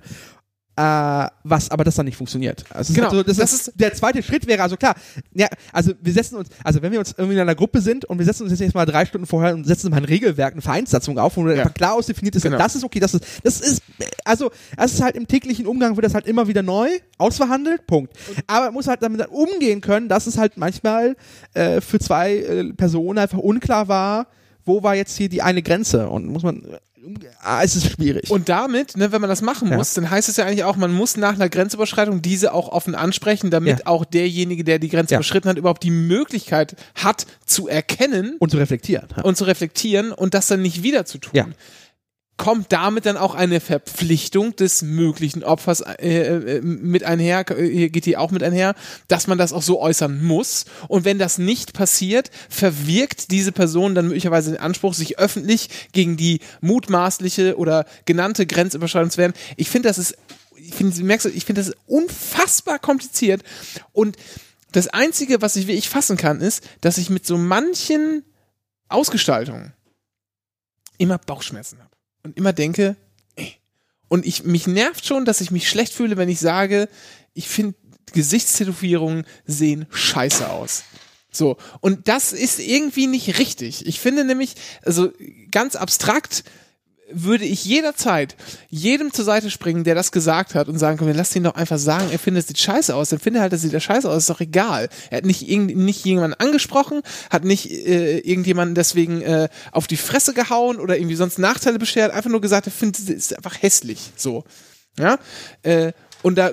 Äh, was aber das dann nicht funktioniert. Also genau, halt so, das das ist, ist der zweite Schritt wäre also klar, ja, also wir setzen uns, also wenn wir uns irgendwie in einer Gruppe sind und wir setzen uns jetzt erstmal drei Stunden vorher und setzen mal ein Regelwerk, eine Vereinssatzung auf, wo ja. einfach klar ausdefiniert ist, genau. das ist okay, das ist, das ist, also es ist halt im täglichen Umgang wird das halt immer wieder neu ausverhandelt, Punkt. Und aber man muss halt damit umgehen können, dass es halt manchmal äh, für zwei äh, Personen einfach unklar war, wo war jetzt hier die eine Grenze und muss man ah, es ist schwierig. Und damit, ne, wenn man das machen Ja. muss, dann heißt es ja eigentlich auch, man muss nach einer Grenzüberschreitung diese auch offen ansprechen, damit Ja. auch derjenige, der die Grenze Ja. überschritten hat, überhaupt die Möglichkeit hat, zu erkennen Und zu reflektieren. Ja. und zu reflektieren und das dann nicht wieder zu tun. Ja. Kommt damit dann auch eine Verpflichtung des möglichen Opfers äh, äh, mit einher, äh, geht die auch mit einher, dass man das auch so äußern muss. Und wenn das nicht passiert, verwirkt diese Person dann möglicherweise den Anspruch, sich öffentlich gegen die mutmaßliche oder genannte Grenzüberschreitung zu wehren. Ich finde, das ist, ich finde, merkst du, ich finde, das ist unfassbar kompliziert. Und das Einzige, was ich wirklich fassen kann, ist, dass ich mit so manchen Ausgestaltungen immer Bauchschmerzen habe. Und immer denke, ey. Und ich, mich nervt schon, dass ich mich schlecht fühle, wenn ich sage, ich finde, Gesichtstätowierungen sehen scheiße aus. So. Und das ist irgendwie nicht richtig. Ich finde nämlich, also ganz abstrakt würde ich jederzeit jedem zur Seite springen, der das gesagt hat und sagen, komm, lass ihn doch einfach sagen, er findet, es sieht scheiße aus, dann findet er halt, das sieht ja scheiße aus, ist doch egal. Er hat nicht, irgend, nicht jemanden angesprochen, hat nicht äh, irgendjemanden deswegen äh, auf die Fresse gehauen oder irgendwie sonst Nachteile beschert, einfach nur gesagt, er findet, es ist einfach hässlich, so. Ja, äh, und da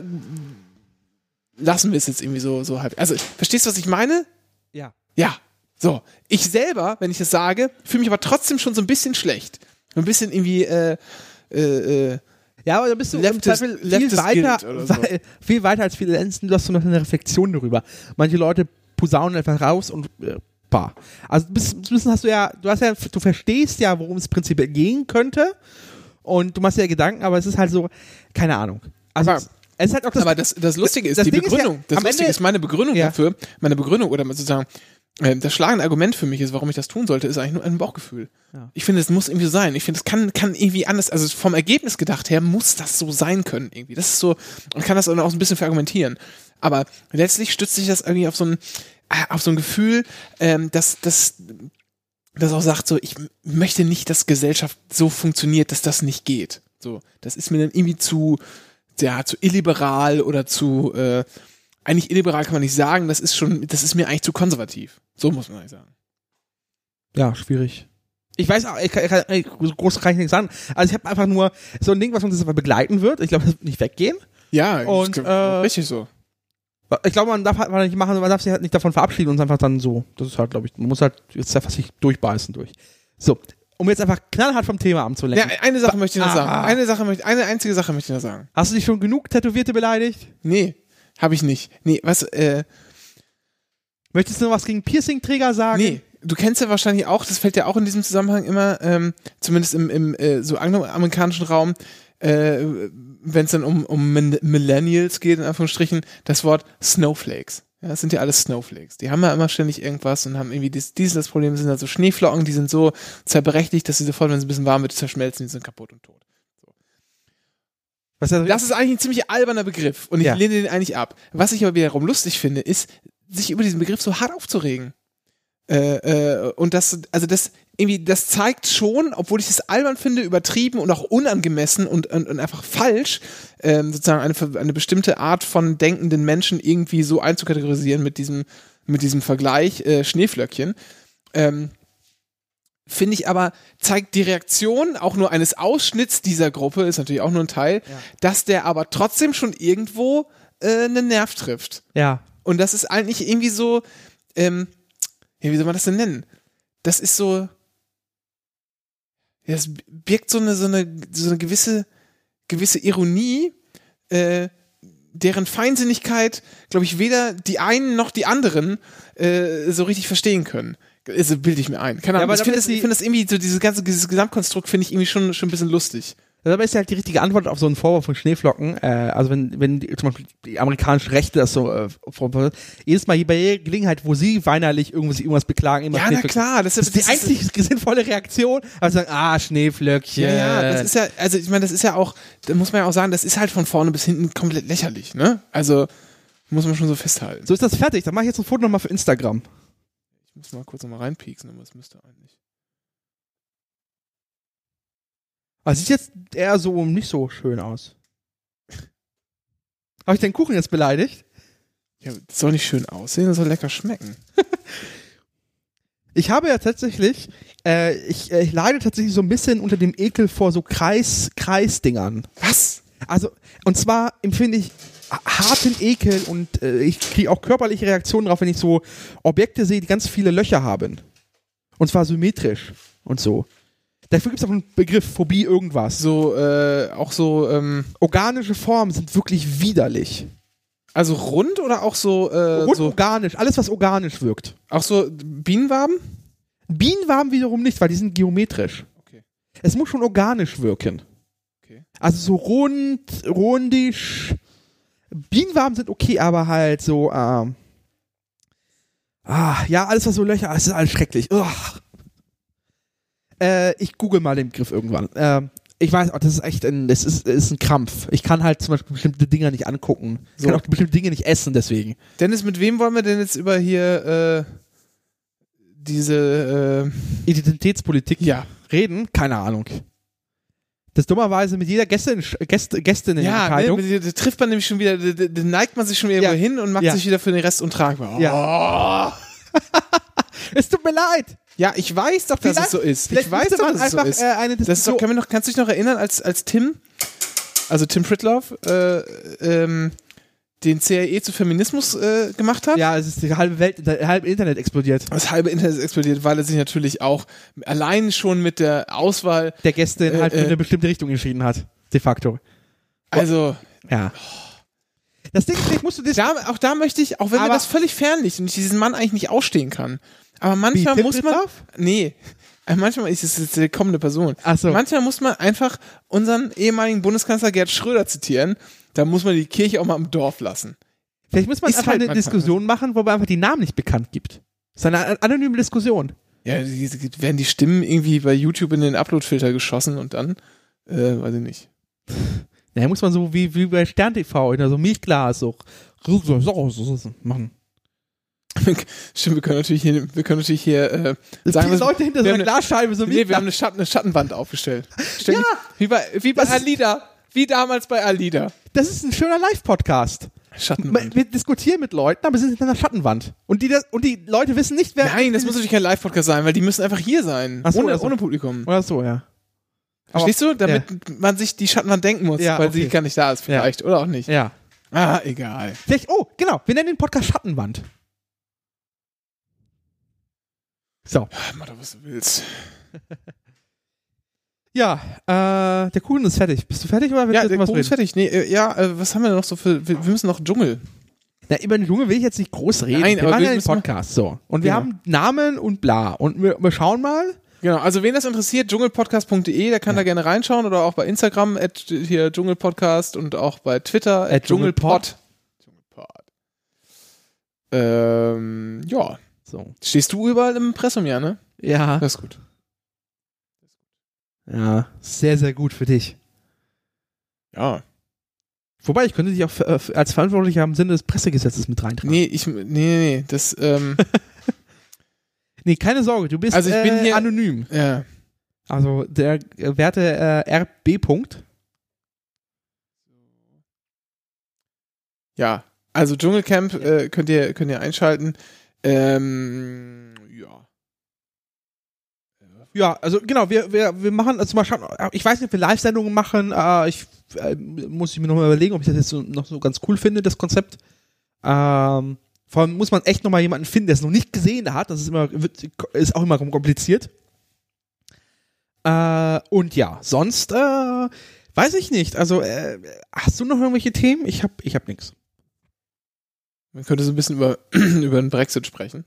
lassen wir es jetzt irgendwie so, so halb. Also, verstehst du, was ich meine? Ja. Ja, so. Ich selber, wenn ich das sage, fühle mich aber trotzdem schon so ein bisschen schlecht. Ein bisschen irgendwie, äh, äh, äh, Ja, aber da bist du im Leftist- Zweifel viel Leftist weiter, guilt oder so. weil- viel weiter als viele Lenzen, du hast so noch eine Reflexion darüber. Manche Leute posaunen einfach raus und äh, bah. Also bis, bis hast du ja, du hast ja, du verstehst ja, worum es prinzipiell gehen könnte und du machst dir ja Gedanken, aber es ist halt so, keine Ahnung. Also Aber- es, es ist halt auch das, aber das, das Lustige ist, das die Ding ist ja, Begründung. das am Lustige Ende- ist, meine Begründung Ja. dafür, meine Begründung oder sozusagen, äh, das schlagende Argument für mich ist, warum ich das tun sollte, ist eigentlich nur ein Bauchgefühl. Ja. Ich finde, es muss irgendwie so sein. Ich finde, es kann, kann irgendwie anders, also vom Ergebnis gedacht her, muss das so sein können irgendwie. Das ist so, man kann das auch so ein bisschen verargumentieren. Aber letztlich stützt sich das irgendwie auf so ein, äh, auf so ein Gefühl, ähm, dass, dass, das auch sagt, so, ich m- möchte nicht, dass Gesellschaft so funktioniert, dass das nicht geht. So, das ist mir dann irgendwie zu, ja, zu illiberal oder zu, äh, eigentlich illiberal kann man nicht sagen, das ist schon, das ist mir eigentlich zu konservativ. So muss man eigentlich sagen. ja, schwierig. Ich weiß auch, ich kann, ich kann, ich, so groß kann ich nicht sagen. Also ich habe einfach nur so ein Ding, was uns aber begleiten wird. Ich glaube, das wird nicht weggehen. Ja, Und, ich glaub, äh, richtig so. Ich glaube, man darf halt mal nicht machen, man darf sich halt nicht davon verabschieden und es einfach dann so. Das ist halt, glaube ich, man muss halt jetzt einfach sich durchbeißen durch. So, um jetzt einfach knallhart vom Thema Ja, abzulenken. eine Sache möchte ich noch Ah. sagen. Eine Sache möchte, eine einzige Sache möchte ich noch sagen. Hast du dich schon genug Tätowierte beleidigt? Nee, habe ich nicht. Nee, was, äh, Möchtest du noch was gegen Piercing-Träger sagen? nee. Du kennst ja wahrscheinlich auch, das fällt ja auch in diesem Zusammenhang immer, ähm, zumindest im, im äh, so angloamerikanischen Raum, äh, wenn es dann um, um Min- Millennials geht, in Anführungsstrichen, das Wort Snowflakes. Ja, das sind ja alles Snowflakes. Die haben ja immer ständig irgendwas und haben irgendwie dies, dies das Problem, sind also Schneeflocken, die sind so zerbrechlich, dass sie sofort, wenn es ein bisschen warm wird, zerschmelzen, die sind kaputt und tot. Was ist das? Das ist eigentlich ein ziemlich alberner Begriff und ich Ja. lehne den eigentlich ab. Was ich aber wiederum lustig finde, ist, sich über diesen Begriff so hart aufzuregen. Äh, äh, und das, also das, irgendwie, das zeigt schon, obwohl ich es albern finde, übertrieben und auch unangemessen und, und, und einfach falsch, ähm, sozusagen eine, eine bestimmte Art von denkenden Menschen irgendwie so einzukategorisieren mit diesem, mit diesem Vergleich äh, Schneeflöckchen. Ähm, finde ich aber, zeigt die Reaktion auch nur eines Ausschnitts dieser Gruppe, ist natürlich auch nur ein Teil, Ja. dass der aber trotzdem schon irgendwo äh, einen Nerv trifft. Ja. Und das ist eigentlich irgendwie so, ähm, ja, wie soll man das denn nennen? Das ist so, ja, das birgt so eine, so eine, so eine gewisse, gewisse Ironie, äh, deren Feinsinnigkeit, glaube ich, weder die einen noch die anderen äh, so richtig verstehen können. Also bilde ich mir ein. Keine Ja, Ahnung. aber ich finde damit das, ist die- ich find das irgendwie, so dieses ganze dieses Gesamtkonstrukt finde ich irgendwie schon, schon ein bisschen lustig. Dabei ist ja halt die richtige Antwort auf so einen Vorwurf von Schneeflocken. Äh, also wenn, wenn die, zum Beispiel die amerikanischen Rechte das so äh, vorwurf, jedes Mal bei jeder Gelegenheit, wo sie weinerlich irgendwas, irgendwas beklagen, immer Ja, na Schneeflöckchen. klar. Das Das ist die einzig sinnvolle Reaktion. Also sagen, ah, Schneeflöckchen. Ja, ja, das ist ja, also ich meine, das ist ja auch, da muss man ja auch sagen, das ist halt von vorne bis hinten komplett lächerlich, ne? Also muss man schon so festhalten. So ist das fertig. Dann mache ich jetzt ein Foto nochmal für Instagram. Ich muss mal kurz nochmal reinpieksen, aber es müsste eigentlich. Aber sieht jetzt eher so nicht so schön aus. Habe ich den Kuchen jetzt beleidigt? Ja, das soll nicht schön aussehen, das soll lecker schmecken. Ich habe ja tatsächlich, äh, ich, äh, ich leide tatsächlich so ein bisschen unter dem Ekel vor so Kreis, Kreisdingern. Was? Also, und zwar empfinde ich harten Ekel und äh, ich kriege auch körperliche Reaktionen drauf, wenn ich so Objekte sehe, die ganz viele Löcher haben. Und zwar symmetrisch und so. Dafür gibt es auch einen Begriff, Phobie irgendwas. So, äh, auch so, ähm, organische Formen sind wirklich widerlich. Also rund oder auch so, äh, Rund so organisch, alles was organisch wirkt. Auch so Bienenwaben? Bienenwaben wiederum nicht, weil die sind geometrisch. Okay. Es muss schon organisch wirken. Okay. Also so rund, rundisch. Bienenwaben sind okay, aber halt so, ähm, ah, ja, alles was so Löcher, es ist alles schrecklich. Ugh. Äh, ich google mal den Begriff irgendwann. Ähm, ich weiß, oh, das ist echt ein, das ist, das ist ein Krampf. Ich kann halt zum Beispiel bestimmte Dinge nicht angucken. Ich so. kann auch bestimmte Dinge nicht essen, deswegen. Dennis, mit wem wollen wir denn jetzt über hier, äh, diese, äh, Identitätspolitik ja. reden? Keine Ahnung. Das dummerweise mit jeder Gästin, Gäste, Gästin in ja, der Zeitung. ne, da trifft man nämlich schon wieder, da, da neigt man sich schon wieder Ja. irgendwo hin und macht Ja. sich wieder für den Rest untragbar. Oh. Ja. Es tut mir leid. Ja, ich weiß doch, dass Vielleicht- es so ist. Vielleicht Ich weiß müsste doch, man dass es so einfach ist. äh, eine Das ist doch, Diskussion. kann man noch, kannst du dich noch erinnern, als, als Tim, also Tim Pritloff, äh, ähm, den C I A zu Feminismus äh, gemacht hat? Ja, es ist die halbe Welt, der halbe Internet explodiert. Das halbe Internet ist explodiert, weil er sich natürlich auch allein schon mit der Auswahl, Der Gästin Äh, halt für äh. eine bestimmte Richtung entschieden hat. De facto. also Ja. Das Ding ist, vielleicht musst du das. da, auch da möchte ich, auch wenn mir Aber- das völlig fernliegt und ich diesen Mann eigentlich nicht ausstehen kann, aber manchmal Wie, Tim muss man, Pritloff? nee, äh, manchmal ist es jetzt die kommende Person. Ach so. Manchmal muss man einfach unseren ehemaligen Bundeskanzler Gerd Schröder zitieren, da muss man die Kirche auch mal im Dorf lassen. Vielleicht muss man Ist einfach halt eine manchmal- Diskussion machen, wo man einfach die Namen nicht bekannt gibt. Das ist eine anonyme Diskussion. Ja, die, die, werden die Stimmen irgendwie bei YouTube in den Upload-Filter geschossen und dann, äh, weiß ich nicht. Naja, muss man so wie, wie bei Stern T V, in so Milchglas so machen. Stimmt, wir können natürlich hier, wir können natürlich hier äh, sagen, Die dass- Leute hinter so wir einer haben eine- Glasscheibe so nee, wir Milchglas. haben eine, Schatten, eine Schattenwand aufgestellt. Stell Ja. dich- Wie bei, wie bei Das ist- Alida. Wie damals bei Alida. Das ist ein schöner Live-Podcast. Schattenwand. Wir diskutieren mit Leuten, aber sie sind in einer Schattenwand. Und die, das, und die Leute wissen nicht, wer. Nein, das muss natürlich kein Live-Podcast sein, weil die müssen einfach hier sein. Ach so, ohne, ach so. ohne Publikum. Oder so, ja. Verstehst du? Damit man sich die Schattenwand denken muss, Ja, weil okay. sie gar nicht da ist, vielleicht. Oder auch nicht. Ja. Ah, egal. Vielleicht, oh, genau, wir nennen den Podcast Schattenwand. So. Mach doch, was du willst. Ja, äh, der Kuchen ist fertig. Bist du fertig oder willst Ja, du der jetzt was Kuchen ist reden? fertig. Nee, äh, ja, äh, was haben wir noch so für. Wir, wir müssen noch Dschungel. Na, über den Junge will ich jetzt nicht groß reden. Nein, wir aber machen wir ja den müssen mal- Podcast, so. Und wir Genau. haben Namen und bla. Und wir, wir schauen mal. Genau, also wen das interessiert, dschungelpodcast punkt de, der kann Ja. da gerne reinschauen oder auch bei Instagram, at, hier Dschungelpodcast und auch bei Twitter, At at Dschungelpod. Dschungelpod. Ähm, ja. So. Stehst du überall im Impressum, ja, ne? Ja. Das ist gut. Ja, sehr, sehr gut für dich. Ja. Wobei, ich könnte dich auch für, äh, als Verantwortlicher im Sinne des Pressegesetzes mit reintragen. Nee, ich, nee, nee, nee, das, ähm, Nee, keine Sorge, du bist Also ich bin äh, hier- anonym. ja. Also der äh, werte äh, R B. Punkt. Ja. Also Dschungelcamp äh, könnt ihr, könnt ihr einschalten. Ähm, ja. Ja, also genau, wir, wir, wir machen, also mal schauen, ich weiß nicht, ob wir Live-Sendungen machen, äh, ich äh, muss ich mir nochmal überlegen, ob ich das jetzt so, noch so ganz cool finde, das Konzept. Ähm, vor allem muss man echt nochmal jemanden finden, der es noch nicht gesehen hat, das ist immer, wird, ist auch immer kompliziert. Äh, und ja, sonst, äh, weiß ich nicht, also, äh, hast du noch irgendwelche Themen? Ich hab, ich hab nix. Man könnte so ein bisschen über, über den Brexit sprechen.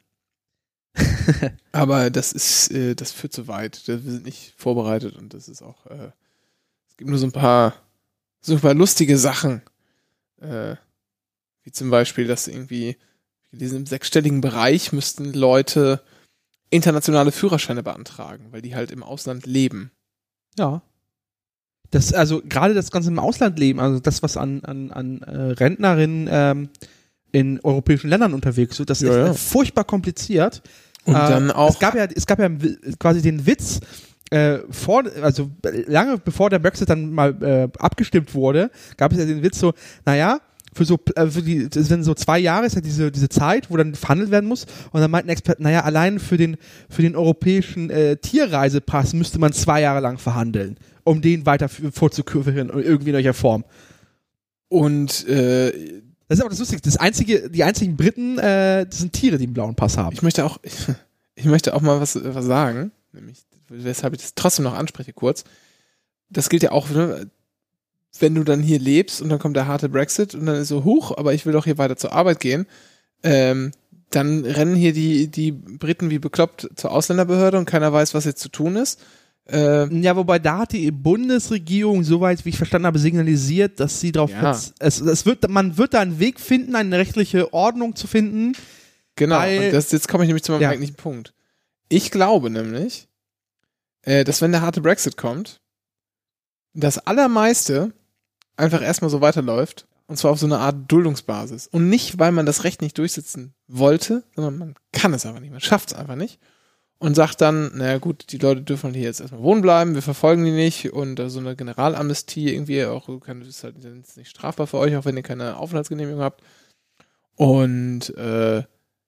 Aber das ist, äh, das führt zu weit. Wir sind nicht vorbereitet und das ist auch, äh, es gibt nur so ein paar, so ein paar lustige Sachen. Äh, wie zum Beispiel, dass irgendwie, in diesem sechsstelligen Bereich müssten Leute internationale Führerscheine beantragen, weil die halt im Ausland leben. Ja. Das, also gerade das Ganze im Ausland leben, also das, was an, an, an äh, Rentnerinnen ähm, in europäischen Ländern unterwegs sind, das ist Ja, echt ja. furchtbar kompliziert. Und Äh, dann auch. Es gab ja, es gab ja quasi den Witz, äh, vor, also lange bevor der Brexit dann mal äh, abgestimmt wurde, gab es ja den Witz so, naja, für so, äh, für die, das sind so zwei Jahre ist ja diese, diese Zeit, wo dann verhandelt werden muss. Und dann meinten Experten, naja, allein für den, für den europäischen äh, Tierreisepass müsste man zwei Jahre lang verhandeln, um den weiter vorzuführen, irgendwie in welcher Form. Und äh, das ist aber das Lustige, das einzige, die einzigen Briten, äh, das sind Tiere, die einen blauen Pass haben. Ich möchte auch, ich, ich möchte auch mal was, was sagen, nämlich, weshalb ich das trotzdem noch anspreche kurz. Das gilt ja auch, ne, wenn du dann hier lebst und dann kommt der harte Brexit und dann ist so, huch, aber ich will doch hier weiter zur Arbeit gehen, ähm, dann rennen hier die, die Briten wie bekloppt zur Ausländerbehörde und keiner weiß, was jetzt zu tun ist. Ähm, ja, wobei da hat die Bundesregierung, soweit wie ich verstanden habe, signalisiert, dass sie darauf ja. es, es wird, man wird da einen Weg finden, eine rechtliche Ordnung zu finden. Genau, weil, und das, jetzt komme ich nämlich zu meinem ja. eigentlichen Punkt. Ich glaube nämlich, äh, dass wenn der harte Brexit kommt, das Allermeiste einfach erstmal so weiterläuft, und zwar auf so eine Art Duldungsbasis. Und nicht, weil man das Recht nicht durchsetzen wollte, sondern man kann es einfach nicht, man schafft es einfach nicht. Und sagt dann, naja gut, die Leute dürfen hier jetzt erstmal wohnen bleiben, wir verfolgen die nicht und äh, so eine Generalamnestie irgendwie auch, das ist halt nicht strafbar für euch, auch wenn ihr keine Aufenthaltsgenehmigung habt. Und äh,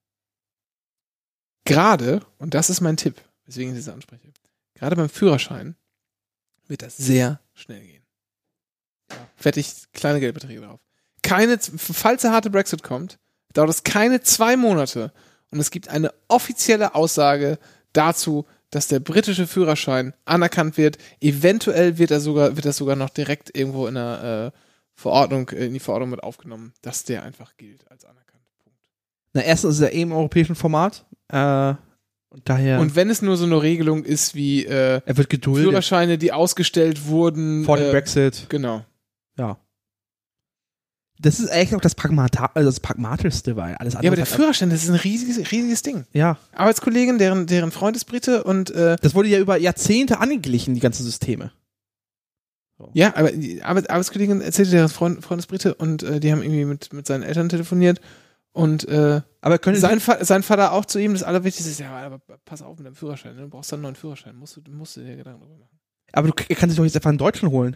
gerade, und das ist mein Tipp, weswegen ich das anspreche, gerade beim Führerschein wird das sehr schnell gehen. Wette ich kleine Geldbeträge drauf. Keine, falls der harte Brexit kommt, dauert es keine zwei Monate und es gibt eine offizielle Aussage dazu, dass der britische Führerschein anerkannt wird. Eventuell wird er sogar, wird das sogar noch direkt irgendwo in der äh, Verordnung, in die Verordnung mit aufgenommen, dass der einfach gilt als anerkannt. Punkt. Na, erstens ist er eh im europäischen Format. Äh, und daher. Und wenn es nur so eine Regelung ist wie äh, er wird geduldet. Führerscheine, die ausgestellt wurden. Vor dem äh, Brexit. Genau. Ja. Das ist eigentlich auch das, Pragmata- also das Pragmatischste, weil alles andere. Ja, aber der Führerschein, das ist ein riesiges, riesiges Ding. Ja. Arbeitskollegin, deren, deren Freund ist Brite und äh, das wurde ja über Jahrzehnte angeglichen, die ganzen Systeme. So. Ja, aber die Arbeit, Arbeitskollegin erzählte, deren Freund, Freund ist Brite und äh, die haben irgendwie mit, mit seinen Eltern telefoniert und äh, aber können sein, Fa- sein Vater auch zu ihm, das Allerwichtigste ist, ja, aber pass auf mit deinem Führerschein, ne? Du brauchst dann einen neuen Führerschein, musst du, musst du dir Gedanken darüber machen. Aber du kannst dich doch jetzt einfach einen Deutschen holen.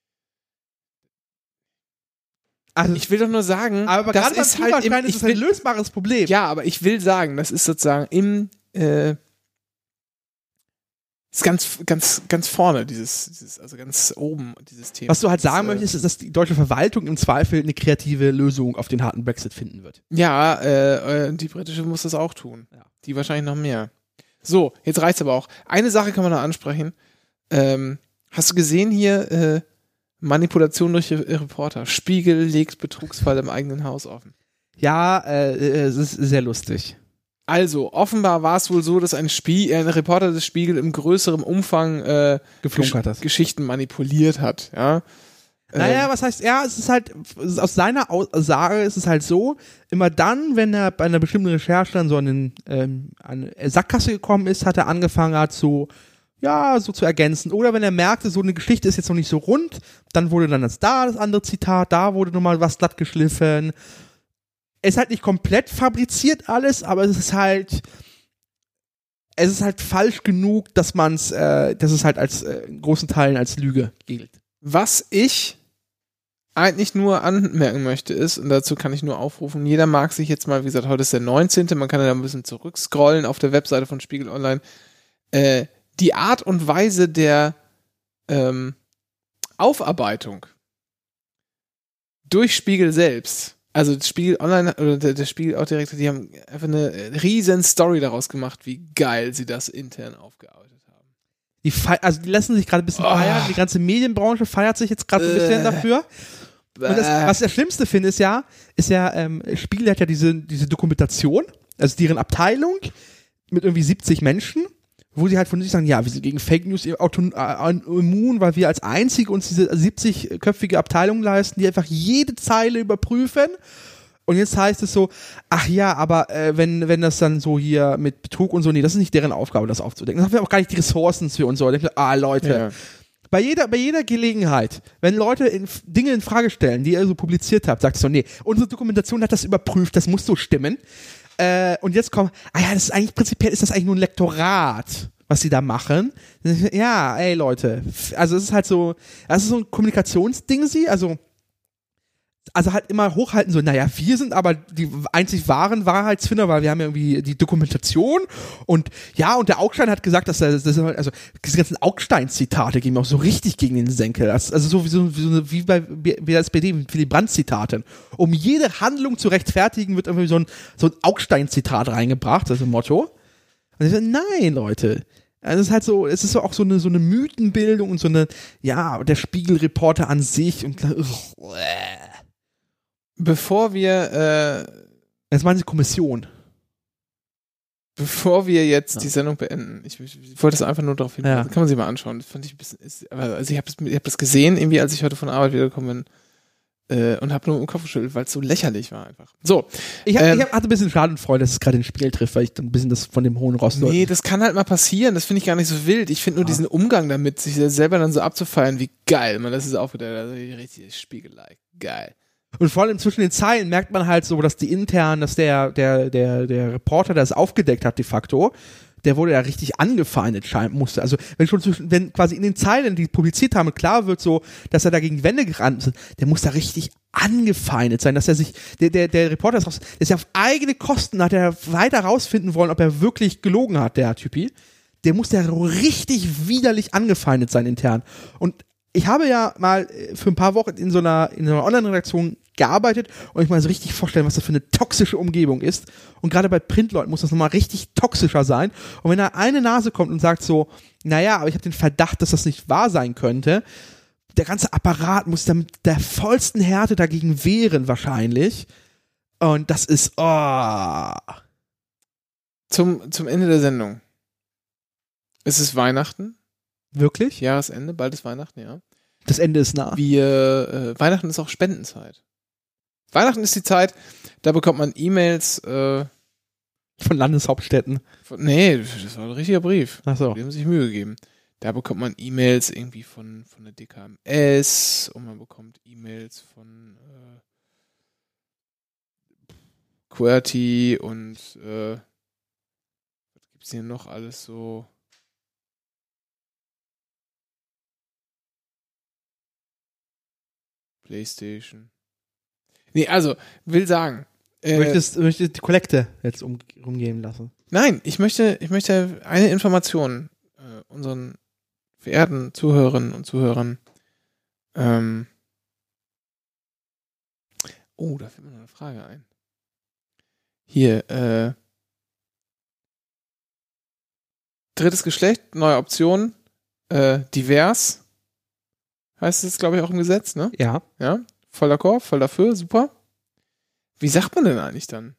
Also, ich will doch nur sagen, aber das gerade ist beim halt im, ist es ein lösbares Problem. Ja, aber ich will sagen, das ist sozusagen im äh, ist ganz, ganz, ganz vorne, dieses, dieses, also ganz oben, dieses Thema. Was du halt sagen das, möchtest, ist, dass die deutsche Verwaltung im Zweifel eine kreative Lösung auf den harten Brexit finden wird. Ja, äh, die britische muss das auch tun. Ja. Die wahrscheinlich noch mehr. So, jetzt reicht's aber auch. Eine Sache kann man noch ansprechen. Ähm, hast du gesehen hier, äh, Manipulation durch Reporter. Spiegel legt Betrugsfall im eigenen Haus offen. Ja, äh, es ist sehr lustig. Also, offenbar war es wohl so, dass ein, Spie- ein Reporter des Spiegel im größeren Umfang äh, geflunkert Gesch- hat. Geschichten manipuliert hat. Ja. Naja, ähm, was heißt, ja, es ist halt, aus seiner Aussage ist es halt so, immer dann, wenn er bei einer bestimmten Recherche dann so an den, ähm, an eine Sackgasse gekommen ist, hat er angefangen hat so, ja, so zu ergänzen. Oder wenn er merkte, so eine Geschichte ist jetzt noch nicht so rund, dann wurde dann das da, das andere Zitat, da wurde nochmal was glatt geschliffen. Es ist halt nicht komplett fabriziert alles, aber es ist halt, es ist halt falsch genug, dass man es, äh, dass es halt als, äh, in großen Teilen als Lüge gilt. Was ich eigentlich nur anmerken möchte ist, und dazu kann ich nur aufrufen, jeder mag sich jetzt mal, wie gesagt, heute ist der neunzehnte, man kann ja da ein bisschen zurückscrollen auf der Webseite von Spiegel Online, äh, die Art und Weise der ähm, Aufarbeitung durch Spiegel selbst, also Spiegel Online oder der, der Spiegel auch direkt, die haben einfach eine riesen Story daraus gemacht, wie geil sie das intern aufgearbeitet haben. Die fe- also die lassen sich gerade ein bisschen oh. feiern, die ganze Medienbranche feiert sich jetzt gerade ein bisschen dafür. Und das, was ich das Schlimmste finde, ist ja, ist ja, ähm, Spiegel hat ja diese, diese Dokumentation, also deren Abteilung mit irgendwie siebzig Menschen, wo sie halt von sich sagen, ja, wir sind gegen Fake News immun, weil wir als einzige uns diese siebzig-köpfige Abteilung leisten, die einfach jede Zeile überprüfen. Und jetzt heißt es so, ach ja, aber äh, wenn, wenn das dann so hier mit Betrug und so, nee, das ist nicht deren Aufgabe, das aufzudecken. Das haben wir auch gar nicht die Ressourcen für und so. Ich denke, ah, Leute, ja. bei, jeder, bei jeder Gelegenheit, wenn Leute in, Dinge in Frage stellen, die ihr so publiziert habt, sagt es so, nee, unsere Dokumentation hat das überprüft, das muss so stimmen. Äh, und jetzt kommt, ah ja, das ist eigentlich, prinzipiell ist das eigentlich nur ein Lektorat, was sie da machen. Ja, ey Leute, also es ist halt so, das ist so ein Kommunikationsding, sie, also also halt immer hochhalten, so, naja, wir sind aber die einzig wahren Wahrheitsfinder, weil wir haben ja irgendwie die Dokumentation und ja, und der Augstein hat gesagt, dass er, das, also diese ganzen Augstein-Zitate gehen mir auch so richtig gegen den Senkel, also so wie, so, wie, so, wie bei wie der S P D, wie die Brandt-Zitaten. Um jede Handlung zu rechtfertigen, wird irgendwie so ein, so ein Augstein-Zitat reingebracht, das ist ein Motto. Und ich so, nein, Leute. Also es ist halt so, es ist so auch so eine, so eine Mythenbildung und so eine, ja, der Spiegelreporter an sich und uh, Bevor wir äh, das meinen Sie Kommission. Bevor wir jetzt ja. die Sendung beenden, ich, ich, ich wollte es einfach nur darauf hinweisen, ja. Kann man sich mal anschauen. Das fand ich ein bisschen, ist, also ich habe das, hab das gesehen, irgendwie, als ich heute von der Arbeit wiedergekommen bin äh, und habe nur im Kopf geschüttelt, weil es so lächerlich war einfach. So. Ich, hab, ähm, ich hab, hatte ein bisschen Schadenfreude, dass es gerade den Spiegel trifft, weil ich dann ein bisschen das von dem hohen Ross. Nee, das kann halt mal passieren, das finde ich gar nicht so wild. Ich finde nur ah. diesen Umgang damit, sich selber dann so abzufeiern, wie geil, man, das ist auch wieder also richtig Spiegelei. Geil. Und vor allem zwischen den Zeilen merkt man halt so, dass die intern, dass der, der, der, der Reporter, der es aufgedeckt hat de facto, der wurde ja richtig angefeindet scheinen musste. Also wenn schon zwischen, wenn quasi in den Zeilen, die publiziert haben, klar wird so, dass er da gegen die Wände gerannt ist, der muss da richtig angefeindet sein, dass er sich, der, der, der Reporter ist, raus, ist ja auf eigene Kosten, hat er weiter rausfinden wollen, ob er wirklich gelogen hat, der Typi. Der muss ja richtig widerlich angefeindet sein intern. Und ich habe ja mal für ein paar Wochen in so einer, in so einer Online-Redaktion gearbeitet und ich mal so richtig vorstellen, was das für eine toxische Umgebung ist. Und gerade bei Printleuten muss das nochmal richtig toxischer sein. Und wenn da eine Nase kommt und sagt so, naja, aber ich habe den Verdacht, dass das nicht wahr sein könnte, der ganze Apparat muss dann mit der vollsten Härte dagegen wehren wahrscheinlich. Und das ist, oh. Zum, zum Ende der Sendung. Es ist Weihnachten. Wirklich? Jahresende, bald ist Weihnachten, ja. Das Ende ist nah. Wir, äh, Weihnachten ist auch Spendenzeit. Weihnachten ist die Zeit, da bekommt man E-Mails äh, von Landeshauptstädten. Von, nee, das war ein richtiger Brief. Ach so. Die haben sich Mühe gegeben. Da bekommt man E-Mails irgendwie von, von der D K M S und man bekommt E-Mails von äh, QWERTY und äh, was gibt's hier noch alles so? PlayStation. Nee, also, will sagen. Äh, möchtest du möchtest die Kollekte jetzt um, umgehen lassen? Nein, ich möchte, ich möchte eine Information äh, unseren verehrten Zuhörerinnen und Zuhörern. Ähm, oh, da fällt mir noch eine Frage ein. Hier, äh, drittes Geschlecht, neue Option, äh, divers. Heißt es, glaube ich, auch im Gesetz, ne? Ja. Ja, voll d'accord, voll dafür, super. Wie sagt man denn eigentlich dann?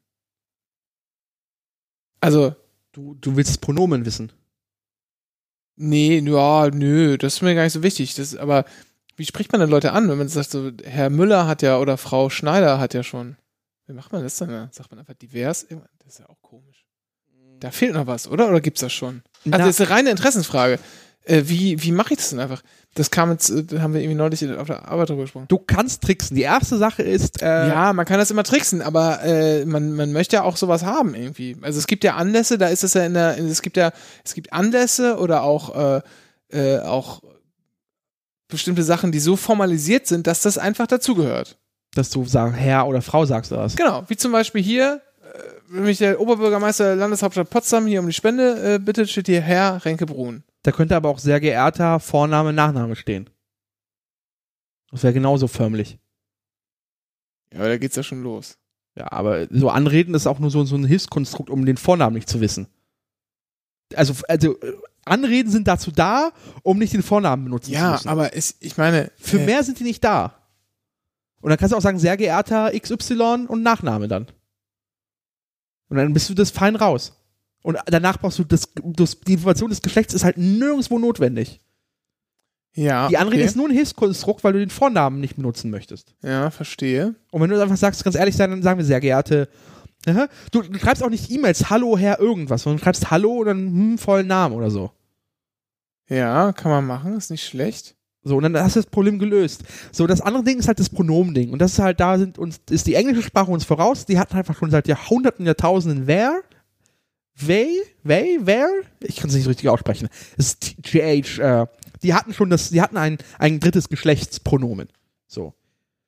Also. Du, du willst das Pronomen wissen. Nee, ja, nö, das ist mir gar nicht so wichtig. Das, aber wie spricht man denn Leute an, wenn man sagt, so, Herr Müller hat ja oder Frau Schneider hat ja schon. Wie macht man das dann? Sagt man einfach divers? Das ist ja auch komisch. Da fehlt noch was, oder? Oder gibt's das schon? Also, das ist eine reine Interessensfrage. Äh, wie, wie mache ich das denn einfach? Das kam jetzt, äh, haben wir irgendwie neulich auf der Arbeit drüber gesprochen. Du kannst tricksen. Die erste Sache ist, äh ja, man kann das immer tricksen, aber äh, man, man möchte ja auch sowas haben irgendwie. Also es gibt ja Anlässe, da ist es ja in der, es gibt ja, es gibt Anlässe oder auch, äh, äh, auch bestimmte Sachen, die so formalisiert sind, dass das einfach dazugehört. Dass du sagst, Herr oder Frau sagst du das. Genau, wie zum Beispiel hier, äh, wenn mich der Oberbürgermeister der Landeshauptstadt Potsdam hier um die Spende äh, bittet, steht hier Herr Renke-Bruhn. Da könnte aber auch sehr geehrter Vorname, Nachname stehen. Das wäre genauso förmlich. Ja, aber da geht's ja schon los. Ja, aber so anreden ist auch nur so, so ein Hilfskonstrukt, um den Vornamen nicht zu wissen. Also, also Anreden sind dazu da, um nicht den Vornamen benutzen ja, zu müssen. Ja, aber es, ich meine... Für äh, mehr sind die nicht da. Und dann kannst du auch sagen, sehr geehrter X Y und Nachname dann. Und dann bist du das fein raus. Und danach brauchst du das, das, die Information des Geschlechts ist halt nirgendwo notwendig. Ja, die Anrede okay. ist nur ein Hilfskonstrukt, weil du den Vornamen nicht benutzen möchtest. Ja, verstehe. Und wenn du einfach sagst, ganz ehrlich sein, dann sagen wir sehr geehrte. Aha. Du, du schreibst auch nicht E-Mails, hallo Herr irgendwas, sondern du schreibst hallo und dann hm, vollen Namen oder so. Ja, kann man machen, ist nicht schlecht. So, und dann hast du das Problem gelöst. So, das andere Ding ist halt das Pronomending. Und das ist halt, da sind uns, ist die englische Sprache uns voraus, die hatten einfach schon seit Jahrhunderten, Jahrtausenden wer. They, they, wer? Ich kann es nicht so richtig aussprechen. Es ist G H, äh, die hatten schon das, die hatten ein, ein drittes Geschlechtspronomen. So.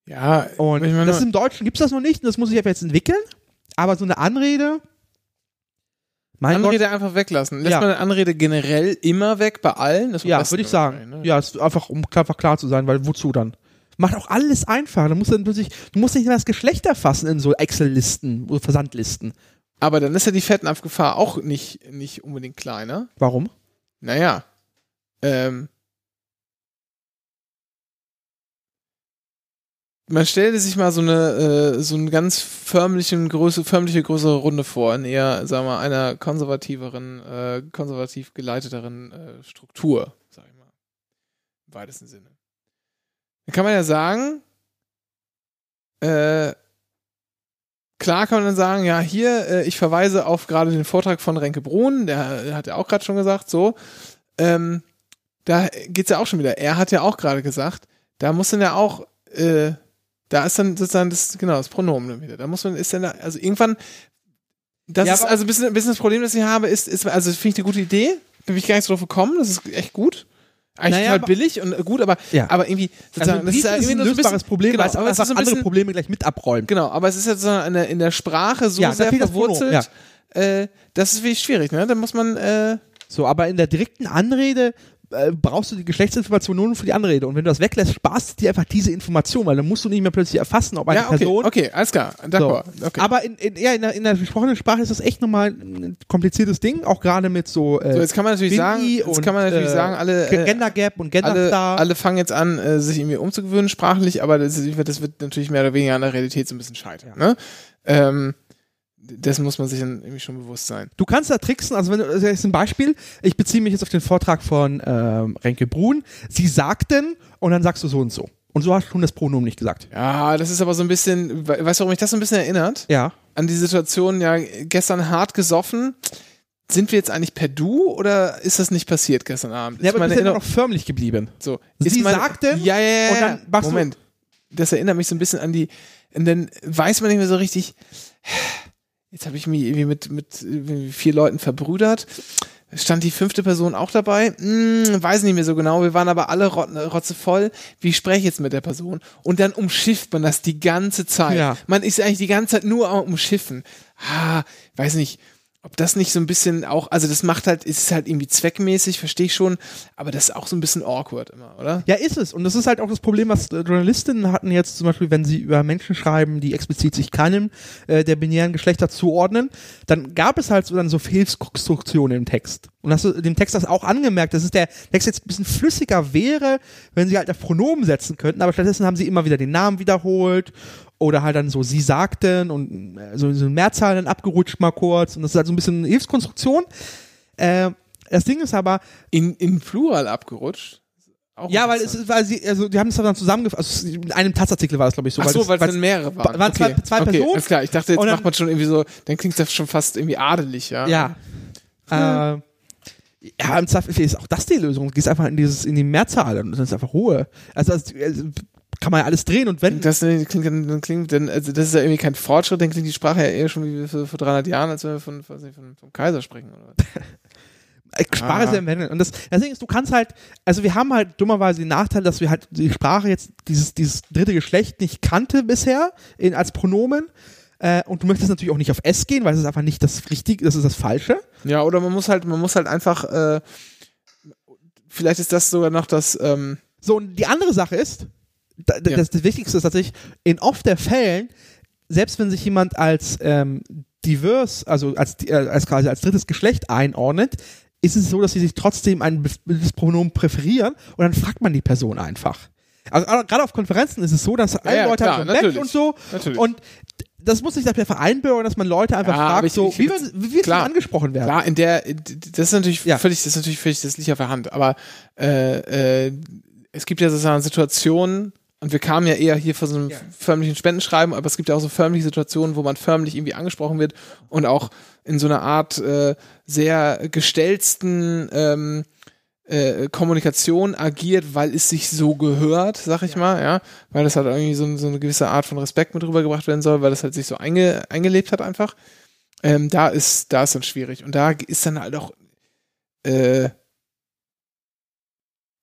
Ja, und ich meine, das ist im Deutschen gibt es das noch nicht und das muss sich jetzt entwickeln. Aber so eine Anrede. Mein Anrede Gott, einfach weglassen. Lässt Ja. man eine Anrede generell immer weg bei allen? Das ja, besten würde ich sagen. wahrscheinlich, ne? Ja, ist einfach, um einfach klar zu sein, weil wozu dann? Macht auch alles einfacher. Da musst du, plötzlich, du musst nicht mehr das Geschlecht erfassen in so Excel-Listen oder Versandlisten. Aber dann ist ja die Fettnapfgefahr auch nicht, nicht unbedingt kleiner. Warum? Naja. Ähm. Man stellte sich mal so eine, äh, so eine ganz förmliche, größere, förmliche größere Runde vor, in eher, sagen wir mal, einer konservativeren, äh, konservativ geleiteteren äh, Struktur, sag ich mal. Im weitesten Sinne. Da kann man ja sagen, äh, klar kann man dann sagen, ja, hier, äh, ich verweise auf gerade den Vortrag von Renke Brun, der, der hat ja auch gerade schon gesagt, so, ähm, da geht's ja auch schon wieder. Er hat ja auch gerade gesagt, da muss dann ja auch, äh, da ist dann sozusagen das, genau, das Pronomen dann wieder. Da muss man, ist dann, da, also irgendwann, das Ja, ist, also ein bisschen, ein bisschen das Problem, das ich habe, ist, ist also finde ich eine gute Idee, bin ich gar nicht so drauf gekommen, das ist echt gut. Eigentlich Naja, total aber- billig und gut, aber, Ja. aber irgendwie, sozusagen, Also das ist ja ein irgendwie nur so ein lösbares bisschen, Problem, genau, weil es aber es einfach ist so ein andere bisschen, Probleme gleich mit abräumt. genau, aber es ist jetzt so in der, in der Sprache so Ja, da sehr fehlt das Pronomen, verwurzelt, äh, das ist wirklich schwierig, ne? Da muss man, äh, So, aber in der direkten Anrede äh, brauchst du die Geschlechtsinformation nur für die Anrede. Und wenn du das weglässt, sparst du dir einfach diese Information, weil dann musst du nicht mehr plötzlich erfassen, ob eine ja, okay, Person. okay, alles klar, d'accord, So. okay. Aber in, in, ja, in, der, in der gesprochenen Sprache ist das echt nochmal ein kompliziertes Ding, auch gerade mit so. Äh, So, jetzt kann man natürlich sagen, Bindi jetzt und, kann man natürlich äh, sagen, alle, äh, Gender Gap und Gender alle, Star. alle fangen jetzt an, äh, sich irgendwie umzugewöhnen sprachlich, aber das, ist- das wird natürlich mehr oder weniger an der Realität so ein bisschen scheitern. Ne? Ähm, dessen muss man sich dann irgendwie schon bewusst sein. Du kannst da tricksen, also wenn du, das ist ein Beispiel, ich beziehe mich jetzt auf den Vortrag von ähm, Renke Brun, sie sagten und dann sagst du so und so. Und so hast du schon das Pronomen nicht gesagt. Ja, das ist aber so ein bisschen, we- weißt du, warum mich das so ein bisschen erinnert? Ja. An die Situation, ja, gestern hart gesoffen. Sind wir jetzt eigentlich per Du oder ist das nicht passiert gestern Abend? Ja, Ist aber meine bist ja Erinnerung- noch förmlich geblieben. so, Sie ist meine- sagten ja, ja, ja, und dann machst du- Moment. Das erinnert mich so ein bisschen an die, und dann weiß man nicht mehr so richtig, jetzt habe ich mich irgendwie mit, mit irgendwie vier Leuten verbrüdert. Stand die fünfte Person auch dabei? Hm, weiß nicht mehr so genau. Wir waren aber alle rot- rotzevoll. Wie spreche ich jetzt mit der Person? Und dann umschifft man das die ganze Zeit. Ja. Man ist eigentlich die ganze Zeit nur am Umschiffen. Ah, weiß nicht, ob das nicht so ein bisschen auch, also das macht halt, ist halt irgendwie zweckmäßig, verstehe ich schon, aber das ist auch so ein bisschen awkward immer, oder? Ja, ist es. Und das ist halt auch das Problem, was äh, Journalistinnen hatten jetzt zum Beispiel, wenn sie über Menschen schreiben, die explizit sich keinem äh, der binären Geschlechter zuordnen, dann gab es halt so dann so Hilfskonstruktionen im Text. Und hast du dem Text das auch angemerkt, dass es der Text jetzt ein bisschen flüssiger wäre, wenn sie halt auf Pronomen setzen könnten, aber stattdessen haben sie immer wieder den Namen wiederholt oder halt dann so sie sagten und äh, so, so Mehrzahl dann abgerutscht mal kurz und das ist halt so ein bisschen eine Hilfskonstruktion. Äh, das Ding ist aber, In, in Plural abgerutscht? Auch ja, weil es interessant. ist, weil sie, also die haben es dann zusammengefasst, also in einem Taz-Artikel war das, glaube ich, so. Ach so, weil es weil's- dann mehrere waren. waren zwei- okay. zwei okay, Personen. Alles klar, ich dachte, jetzt Und dann- macht man schon irgendwie so, dann klingt das schon fast irgendwie adelig, ja? Ja. Äh, ja, im Zweifel ist auch das die Lösung. Du gehst einfach in dieses, in die Mehrzahl und dann ist einfach Ruhe. Also, also kann man ja alles drehen und wenden. Das klingt, dann klingt dann, also das ist ja irgendwie kein Fortschritt, dann klingt die Sprache ja eher schon wie vor, vor dreihundert Jahren, als wenn wir von, weiß nicht, von, vom Kaiser sprechen. Oder was. Sprache ist ja im Wandel. Und das, das Ding ist, du kannst halt, also wir haben halt dummerweise den Nachteil, dass wir halt die Sprache jetzt, dieses, dieses dritte Geschlecht nicht kannte bisher in, als Pronomen. Äh, und du möchtest natürlich auch nicht auf S gehen, weil es ist einfach nicht das Richtige, das ist das Falsche. Ja, oder man muss halt, man muss halt einfach, äh, vielleicht ist das sogar noch das, ähm, So, und die andere Sache ist, da, Ja. das, das Wichtigste ist tatsächlich, in oft der Fällen, selbst wenn sich jemand als ähm, divers, also als, äh, als quasi als drittes Geschlecht einordnet, ist es so, dass sie sich trotzdem ein bestimmtes Pronomen präferieren und dann fragt man die Person einfach. Also äh, gerade auf Konferenzen ist es so, dass alle ja, Leute klar, haben so ein Badge natürlich. und so Natürlich. und das muss sich dafür vereinbaren, dass man Leute einfach Ja, aber fragt, ich- so, ich- wie, wir- wie wir klar. schon angesprochen werden. Klar, in der, das ist natürlich Ja. völlig, das ist natürlich völlig, das liegt auf der Hand, aber äh, äh, es gibt ja sozusagen Situationen, und wir kamen ja eher hier von so einem Ja. förmlichen Spendenschreiben, aber es gibt ja auch so förmliche Situationen, wo man förmlich irgendwie angesprochen wird und auch in so einer Art äh, sehr gestellten ähm, äh, Kommunikation agiert, weil es sich so gehört, sag ich mal, ja, weil das halt irgendwie so, so eine gewisse Art von Respekt mit rübergebracht werden soll, weil das halt sich so einge, eingelebt hat einfach. Ähm, da ist, da ist dann schwierig und da ist dann halt auch äh,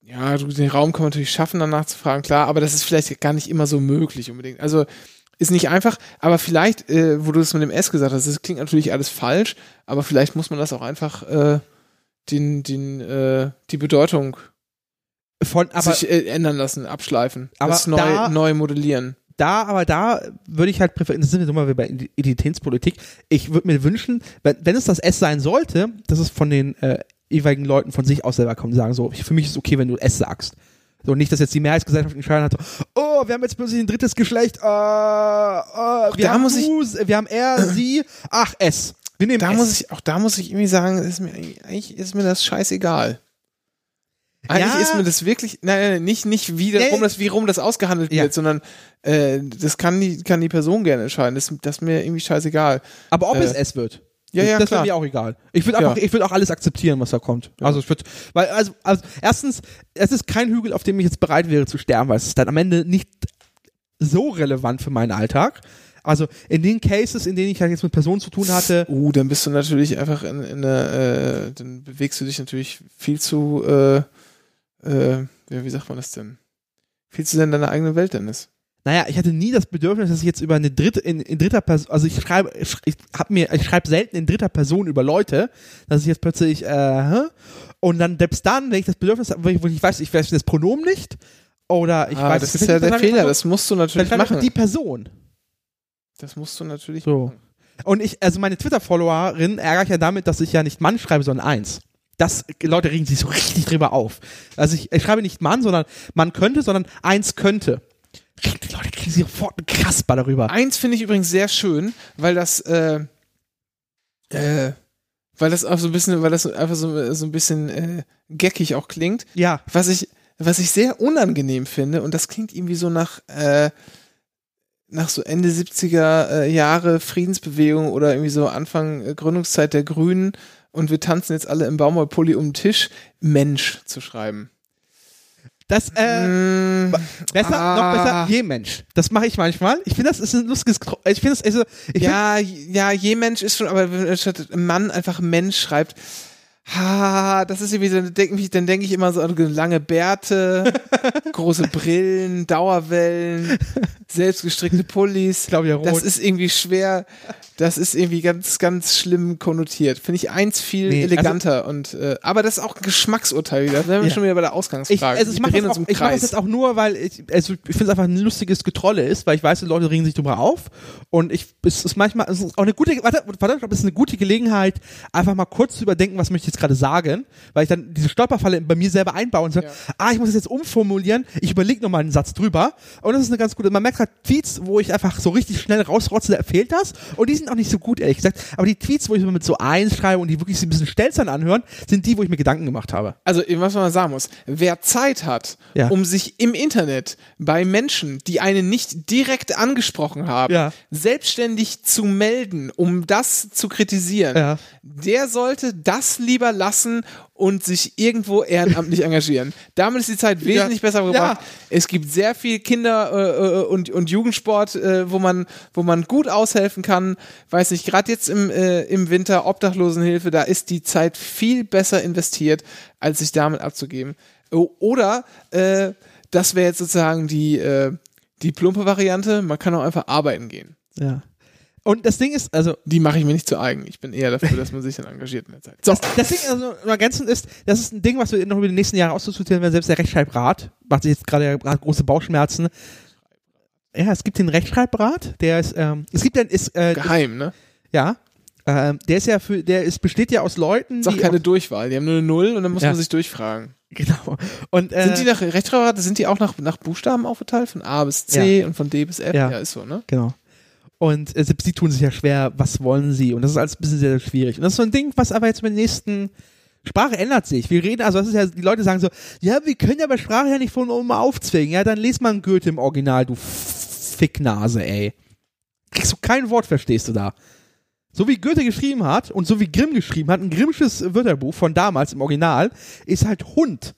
Ja, du, den Raum kann man natürlich schaffen, danach zu fragen, klar, aber das ist vielleicht gar nicht immer so möglich unbedingt. Also ist nicht einfach, aber vielleicht, äh, wo du das mit dem S gesagt hast, das klingt natürlich alles falsch, aber vielleicht muss man das auch einfach äh, den, den, äh, die Bedeutung Von, aber, sich äh, ändern lassen, abschleifen, aber das neu, da, neu modellieren. Da, aber da würde ich halt präferieren, das sind wir mal bei Identitätspolitik, ich würde mir wünschen, wenn, wenn es das S sein sollte, dass es von den äh, jeweiligen Leuten von sich aus selber kommen, die sagen so, für mich ist es okay, wenn du S sagst. So, nicht, dass jetzt die Mehrheitsgesellschaft entscheiden hat, so, oh, wir haben jetzt plötzlich ein drittes Geschlecht, äh, äh, wir, da haben muss du, wir haben er, sie, ach, S. Wir nehmen da S. muss ich, auch da muss ich irgendwie sagen, ist mir, eigentlich ist mir das scheißegal. Eigentlich ja. ist mir das wirklich, nein, nein, nicht, nicht wie, nee. rum das, wie rum das ausgehandelt ja. wird, sondern äh, das kann die, kann die Person gerne entscheiden. Das, das ist mir irgendwie scheißegal. Aber ob äh, es S wird. Ja, ja, das klar. wäre mir auch egal. Ich würde einfach, Ja. ich würde auch alles akzeptieren, was da kommt. Ja. Also ich würde, weil, also, also, erstens, es ist kein Hügel, auf dem ich jetzt bereit wäre zu sterben, weil es ist dann am Ende nicht so relevant für meinen Alltag. Also in den Cases, in denen ich halt jetzt mit Personen zu tun hatte. Uh, dann bist du natürlich einfach in, in der, äh, dann bewegst du dich natürlich viel zu, äh, äh, ja, wie sagt man das denn? Viel zu sehr in deiner eigenen Welt, Dennis. Naja, ich hatte nie das Bedürfnis, dass ich jetzt über eine dritte, in, in dritter Person, also ich schreibe, ich, ich hab mir, ich schreibe selten in dritter Person über Leute, dass ich jetzt plötzlich, äh, und dann, selbst dann, wenn ich das Bedürfnis habe, wo ich, wo ich weiß, ich weiß das Pronomen nicht, oder ich ah, weiß, das ist ja der Fehler, das musst du natürlich dann machen. Die Person. Das musst du natürlich So. machen. Und ich, also meine Twitter-Followerin ärgere ich ja damit, dass ich ja nicht Mann schreibe, sondern eins. Das, Leute regen sich so richtig drüber auf. Also ich, ich schreibe nicht Mann, sondern man könnte, sondern eins könnte. Die Leute kriegen sich sofort einen Kasper darüber. Eins finde ich übrigens sehr schön, weil das, äh, äh, weil das auch so ein bisschen, weil das einfach so, so ein bisschen äh, geckig auch klingt. Ja. Was ich, was ich sehr unangenehm finde, und das klingt irgendwie so nach, äh, nach so Ende siebziger äh, Jahre Friedensbewegung oder irgendwie so Anfang äh, Gründungszeit der Grünen und wir tanzen jetzt alle im Baumwollpulli um den Tisch, Mensch zu schreiben. Das, äh, mm, besser, ah. noch besser, je Mensch. Das mache ich manchmal. Ich finde, das ist ein lustiges, ich finde das, also, ich ja, find, ja, je Mensch ist schon, aber wenn statt Mann einfach Mensch schreibt, ha, das ist irgendwie so, dann denke ich, dann denke ich immer so an lange Bärte, große Brillen, Dauerwellen, selbstgestrickte Pullis. Claudia Roth. Das ist irgendwie schwer, das ist irgendwie ganz, ganz schlimm konnotiert. Finde ich eins viel Nee, eleganter also, und, äh, aber das ist auch ein Geschmacksurteil wieder. Da sind wir ja. schon wieder bei der Ausgangsfrage. Ich, also ich mache das, auch, ich mach das jetzt auch nur, weil ich, also ich finde es einfach ein lustiges Getrolle ist, weil ich weiß, die Leute regen sich drüber auf und ich, es ist manchmal, es ist auch eine gute, warte, warte, ich glaube, es ist eine gute Gelegenheit, einfach mal kurz zu überdenken, was möchte ich jetzt gerade sagen, weil ich dann diese Stolperfalle bei mir selber einbaue und sage, ja. ah, ich muss das jetzt umformulieren, ich überlege nochmal einen Satz drüber und das ist eine ganz gute, man merkt gerade Tweets, wo ich einfach so richtig schnell rausrotze, da fehlt das und die sind auch nicht so gut, ehrlich gesagt, aber die Tweets, wo ich mit so eins schreibe und die wirklich ein bisschen stelzern anhören, sind die, wo ich mir Gedanken gemacht habe. Also, was man sagen muss, wer Zeit hat, ja. um sich im Internet bei Menschen, die einen nicht direkt angesprochen haben, ja. selbstständig zu melden, um das zu kritisieren, ja. der sollte das lieber lassen und sich irgendwo ehrenamtlich engagieren. Damit ist die Zeit wesentlich ja. besser gebracht. Ja. Es gibt sehr viel Kinder- äh, und, und Jugendsport, äh, wo man, wo man gut aushelfen kann. Weiß nicht, gerade jetzt im, äh, im Winter, Obdachlosenhilfe, da ist die Zeit viel besser investiert, als sich damit abzugeben. Oder, äh, das wäre jetzt sozusagen die, äh, die plumpe Variante, man kann auch einfach arbeiten gehen. Ja. Und das Ding ist, also. Die mache ich mir nicht zu eigen. Ich bin eher dafür, dass man sich dann engagiert in der Zeit. So. Das, das Ding, also, ergänzend ist, das ist ein Ding, was wir noch über die nächsten Jahre ausdiskutieren werden. Selbst der Rechtschreibrat macht sich jetzt gerade große Bauchschmerzen. Ja, es gibt den Rechtschreibrat, der ist, ähm, es gibt dann, ist, äh, geheim, ne? Ja. Ähm, der ist ja für, der ist, besteht ja aus Leuten, Sag die. keine Durchwahl, die haben nur eine Null und dann muss ja. man sich durchfragen. Genau. Und, äh, sind die nach Rechtschreibrat, sind die auch nach, nach Buchstaben aufgeteilt? Von A bis C ja. und von D bis F? Ja, ja ist so, ne? Genau. Und äh, selbst sie tun sich ja schwer, was wollen sie? Und das ist alles ein bisschen sehr, sehr schwierig. Und das ist so ein Ding, was aber jetzt mit der nächsten Sprache ändert sich. Wir reden, also das ist ja, die Leute sagen so, ja, wir können ja bei Sprache ja nicht von oben aufzwingen. Ja, dann les mal ein Goethe im Original, du Ficknase, ey. Kriegst du kein Wort, verstehst du da. So wie Goethe geschrieben hat und so wie Grimm geschrieben hat, ein Grimmsches Wörterbuch von damals im Original, ist halt Hund.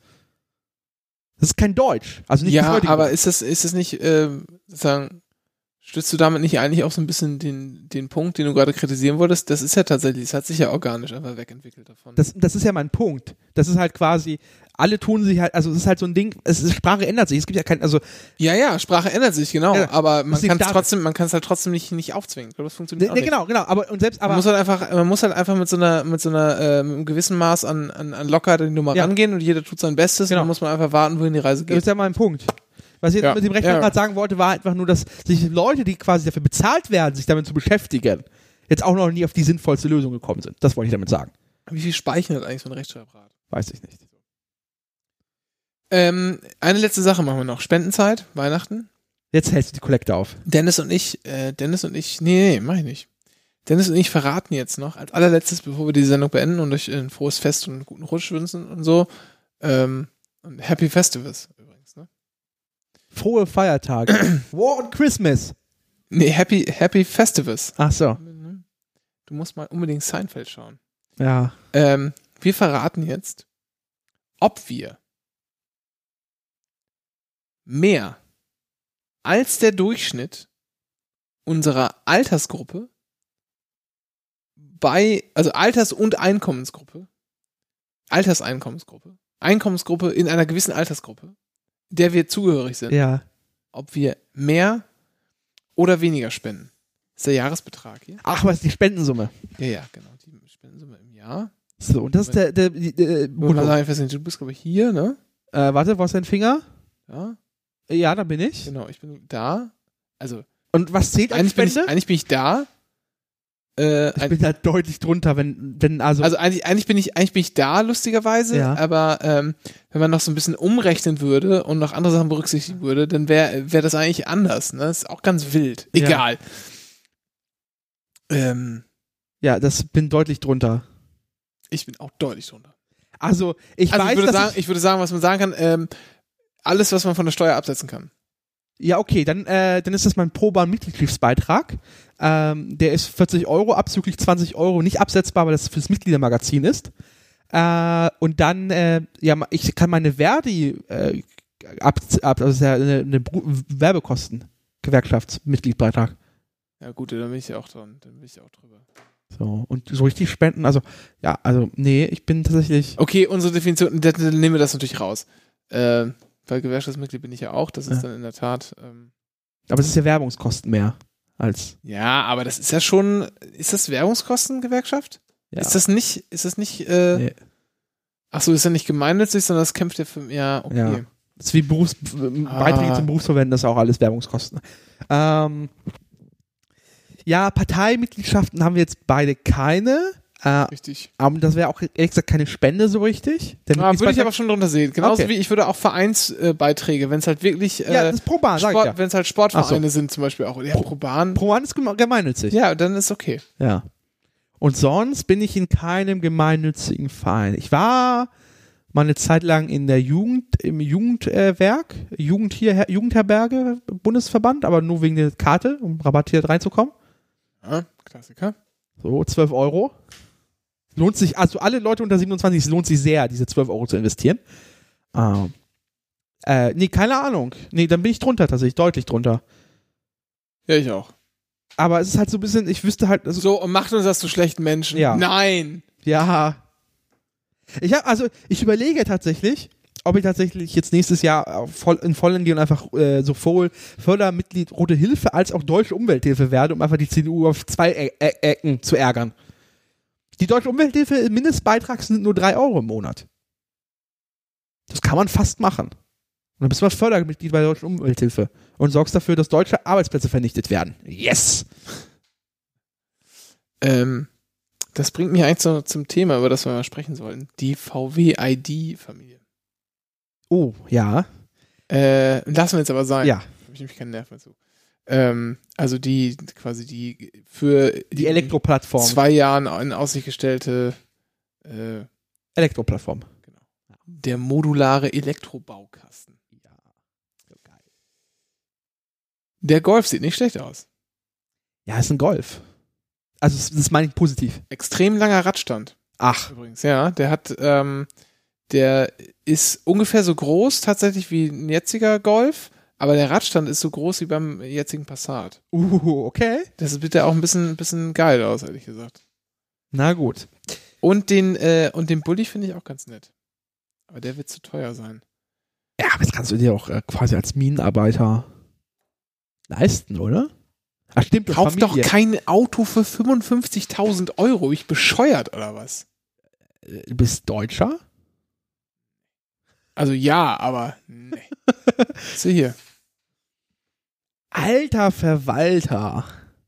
Das ist kein Deutsch. Also nicht ja, das heutige aber Wort. ist das, ist das nicht, äh, sozusagen, stützt du damit nicht eigentlich auch so ein bisschen den, den Punkt, den du gerade kritisieren wolltest? Das ist ja tatsächlich, das hat sich ja organisch einfach wegentwickelt davon. Das, das ist ja mein Punkt. Das ist halt quasi, alle tun sich halt, also es ist halt so ein Ding, es ist, Sprache ändert sich, es gibt ja kein, also Ja, ja, Sprache ändert sich, genau, Ja, aber man das liegt kann es daran. trotzdem, man kann es halt trotzdem nicht, nicht aufzwingen. Ich glaube, das funktioniert ne, auch ne, nicht. genau, genau, aber und selbst, aber Man muss halt einfach, man muss halt einfach mit so einer, mit so einer, äh, mit einem gewissen Maß an, an, an Lockerheit in die Nummer Ja. rangehen und jeder tut sein Bestes Genau. und dann muss man einfach warten, wohin die Reise das ist geht. ja mein Punkt. Was ich jetzt Ja. mit dem Rechner Ja. gerade sagen wollte, war einfach nur, dass sich Leute, die quasi dafür bezahlt werden, sich damit zu beschäftigen, jetzt auch noch nie auf die sinnvollste Lösung gekommen sind. Das wollte ich damit sagen. Wie viel speichern hat eigentlich so ein Rechtschreibrad? Weiß ich nicht. Ähm, eine letzte Sache machen wir noch. Spendenzeit, Weihnachten. Jetzt hältst du die Kollekte auf. Dennis und ich, äh, Dennis und ich, nee, nee, mach ich nicht. Dennis und ich verraten jetzt noch, als allerletztes, bevor wir die Sendung beenden und euch ein frohes Fest und einen guten Rutsch wünschen und so, ähm, und Happy Festivals übrigens, ne? Frohe Feiertage. War und Christmas. Nee, Happy, Happy Festivals. Ach so. Du musst mal unbedingt Seinfeld schauen. Ja. Ähm, wir verraten jetzt, ob wir mehr als der Durchschnitt unserer Altersgruppe bei, also Alters- und Einkommensgruppe, Alterseinkommensgruppe, Einkommensgruppe in einer gewissen Altersgruppe, der wir zugehörig sind, Ja. ob wir mehr oder weniger spenden. Das ist der Jahresbetrag hier. Ach, was ist die Spendensumme? Ja, ja, genau, die Spendensumme im Jahr. So, und das ist der, der, der, der Ich muss mal sagen, ich weiß nicht, du bist, glaube ich, hier, ne? äh, warte, wo ist dein Finger? Ja, Ja, da bin ich. genau, ich bin da. Also, Und was zählt als eigentlich bin, ich, Spende? eigentlich bin ich da. Äh, Ich ein, bin da deutlich drunter, wenn, wenn also, also eigentlich, eigentlich bin ich, eigentlich bin ich da, lustigerweise, Ja. aber ähm, wenn man noch so ein bisschen umrechnen würde und noch andere Sachen berücksichtigen würde, dann wäre wär das eigentlich anders, ne? Das ist auch ganz wild. Ja. Egal. Ähm, ja, das bin deutlich drunter. ich bin auch deutlich drunter. Also, ich Also weiß, ich würde, dass sagen, ich, ich würde sagen, was man sagen kann, ähm, alles, was man von der Steuer absetzen kann. ja, okay, dann, äh, dann ist das mein Proban-Mitgliedschaftsbeitrag. Ähm, der ist vierzig Euro, abzüglich zwanzig Euro, nicht absetzbar, weil das fürs Mitgliedermagazin ist. Äh, und dann, äh, ja, ich kann meine Verdi, äh, ab, ab, also das ist ja eine, eine Bru- Werbekosten, Gewerkschaftsmitgliedbeitrag. Ja gut, dann bin ich ja auch dran. Dann bin ich ja auch drüber. So, und so richtig spenden, also, ja, also, nee, ich bin tatsächlich, Okay, unsere Definition, dann dann nehmen wir das natürlich raus. Äh, weil Gewerkschaftsmitglied bin ich ja auch, das ist Ja. dann in der Tat. Ähm, aber es ist ja Werbungskosten mehr als, ja, aber das ist ja schon. Ist das Währungskostengewerkschaft? ja. Ist das nicht, ist das nicht, äh, Nee. ach so, ist ja nicht gemeinnützig, sondern das kämpft ja für, ja, okay. Ja. Das ist wie Berufs Ah. Beiträge zum Berufsverwenden, das ist auch alles Werbungskosten. Ähm, ja, Parteimitgliedschaften haben wir jetzt beide keine. Äh, Richtig. aber das wäre auch ehrlich gesagt keine Spende so richtig. Der Ah, würde ich Mitgliedsbeitrag- aber schon drunter sehen. Genauso Okay. wie ich würde auch Vereinsbeiträge, wenn es halt wirklich äh, ja, das ist Proban, sag ich Sport, ja. wenn es halt Sportvereine sind zum Beispiel auch. Ja, Proban. Proban ist geme- gemeinnützig. Ja, dann ist okay. Ja. Und sonst bin ich in keinem gemeinnützigen Verein. Ich war mal eine Zeit lang in der Jugend, im Jugendwerk, äh, Jugend hier, Jugendherberge, Bundesverband, aber nur wegen der Karte, um rabattiert reinzukommen. Ja, Klassiker. So, zwölf Euro. Lohnt sich, also alle Leute unter siebenundzwanzig, es lohnt sich sehr, diese zwölf Euro zu investieren. Ähm, äh, nee, keine Ahnung. Nee, dann bin ich drunter tatsächlich, deutlich drunter. Ja, ich auch. Aber es ist halt so ein bisschen, ich wüsste halt, also, So, und macht uns das zu schlechten Menschen? Ja. Nein! ja. Ich habe, also, ich überlege tatsächlich, ob ich tatsächlich jetzt nächstes Jahr voll, in Vollen gehe und einfach äh, sowohl Fördermitglied Rote Hilfe als auch Deutsche Umwelthilfe werde, um einfach die C D U auf zwei e e Ecken zu ärgern. Die Deutsche Umwelthilfe, Mindestbeitrag sind nur drei Euro im Monat. Das kann man fast machen. Und dann bist du mal Fördermitglied bei der Deutschen Umwelthilfe und sorgst dafür, dass deutsche Arbeitsplätze vernichtet werden. Yes! Ähm, das bringt mich eigentlich so zum Thema, über das wir mal sprechen sollten. Die V W I D-Familie. Oh, ja. Äh, lassen wir jetzt aber sein. Ja. Habe ich nämlich keinen Nerv mehr zu. Ähm, also die, quasi die für Die Elektroplattform. zwei Jahren in Aussicht gestellte äh, Elektroplattform. der modulare Elektrobaukasten. Ja. So geil. Der Golf sieht nicht schlecht aus. Ja, ist ein Golf. Also, das, das meine ich positiv. Extrem langer Radstand Ach. übrigens. Ja, der hat, ähm, der ist ungefähr so groß tatsächlich wie ein jetziger Golf, aber der Radstand ist so groß wie beim jetzigen Passat. Uh, okay. Das sieht ja auch ein bisschen, bisschen geil aus, ehrlich gesagt. Na gut. Und den, äh, und den Bulli finde ich auch ganz nett. Aber der wird zu teuer sein. Ja, aber das kannst du dir auch äh, quasi als Minenarbeiter leisten, oder? Ach stimmt, du Kauf doch kein Auto für fünfundfünfzigtausend Euro. Ich bescheuert, oder was? Du bist Deutscher? Also ja, aber nee. Sieh hier. Alter Verwalter.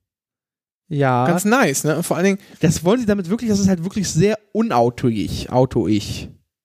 Ja. Ganz nice, ne? Und vor allen Dingen. Das wollen sie damit wirklich, das ist halt wirklich sehr unautoig, autoig.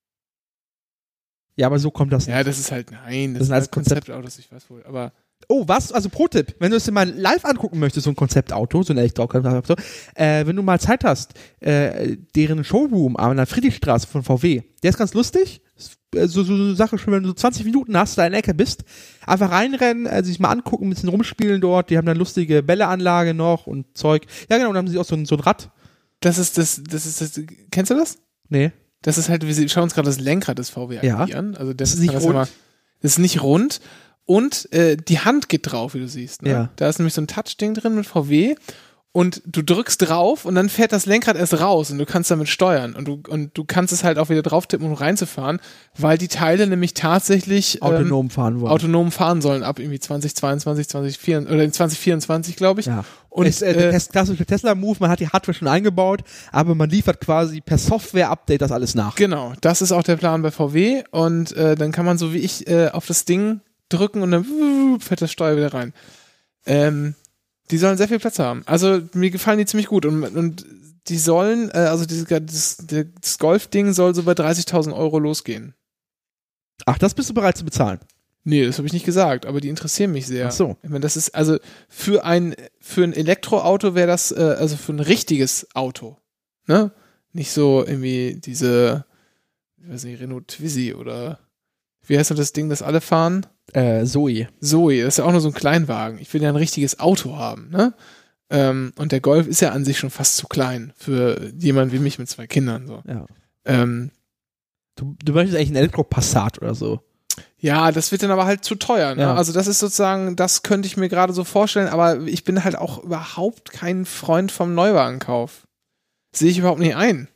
Ja, aber so kommt das nicht. Ja, das ist halt, nein, das, Das ist sind halt alles Konzept- Konzeptautos, ich weiß wohl, aber. Oh, was? Also Pro-Tipp, wenn du es dir mal live angucken möchtest, so ein Konzeptauto, so ein Elektroauto, äh, wenn du mal Zeit hast, äh, deren Showroom an der Friedrichstraße von V W, der ist ganz lustig. So, so, so eine Sache, schon wenn du so zwanzig Minuten hast, da in der Ecke bist, einfach reinrennen, äh, sich mal angucken, ein bisschen rumspielen dort, die haben dann lustige Bälleanlage noch und Zeug. Ja genau, und dann haben sie auch so ein, so ein Rad. Das ist das, das ist das, kennst du das? Nee. Das ist halt, wir schauen uns gerade das Lenkrad des V W Ja. an. Also das, Das ist nicht das rund. Immer, das ist nicht rund. Und äh, die Hand geht drauf, wie du siehst. Ne? Ja. Da ist nämlich so ein Touch-Ding drin mit V W und du drückst drauf und dann fährt das Lenkrad erst raus und du kannst damit steuern und du, und du kannst es halt auch wieder drauf tippen, um reinzufahren, weil die Teile nämlich tatsächlich Autonom fahren wollen. autonom fahren sollen ab irgendwie zwanzig zweiundzwanzig, zwanzig vierundzwanzig oder zwanzig vierundzwanzig, glaube ich. Ja. Und es, äh, der Tes- klassische Tesla-Move, man hat die Hardware schon eingebaut, aber man liefert quasi per Software-Update das alles nach. Genau, das ist auch der Plan bei V W und äh, dann kann man so wie ich äh, auf das Ding drücken und dann wuh, fährt das Steuer wieder rein. Ähm, die sollen sehr viel Platz haben. Also mir gefallen die ziemlich gut und, und die sollen, äh, also dieses, das, das Golf-Ding soll so bei dreißigtausend Euro losgehen. Ach, das bist du bereit zu bezahlen? Nee, das habe ich nicht gesagt, aber die interessieren mich sehr. Ach so. Ich meine, das ist, also für ein, für ein Elektroauto wäre das, äh, also für ein richtiges Auto, ne? Nicht so irgendwie diese, ich weiß nicht, Renault Twizy oder wie heißt denn das Ding, das alle fahren? Äh, Zoe. Zoe, das ist ja auch nur so ein Kleinwagen. Ich will ja ein richtiges Auto haben, ne? Ähm, und der Golf ist ja an sich schon fast zu klein für jemanden wie mich mit zwei Kindern, so. Ja. Ähm, Du, du möchtest eigentlich einen Elektropassat oder so. Ja, das wird dann aber halt zu teuer. Ne? Ja. Also das ist sozusagen, das könnte ich mir gerade so vorstellen, aber ich bin halt auch überhaupt kein Freund vom Neuwagenkauf. Sehe ich überhaupt nicht ein.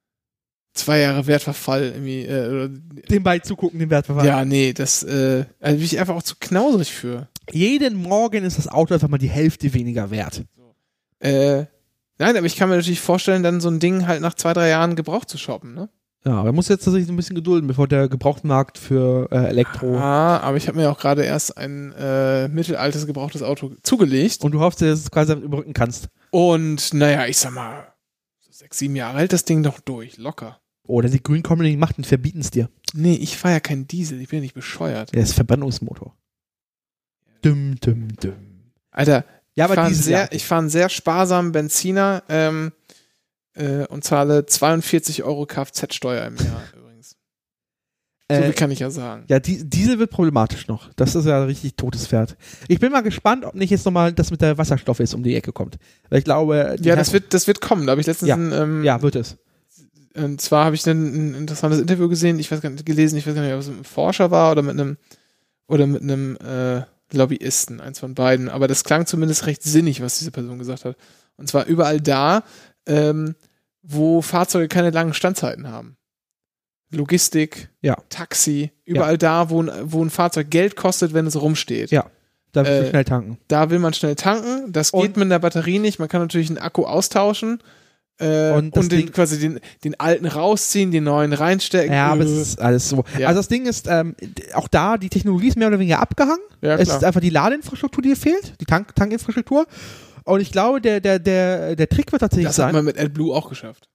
Zwei Jahre Wertverfall irgendwie. Äh, oder, Dem beizugucken, dem Wertverfall. ja, nee, das äh, also bin ich einfach auch zu knausrig für. Jeden Morgen ist das Auto einfach mal die Hälfte weniger wert. Äh, nein, aber ich kann mir natürlich vorstellen, dann so ein Ding halt nach zwei, drei Jahren gebraucht zu shoppen, ne? Ja, aber man muss jetzt tatsächlich ein bisschen gedulden, bevor der Gebrauchtmarkt für äh, Elektro... Ah, aber ich habe mir auch gerade erst ein äh, mittelaltes gebrauchtes Auto zugelegt. Und du hoffst, dass du es quasi damit überbrücken kannst. Und naja, ich sag mal, so sechs, sieben Jahre hält das Ding doch durch, locker. Oder die Green Community macht und verbieten es dir. Nee, ich fahre ja keinen Diesel, ich bin ja nicht bescheuert. Der ist Verbrennungsmotor. Düm, düm, düm. Alter, Ja, ich aber fahre einen, dieses sehr- Jahr. ich fahr einen sehr sparsamen Benziner ähm, äh, und zahle zweiundvierzig Euro Kfz-Steuer im Jahr übrigens. So Äh, viel kann ich ja sagen. Ja, die, Diesel wird problematisch noch. Das ist ja ein richtig totes Pferd. Ich bin mal gespannt, ob nicht jetzt nochmal das mit der Wasserstoff jetzt um die Ecke kommt. Weil ich glaube... die Ja, hat- das wird, das wird kommen. Da habe ich letztens Ja. ein, ähm, Ja, wird es. und zwar habe ich dann ein interessantes Interview gesehen, ich weiß gar nicht, gelesen, ich weiß gar nicht, ob es mit einem Forscher war oder mit einem oder mit einem äh, Lobbyisten, eins von beiden. Aber das klang zumindest recht sinnig, was diese Person gesagt hat. Und zwar überall da, ähm, wo Fahrzeuge keine langen Standzeiten haben. Logistik, Ja. Taxi, überall da, wo ein, wo ein Fahrzeug Geld kostet, wenn es rumsteht. Ja. Da wird Äh, man schnell tanken. Da will man schnell tanken, das geht Und- mit der Batterie nicht, man kann natürlich einen Akku austauschen äh, Und und, das den, Ding- quasi den, den alten rausziehen, den neuen reinstecken. Ja, aber es Äh, ist alles so. Ja. Also das Ding ist, ähm, d- auch da, die Technologie ist mehr oder weniger abgehangen. ja, Es klar. ist einfach die Ladeinfrastruktur, die hier fehlt, die Tank Tankinfrastruktur. Und ich glaube, der, der, der, der Trick wird tatsächlich Das hat sein. man mit AdBlue auch geschafft.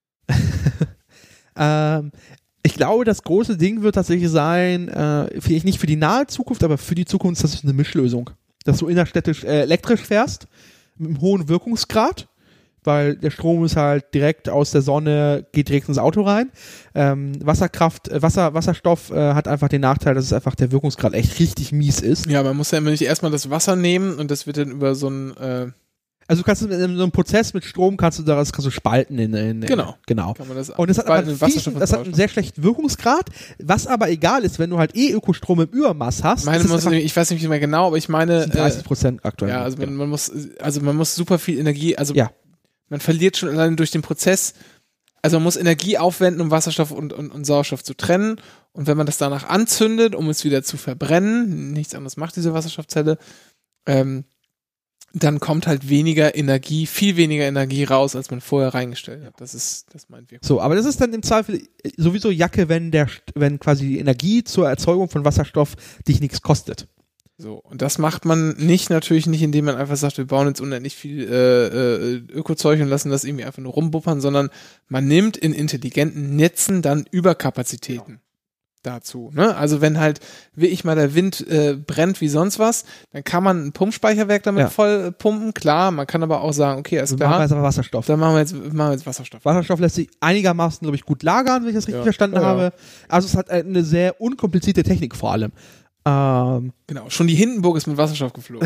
ähm, ich glaube, das große Ding wird tatsächlich sein, äh, vielleicht nicht für die nahe Zukunft, aber für die Zukunft, das ist eine Mischlösung. Dass du innerstädtisch äh, elektrisch fährst, mit einem hohen Wirkungsgrad, weil der Strom ist halt direkt aus der Sonne, geht direkt ins Auto rein. Ähm, Wasserkraft, äh, Wasser, Wasserstoff äh, hat einfach den Nachteil, dass es einfach der Wirkungsgrad echt richtig mies ist. Ja, man muss ja immer nicht erstmal das Wasser nehmen und das wird dann über so ein äh, Also du kannst in so einem Prozess mit Strom kannst du daraus kannst du spalten in, in Genau. genau. kann man das Und es hat, spalten aber in viel, Wasserstoff das hat einen austauschen. sehr schlechten Wirkungsgrad, was aber egal ist, wenn du halt eh Ökostrom im Übermaß hast. Meine ist es muss, einfach ich weiß nicht mehr genau, aber ich meine dreißig äh, Prozent aktuell. ja, also man, Genau. man muss also man muss super viel Energie, also Ja. man verliert schon allein durch den Prozess Also man muss Energie aufwenden, um Wasserstoff und, und, und Sauerstoff zu trennen. Und wenn man das danach anzündet, um es wieder zu verbrennen, nichts anderes macht diese Wasserstoffzelle, ähm, dann kommt halt weniger Energie, viel weniger Energie raus, als man vorher reingestellt hat. Das ist, das meint wir. So, aber das ist dann im Zweifel sowieso Jacke, wenn der, wenn quasi die Energie zur Erzeugung von Wasserstoff dich nichts kostet. So, und das macht man nicht, natürlich nicht, indem man einfach sagt, wir bauen jetzt unendlich viel äh, äh, Ökozeug und lassen das irgendwie einfach nur rumbuppern, sondern man nimmt in intelligenten Netzen dann Überkapazitäten dazu. Ne? Also wenn halt, wie ich mal, der Wind äh, brennt wie sonst was, dann kann man ein Pumpspeicherwerk damit Ja. voll pumpen, klar, man kann aber auch sagen, okay, alles Also klar, machen wir jetzt aber Wasserstoff. dann machen wir jetzt, machen wir jetzt Wasserstoff. Wasserstoff lässt sich einigermaßen, glaube ich, gut lagern, wenn ich das richtig Ja. verstanden Ja, ja. habe. Also es hat eine sehr unkomplizierte Technik vor allem. Ähm, Genau, schon die Hindenburg ist mit Wasserstoff geflogen.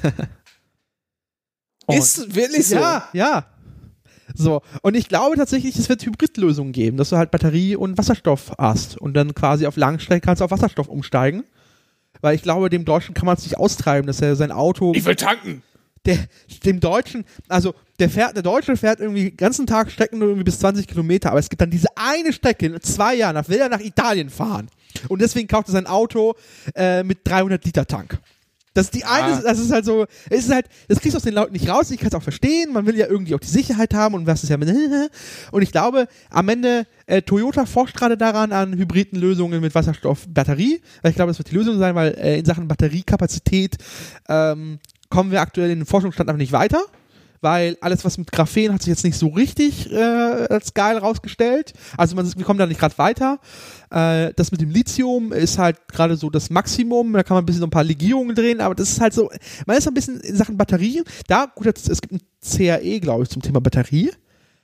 Ist wirklich so. Ja, ja. So, und ich glaube tatsächlich, es wird Hybridlösungen geben, dass du halt Batterie und Wasserstoff hast und dann quasi auf Langstrecke kannst du auf Wasserstoff umsteigen. Weil ich glaube, dem Deutschen kann man es nicht austreiben, dass er sein Auto. Ich will tanken. Der, dem Deutschen, also der fährt, der Deutsche fährt irgendwie den ganzen Tag Strecken nur irgendwie bis zwanzig Kilometer, aber es gibt dann diese eine Strecke in zwei Jahren, da will er nach Italien fahren. Und deswegen kauft er sein Auto äh, mit dreihundert Liter Tank. Das ist die eine, Ah. das ist halt so, es ist halt, das kriegst du aus den Leuten nicht raus, ich kann es auch verstehen, man will ja irgendwie auch die Sicherheit haben und was ist ja mit, und ich glaube, am Ende, äh, Toyota forscht gerade daran an hybriden Lösungen mit Wasserstoff, Batterie, weil ich glaube, das wird die Lösung sein, weil äh, in Sachen Batteriekapazität ähm, kommen wir aktuell in den Forschungsstand einfach nicht weiter. Weil alles, was mit Graphen hat sich jetzt nicht so richtig äh, als geil rausgestellt. Also man, wir kommen da nicht gerade weiter. Äh, das mit dem Lithium ist halt gerade so das Maximum. Da kann man ein bisschen so ein paar Legierungen drehen, aber das ist halt so, man ist ein bisschen in Sachen Batterie. Da, gut, jetzt, es gibt ein C R E, glaube ich, zum Thema Batterie.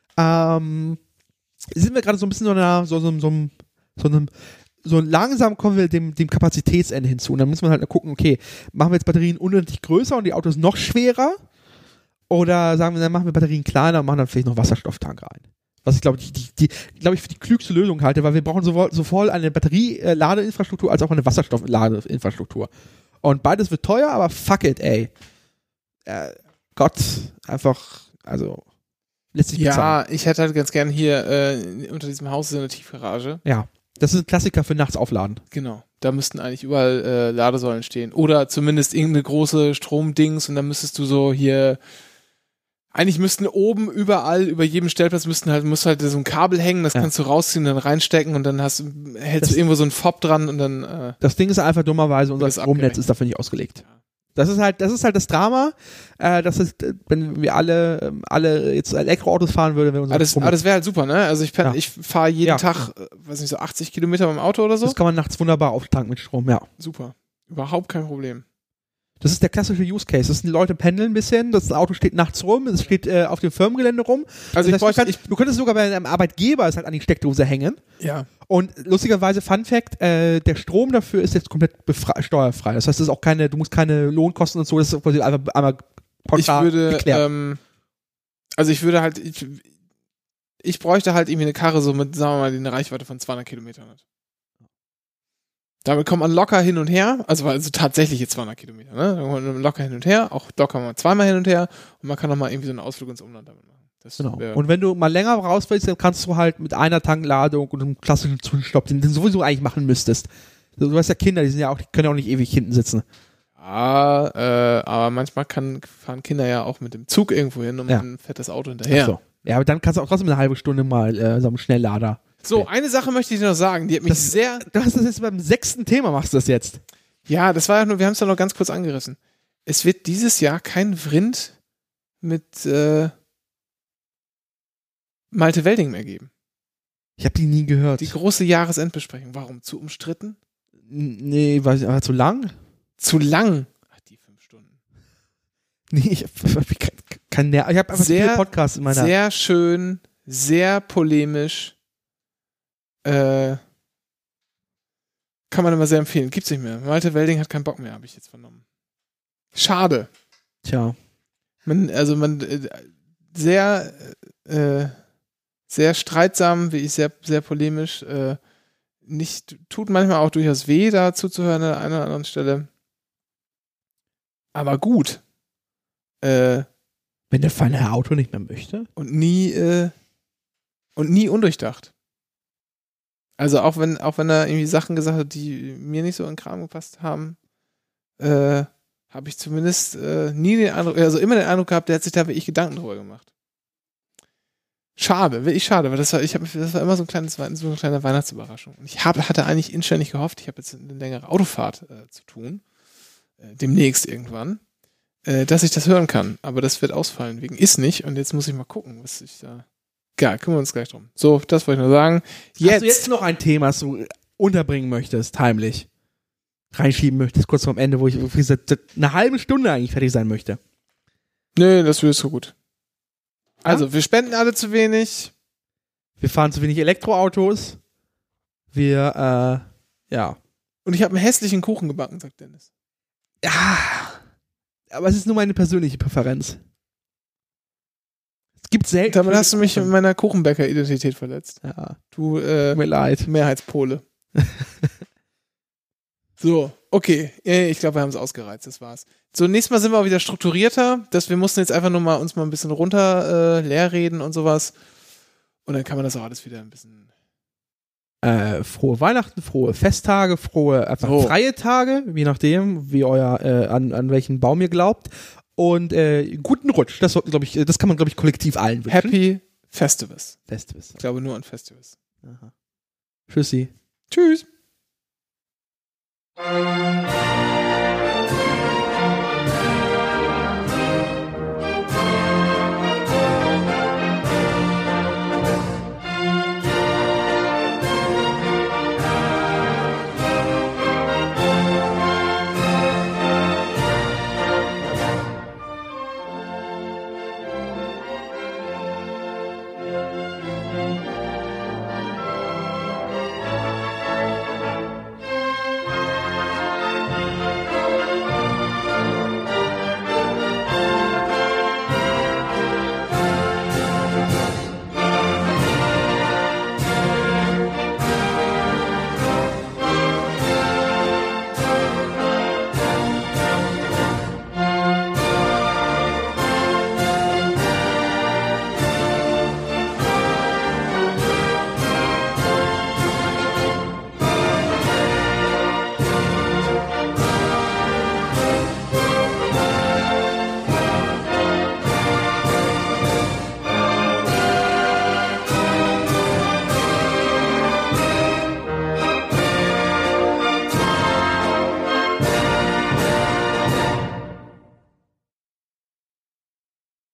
Ähm, sind wir gerade so ein bisschen so einer, so, so, so, so einem, so langsam kommen wir dem, dem Kapazitätsende hinzu. Und dann muss man halt gucken, okay, machen wir jetzt Batterien unendlich größer und die Autos noch schwerer? Oder sagen wir, dann machen wir Batterien kleiner und machen dann vielleicht noch Wasserstofftank rein. Was ich glaube, die, die, die, glaube ich, für die klügste Lösung halte, weil wir brauchen sowohl, sowohl eine Batterie-Ladeinfrastruktur als auch eine Wasserstoff-Ladeinfrastruktur. Und beides wird teuer, aber fuck it, ey. Äh, Gott, einfach, also, lässt sich bezahlen. Ja, ich hätte halt ganz gern hier äh, unter diesem Haus so eine Tiefgarage. Ja, das ist ein Klassiker für nachts aufladen. Genau. Da müssten eigentlich überall äh, Ladesäulen stehen. Oder zumindest irgendeine große Stromdings und dann müsstest du so hier. Eigentlich müssten oben überall, über jedem Stellplatz müssten halt, muss halt so ein Kabel hängen, das Ja. kannst du rausziehen, dann reinstecken und dann hast, hältst Das- du irgendwo so einen Fob dran und dann. Äh, Das Ding ist einfach dummerweise, unser Das ist Stromnetz abgerechnet. ist dafür nicht ausgelegt. Das ist halt, das ist halt das Drama. Äh, das ist, äh, wenn wir alle, ähm, alle jetzt Elektroautos fahren würden, wenn unser aber das, Strom- aber das wäre halt super, ne? Also ich, pen- Ja. ich fahre jeden Ja. Tag, äh, weiß nicht, so achtzig Kilometer mit dem Auto oder so. das kann man nachts wunderbar auftanken mit Strom, ja. Super. Überhaupt kein Problem. Das ist der klassische Use Case. Das sind die Leute pendeln ein bisschen, das Auto steht nachts rum, es steht äh, auf dem Firmengelände rum. Also ich das heißt, bräuchte, du, kannst, du könntest sogar bei einem Arbeitgeber es halt an die Steckdose hängen. ja. Und lustigerweise, Fun Fact, äh, der Strom dafür ist jetzt komplett befre- steuerfrei. Das heißt, das ist auch keine, du musst keine Lohnkosten und so, das ist quasi einfach einmal Ich pauschal würde, geklärt. ähm, also ich würde halt, ich, ich bräuchte halt irgendwie eine Karre so mit, sagen wir mal, die eine Reichweite von zweihundert Kilometern hat. Damit kommt man locker hin und her, also, also tatsächliche zweihundert Kilometer, ne? Da kommt man locker hin und her, auch locker mal zweimal hin und her und man kann noch mal irgendwie so einen Ausflug ins Umland damit machen. Das Genau. wär- Und wenn du mal länger raus willst, dann kannst du halt mit einer Tankladung und einem klassischen Zwischenstopp, den du sowieso eigentlich machen müsstest. Du hast ja Kinder, die sind ja auch, die können ja auch nicht ewig hinten sitzen. ja, äh, aber manchmal kann, fahren Kinder ja auch mit dem Zug irgendwo hin und Ja. dann fährt das Auto hinterher. So. Ja, aber dann kannst du auch trotzdem eine halbe Stunde mal äh, so einen Schnelllader. So, eine Sache möchte ich dir noch sagen, die hat mich Das- sehr, Du hast das jetzt beim sechsten Thema, machst du das jetzt. ja, das war ja nur, wir haben es ja noch ganz kurz angerissen. Es wird dieses Jahr kein Vrind mit äh, Malte Welding mehr geben. Ich habe die nie gehört. Die große Jahresendbesprechung. Warum? Zu umstritten? N- nee, weiß ich, aber zu lang? Zu lang? Ach, die fünf Stunden. Nee, ich habe kein, kein Ner- Ich habe einfach Sehr- viele Podcasts in meiner. Sehr schön, sehr polemisch. Äh, kann man immer sehr empfehlen. Gibt's nicht mehr. Malte Welding hat keinen Bock mehr, habe ich jetzt vernommen. Schade. Tja. Man, also man äh, sehr, äh, sehr streitsam, wie ich sehr, sehr polemisch. Äh, nicht, tut manchmal auch durchaus weh, da zuzuhören an einer oder anderen Stelle. Aber gut. Äh, Wenn der feine Herr Auto nicht mehr möchte. und nie, äh, Und nie undurchdacht. Also auch wenn, auch wenn er irgendwie Sachen gesagt hat, die mir nicht so in den Kram gepasst haben, äh, habe ich zumindest äh, nie den Eindruck, also immer den Eindruck gehabt, der hat sich da wirklich Gedanken drüber gemacht. Schade, wirklich schade, weil das war, ich hab, das war immer so ein kleines, so eine kleine Weihnachtsüberraschung. Und ich hab, hatte eigentlich inständig gehofft, ich habe jetzt eine längere Autofahrt äh, zu tun, äh, demnächst irgendwann, äh, dass ich das hören kann. Aber das wird ausfallen wegen ist nicht. Und jetzt muss ich mal gucken, was ich da. Geil, kümmern wir uns gleich drum. So, das wollte ich nur sagen. Jetzt, Hast du jetzt noch ein Thema, das du unterbringen möchtest, heimlich? Reinschieben möchtest, kurz vorm Ende, wo ich, wo ich seit eine halbe Stunde eigentlich fertig sein möchte. Nö, das wird so gut. Also, ja? Wir spenden alle zu wenig. Wir fahren zu wenig Elektroautos. Wir, äh, ja. Und ich habe einen hässlichen Kuchen gebacken, sagt Dennis. Ja, aber es ist nur meine persönliche Präferenz. Es gibt selten. Damit hast du mich in meiner Kuchenbäcker-Identität verletzt. Ja. Du, äh, Tut mir leid. Mehrheitspole. So, okay. Ich glaube, wir haben es ausgereizt, das war's. So, nächstes Mal sind wir auch wieder strukturierter. Dass wir mussten jetzt einfach nur mal uns mal ein bisschen runter äh, leer reden und sowas. Und dann kann man das auch alles wieder ein bisschen. Äh, frohe Weihnachten, frohe Festtage, frohe einfach so. freie Tage, je nachdem, wie euer äh, an, an welchen Baum ihr glaubt. Und äh, guten Rutsch. Das, glaub ich, das kann man, glaube ich, kollektiv allen wünschen. Happy Festivus. Festivus. Ich glaube nur an Festivus. Aha. Tschüssi. Tschüss.